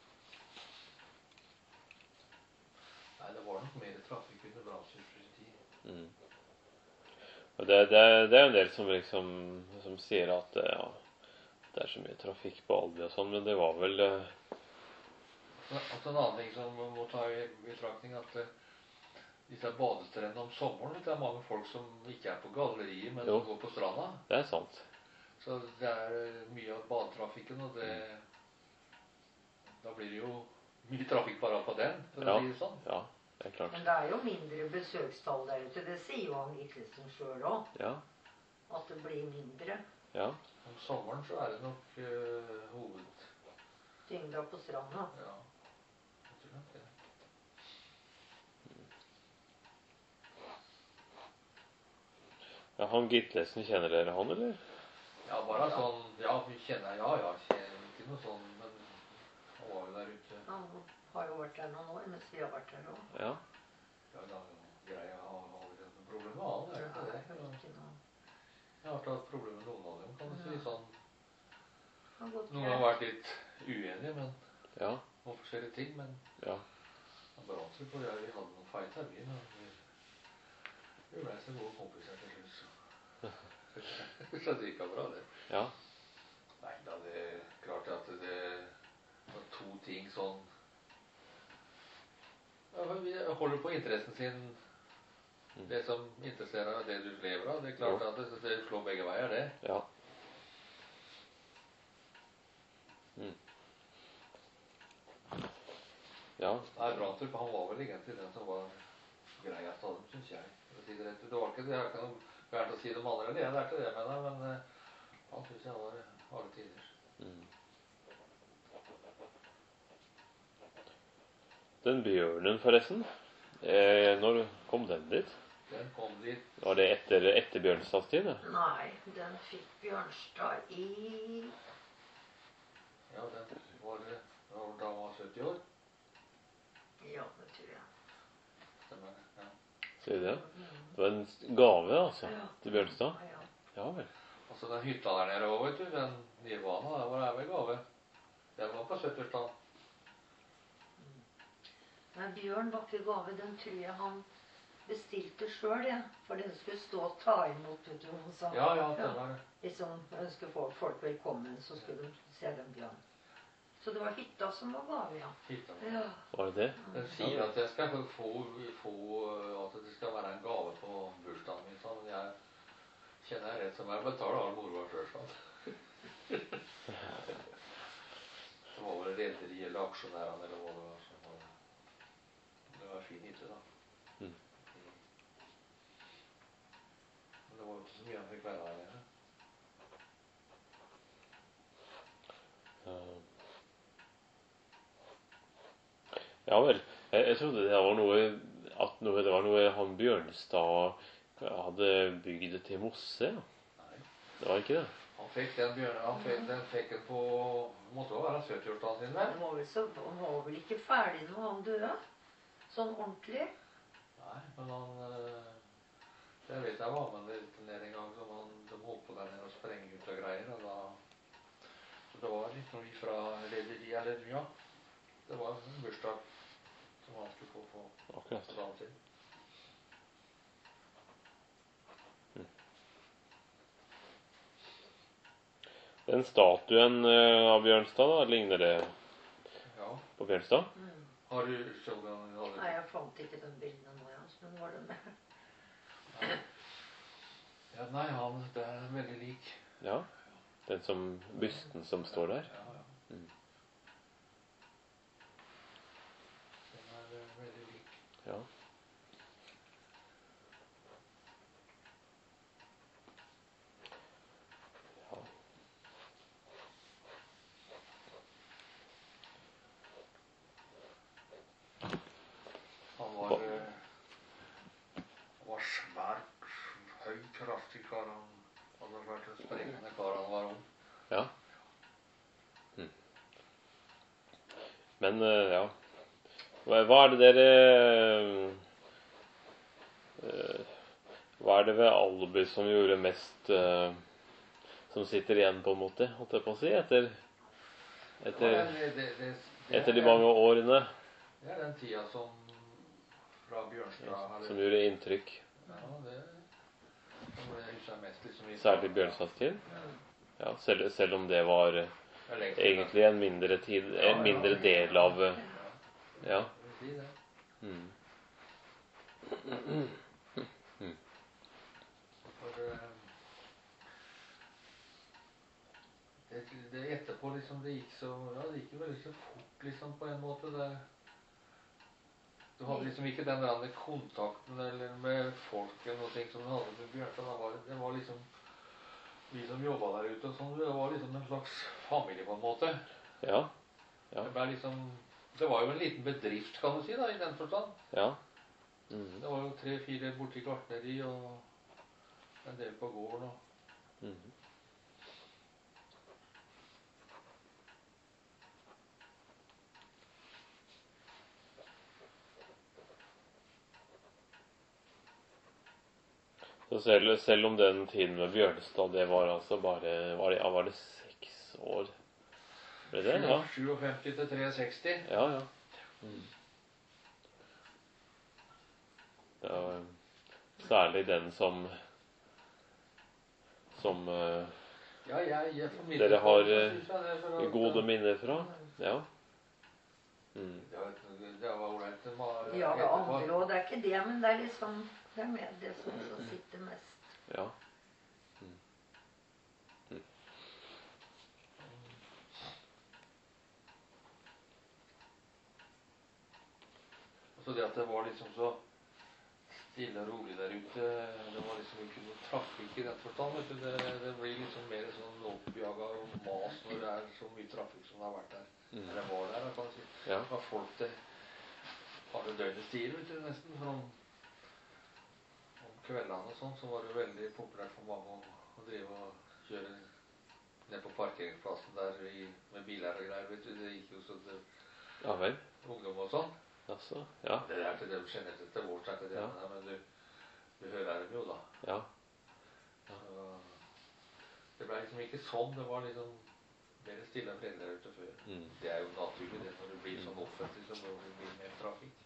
Nei, det var nok mer trafikk under Brandstrupstid. Mm. Og det, det, det er en del som liksom som sier at ja, det er så mye trafikk på Alby og sånn, men det var vel øh, Altså en annen ting som man må ta i betraktning, at uh, disse badestrendene om sommeren, det er mange folk som ikke er på galleriet, men Jo. som går på stranda. Det er sant. Så det er uh, mye av badetrafikken, og det da blir det jo mye trafikk bare på den, for Ja. å si det sånn. Ja, det er klart. Men det er jo mindre besøkstall der ute. Det sier jo han Gitlesen sjøl òg. Ja. At det blir mindre Ja. Om sommeren så er det nok uh, hoved... tyngda på stranda. Ja, jeg tror nok det. Ja, han Gitlesen, kjenner dere han, eller? Ja, bare sånn, ja, vi kjenner, ja, ja, kjenner ikke noe sånn, men han var jo der ute. Han har jo vært der noen år mens vi har vært der òg. Ja. Ja, da greier jeg å ha aldri hatt noe problem med han, er det ikke det? Jeg har ikke hatt problem med noen av dem, kan du si sånn. Noen har vært litt uenige, men Ja. om forskjellige ting, men Ja. han Brandstrup og jeg, vi hadde noen fight her, vi, men vi, vi ble så gode kompiser til slutt, så. Så det gikk bra, det. Ja. Nei, da det er klart at det var to ting sånn. Ja, men vi holder på interessen sin, det som interesserer deg, det du lever av. Det er klart Jo. at det, det slår begge veier, det. Ja. Mm. Ja. Nei, Brandstrup, han var vel egentlig den som var greiest av dem, synes jeg. For å si det rett. Det var ikke det, jeg har ikke noe gærent å si de andre, det er ikke det jeg mener, men eh, han synes jeg var alle tider. Mm. Den bjørnen, forresten. Eh, når kom den dit? Den kom dit. Var det etter, etter Bjørnstads tid? det? Nei, den fikk Bjørnstad i Ja, den var det da han var sytti år. tror jeg. Stemmer det, ja. Sier du det? Mm. Det var en gave, altså, Ja. til Bjørnstad? Ja. Ja vel. Altså den hytta der nede også, vet du, den Nirvana, det var der med gave. Den var på syttiårsdagen. Nei, Bjørn var ikke gave, den tror jeg han bestilte selv, ja. For den skulle stå og ta imot, vet du, han sa. Ja, ja, stemmer det. Liksom ønske folk, folk velkommen, så skulle de se den Bjørn. Så det var hytta som var gave, ja. Hytta. Ja. Var det det? Den sier at jeg skal få, få, at det skal være en gave på bursdagen min, sånn, men jeg kjenner jeg rett som jeg betaler all moroa selv, sånn. Det var vel rederi eller aksjonærene, eller hva det var, som var, det var fin hytte da. Mm. Men det var jo ikke så mye han fikk være der nede. Uh, Ja vel. Jeg, jeg trodde det var noe at noe, det var noe han Bjørnstad hadde bygd til Mosse. Ja. Nei. Det var ikke det? Han fikk den bjørn, han fikk den, fikk den på, måtte jo være syttiårsdagen sin, vel? Han var vel, så, han var vel ikke ferdig når han døde? Sånn ordentlig? Nei, men han, øh, jeg vet jeg var med litt ned en gang, som han, de holdt på der nede og sprenge ut og greier, og da, så det var litt noe fra rederi, eller ja, det var en bursdag som han skulle få på Akkurat. dagen sin. Den statuen eh, av Bjørnstad, da, ligner det Ja, på Bjørnstad? Mm. har du så den hadde? Nei, jeg fant ikke den bilden nå, ja. Men var det med? Ja, nei, han, det er veldig lik. Ja. Den som, bysten som står der? Ja, ja. Mm. Den er øh, veldig lik. Ja. Ja. Han var, øh, han var svært, høy, kraftig kar. Han hadde vært en sprengende kar han var om. Ja. Mm. Men eh, ja. Hva, hva er det dere eh, Hva er det ved Albus som gjorde mest eh, som sitter igjen, på en måte, holdt jeg på å si, etter, etter, Ja, det, det, det, det etter er de den- mange årene Det er den tida som fra Bjørnstad hadde- som gjorde inntrykk? Ja, det som jeg husker mest liksom i Særlig Bjørnstads tid? Ja, selv, selv om det var eh, Det er lenge siden. egentlig en mindre, tid, en mindre del av eh, Ja. Jeg vil si det. Mm. For eh, det, det etterpå liksom, det gikk så, ja, det gikk jo veldig så fort liksom på en måte. Det, du hadde liksom ikke den der kontakten eller med folk eller noe ting som du hadde med Bjørnstad. Det var, det var liksom vi som jobbet der ute og sånn, det var liksom en slags familie på en måte. Ja. Ja. Det ble liksom, det var jo en liten bedrift, kan du si da, i den forstand. Ja. Mm. Det var jo tre-fire borti gartneri og en del på gården og Mm. Så selv, selv om den tiden med Bjørnstad, det var altså bare Var det, ja, var det seks år? Ble det? Ja. syvogfemti til sekstitre. Ja, ja. Mm. Det var særlig den som Som eh, Ja, jeg, jeg formidler dere på har det, så eh, synes jeg det, for at- gode minner fra. Ja. Mm. Det var, det var ålreit. det var- Ja, det etterpå. andre òg. Det er ikke det, men det er liksom det er med det som så sitter mest. Ja. Så det at det var liksom så stille og rolig der ute, det var liksom ikke noe trafikk i den forstand, vet du. Det, det blir liksom mer sånn oppjaga og mas når det er så mye trafikk som det har vært der. Mm. Eller var der, jeg kan si. Ja. Det var folk det hadde døgnets tider, vet du, nesten. For om, om kveldene og sånn, så var det veldig populært for mange å, å drive og kjøre ned på parkeringsplassen der i, med biler og greier, vet du. Det gikk jo så det, Ja vel. ungdom og sånn. Altså, ja. Det er til dem generelt til vårt, er ikke det, Ja. men du, du hører dem jo da. Ja. Så, det ble liksom ikke sånn, det var liksom mer stille og fredelig der ute før. Mm. Det er jo naturlig det, når det blir sånn offentlig, så må det bli mer trafikk.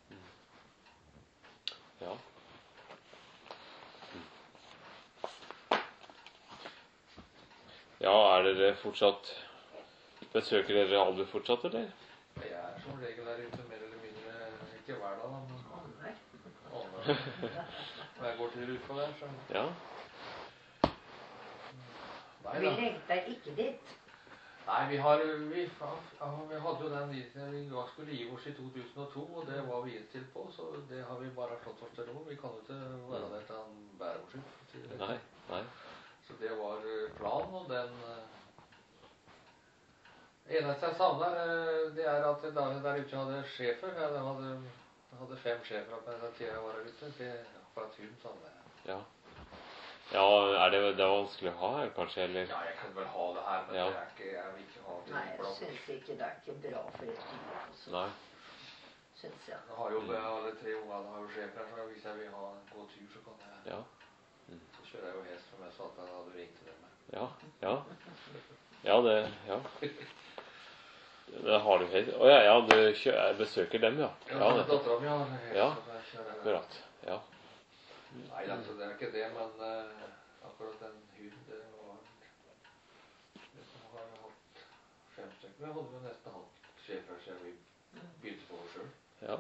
Ja. Ja, er dere fortsatt Besøker dere Albu fortsatt, eller? Jeg er som regel der ute mer eller mindre, ikke hver dag, da, men Annenhver. annenhver. Når jeg går til Rufa der, så Ja. Nei Vi da. lengter ikke dit. Nei, vi har vi, ja, vi hadde jo den ideen vi da skulle gi oss i to tusen og to, og det var vi innstilt på, så det har vi bare slått oss til ro. Vi kan jo ikke være der til han bærer oss ut, for å si det rett. Nei. Nei. Så det var eh, planen, og den eh, eneste jeg savner, eh, det er at da jeg der ute hadde sjefer. Jeg hadde, jeg hadde fem sjefer på den tida jeg var der ute. Det akkurat hun savner jeg. Ja. Ja, er det, det er vanskelig å ha her, kanskje, eller? Ja, jeg kan vel ha det her, men Ja. det er ikke, jeg vil ikke ha det Nei, i jeg blokk. syns ikke det er ikke bra for et liv. Altså. Nei. Syns jeg. Jeg har jo alle tre ungene har jo sjefer, så hvis jeg vil ha en god tur, så kan jeg Ja. Så kjører jeg jo hest, som jeg sa at jeg hadde ringt til dem. Ja. Ja. Ja, det Ja. Det har du helt Å ja, ja, du kjø- besøker dem, ja. Ja, Ja, ja nettopp. datteren min har hest, Ja. så jeg kjører den. Akkurat. Ja. Nei, altså, det er ikke det, men uh, akkurat den hunden, det var det som har hatt fem stykker. Vi hadde jo nesten hatt sjefer siden vi begynte på oss selv. Ja.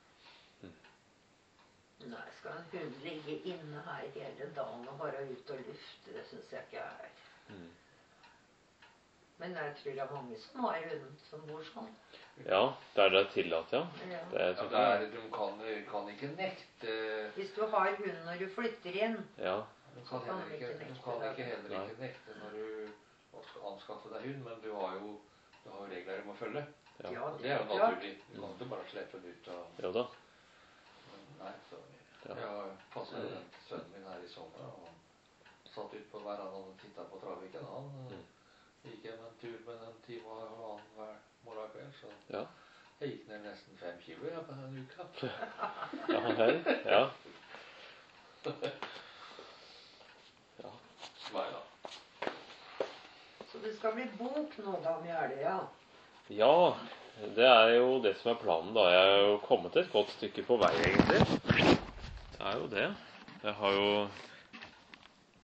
Nei, skal en hund ligge inne her hele dagen og bare ut og lufte, det syns jeg ikke er. Mm. Men jeg tror det er mange som har hund som bor sånn. Ja, der det er tillatt, ja. Ja. Det er, Ja, det er, de kan, kan ikke nekte Hvis du har hund når du flytter inn, Ja. De kan, kan heller de ikke, ikke de nekte kan deg. ikke heller Nei. ikke nekte når du skal anskaffe deg hund, men du har jo, du har jo regler du må følge. Ja. ja, Og det det er er jo klart. naturlig. Du kan ikke bare slippe den ut og Jo da. Nei, så Ja. jeg har passet jo den sønnen min her i sommer, og satt ut på verandaen og tittet på trafikken. Han Mm. gikk hjem en tur med en time og halvannen hver morgen og kveld, så Ja. jeg gikk ned nesten fem kilo ja, på den uka. Ja, hei. Ja. Ja. Nei da. Så det skal bli bok nå da om Jeløya. Ja, det er jo det som er planen, da. Jeg er jo kommet et godt stykke på vei, egentlig. Det er jo det. Jeg har jo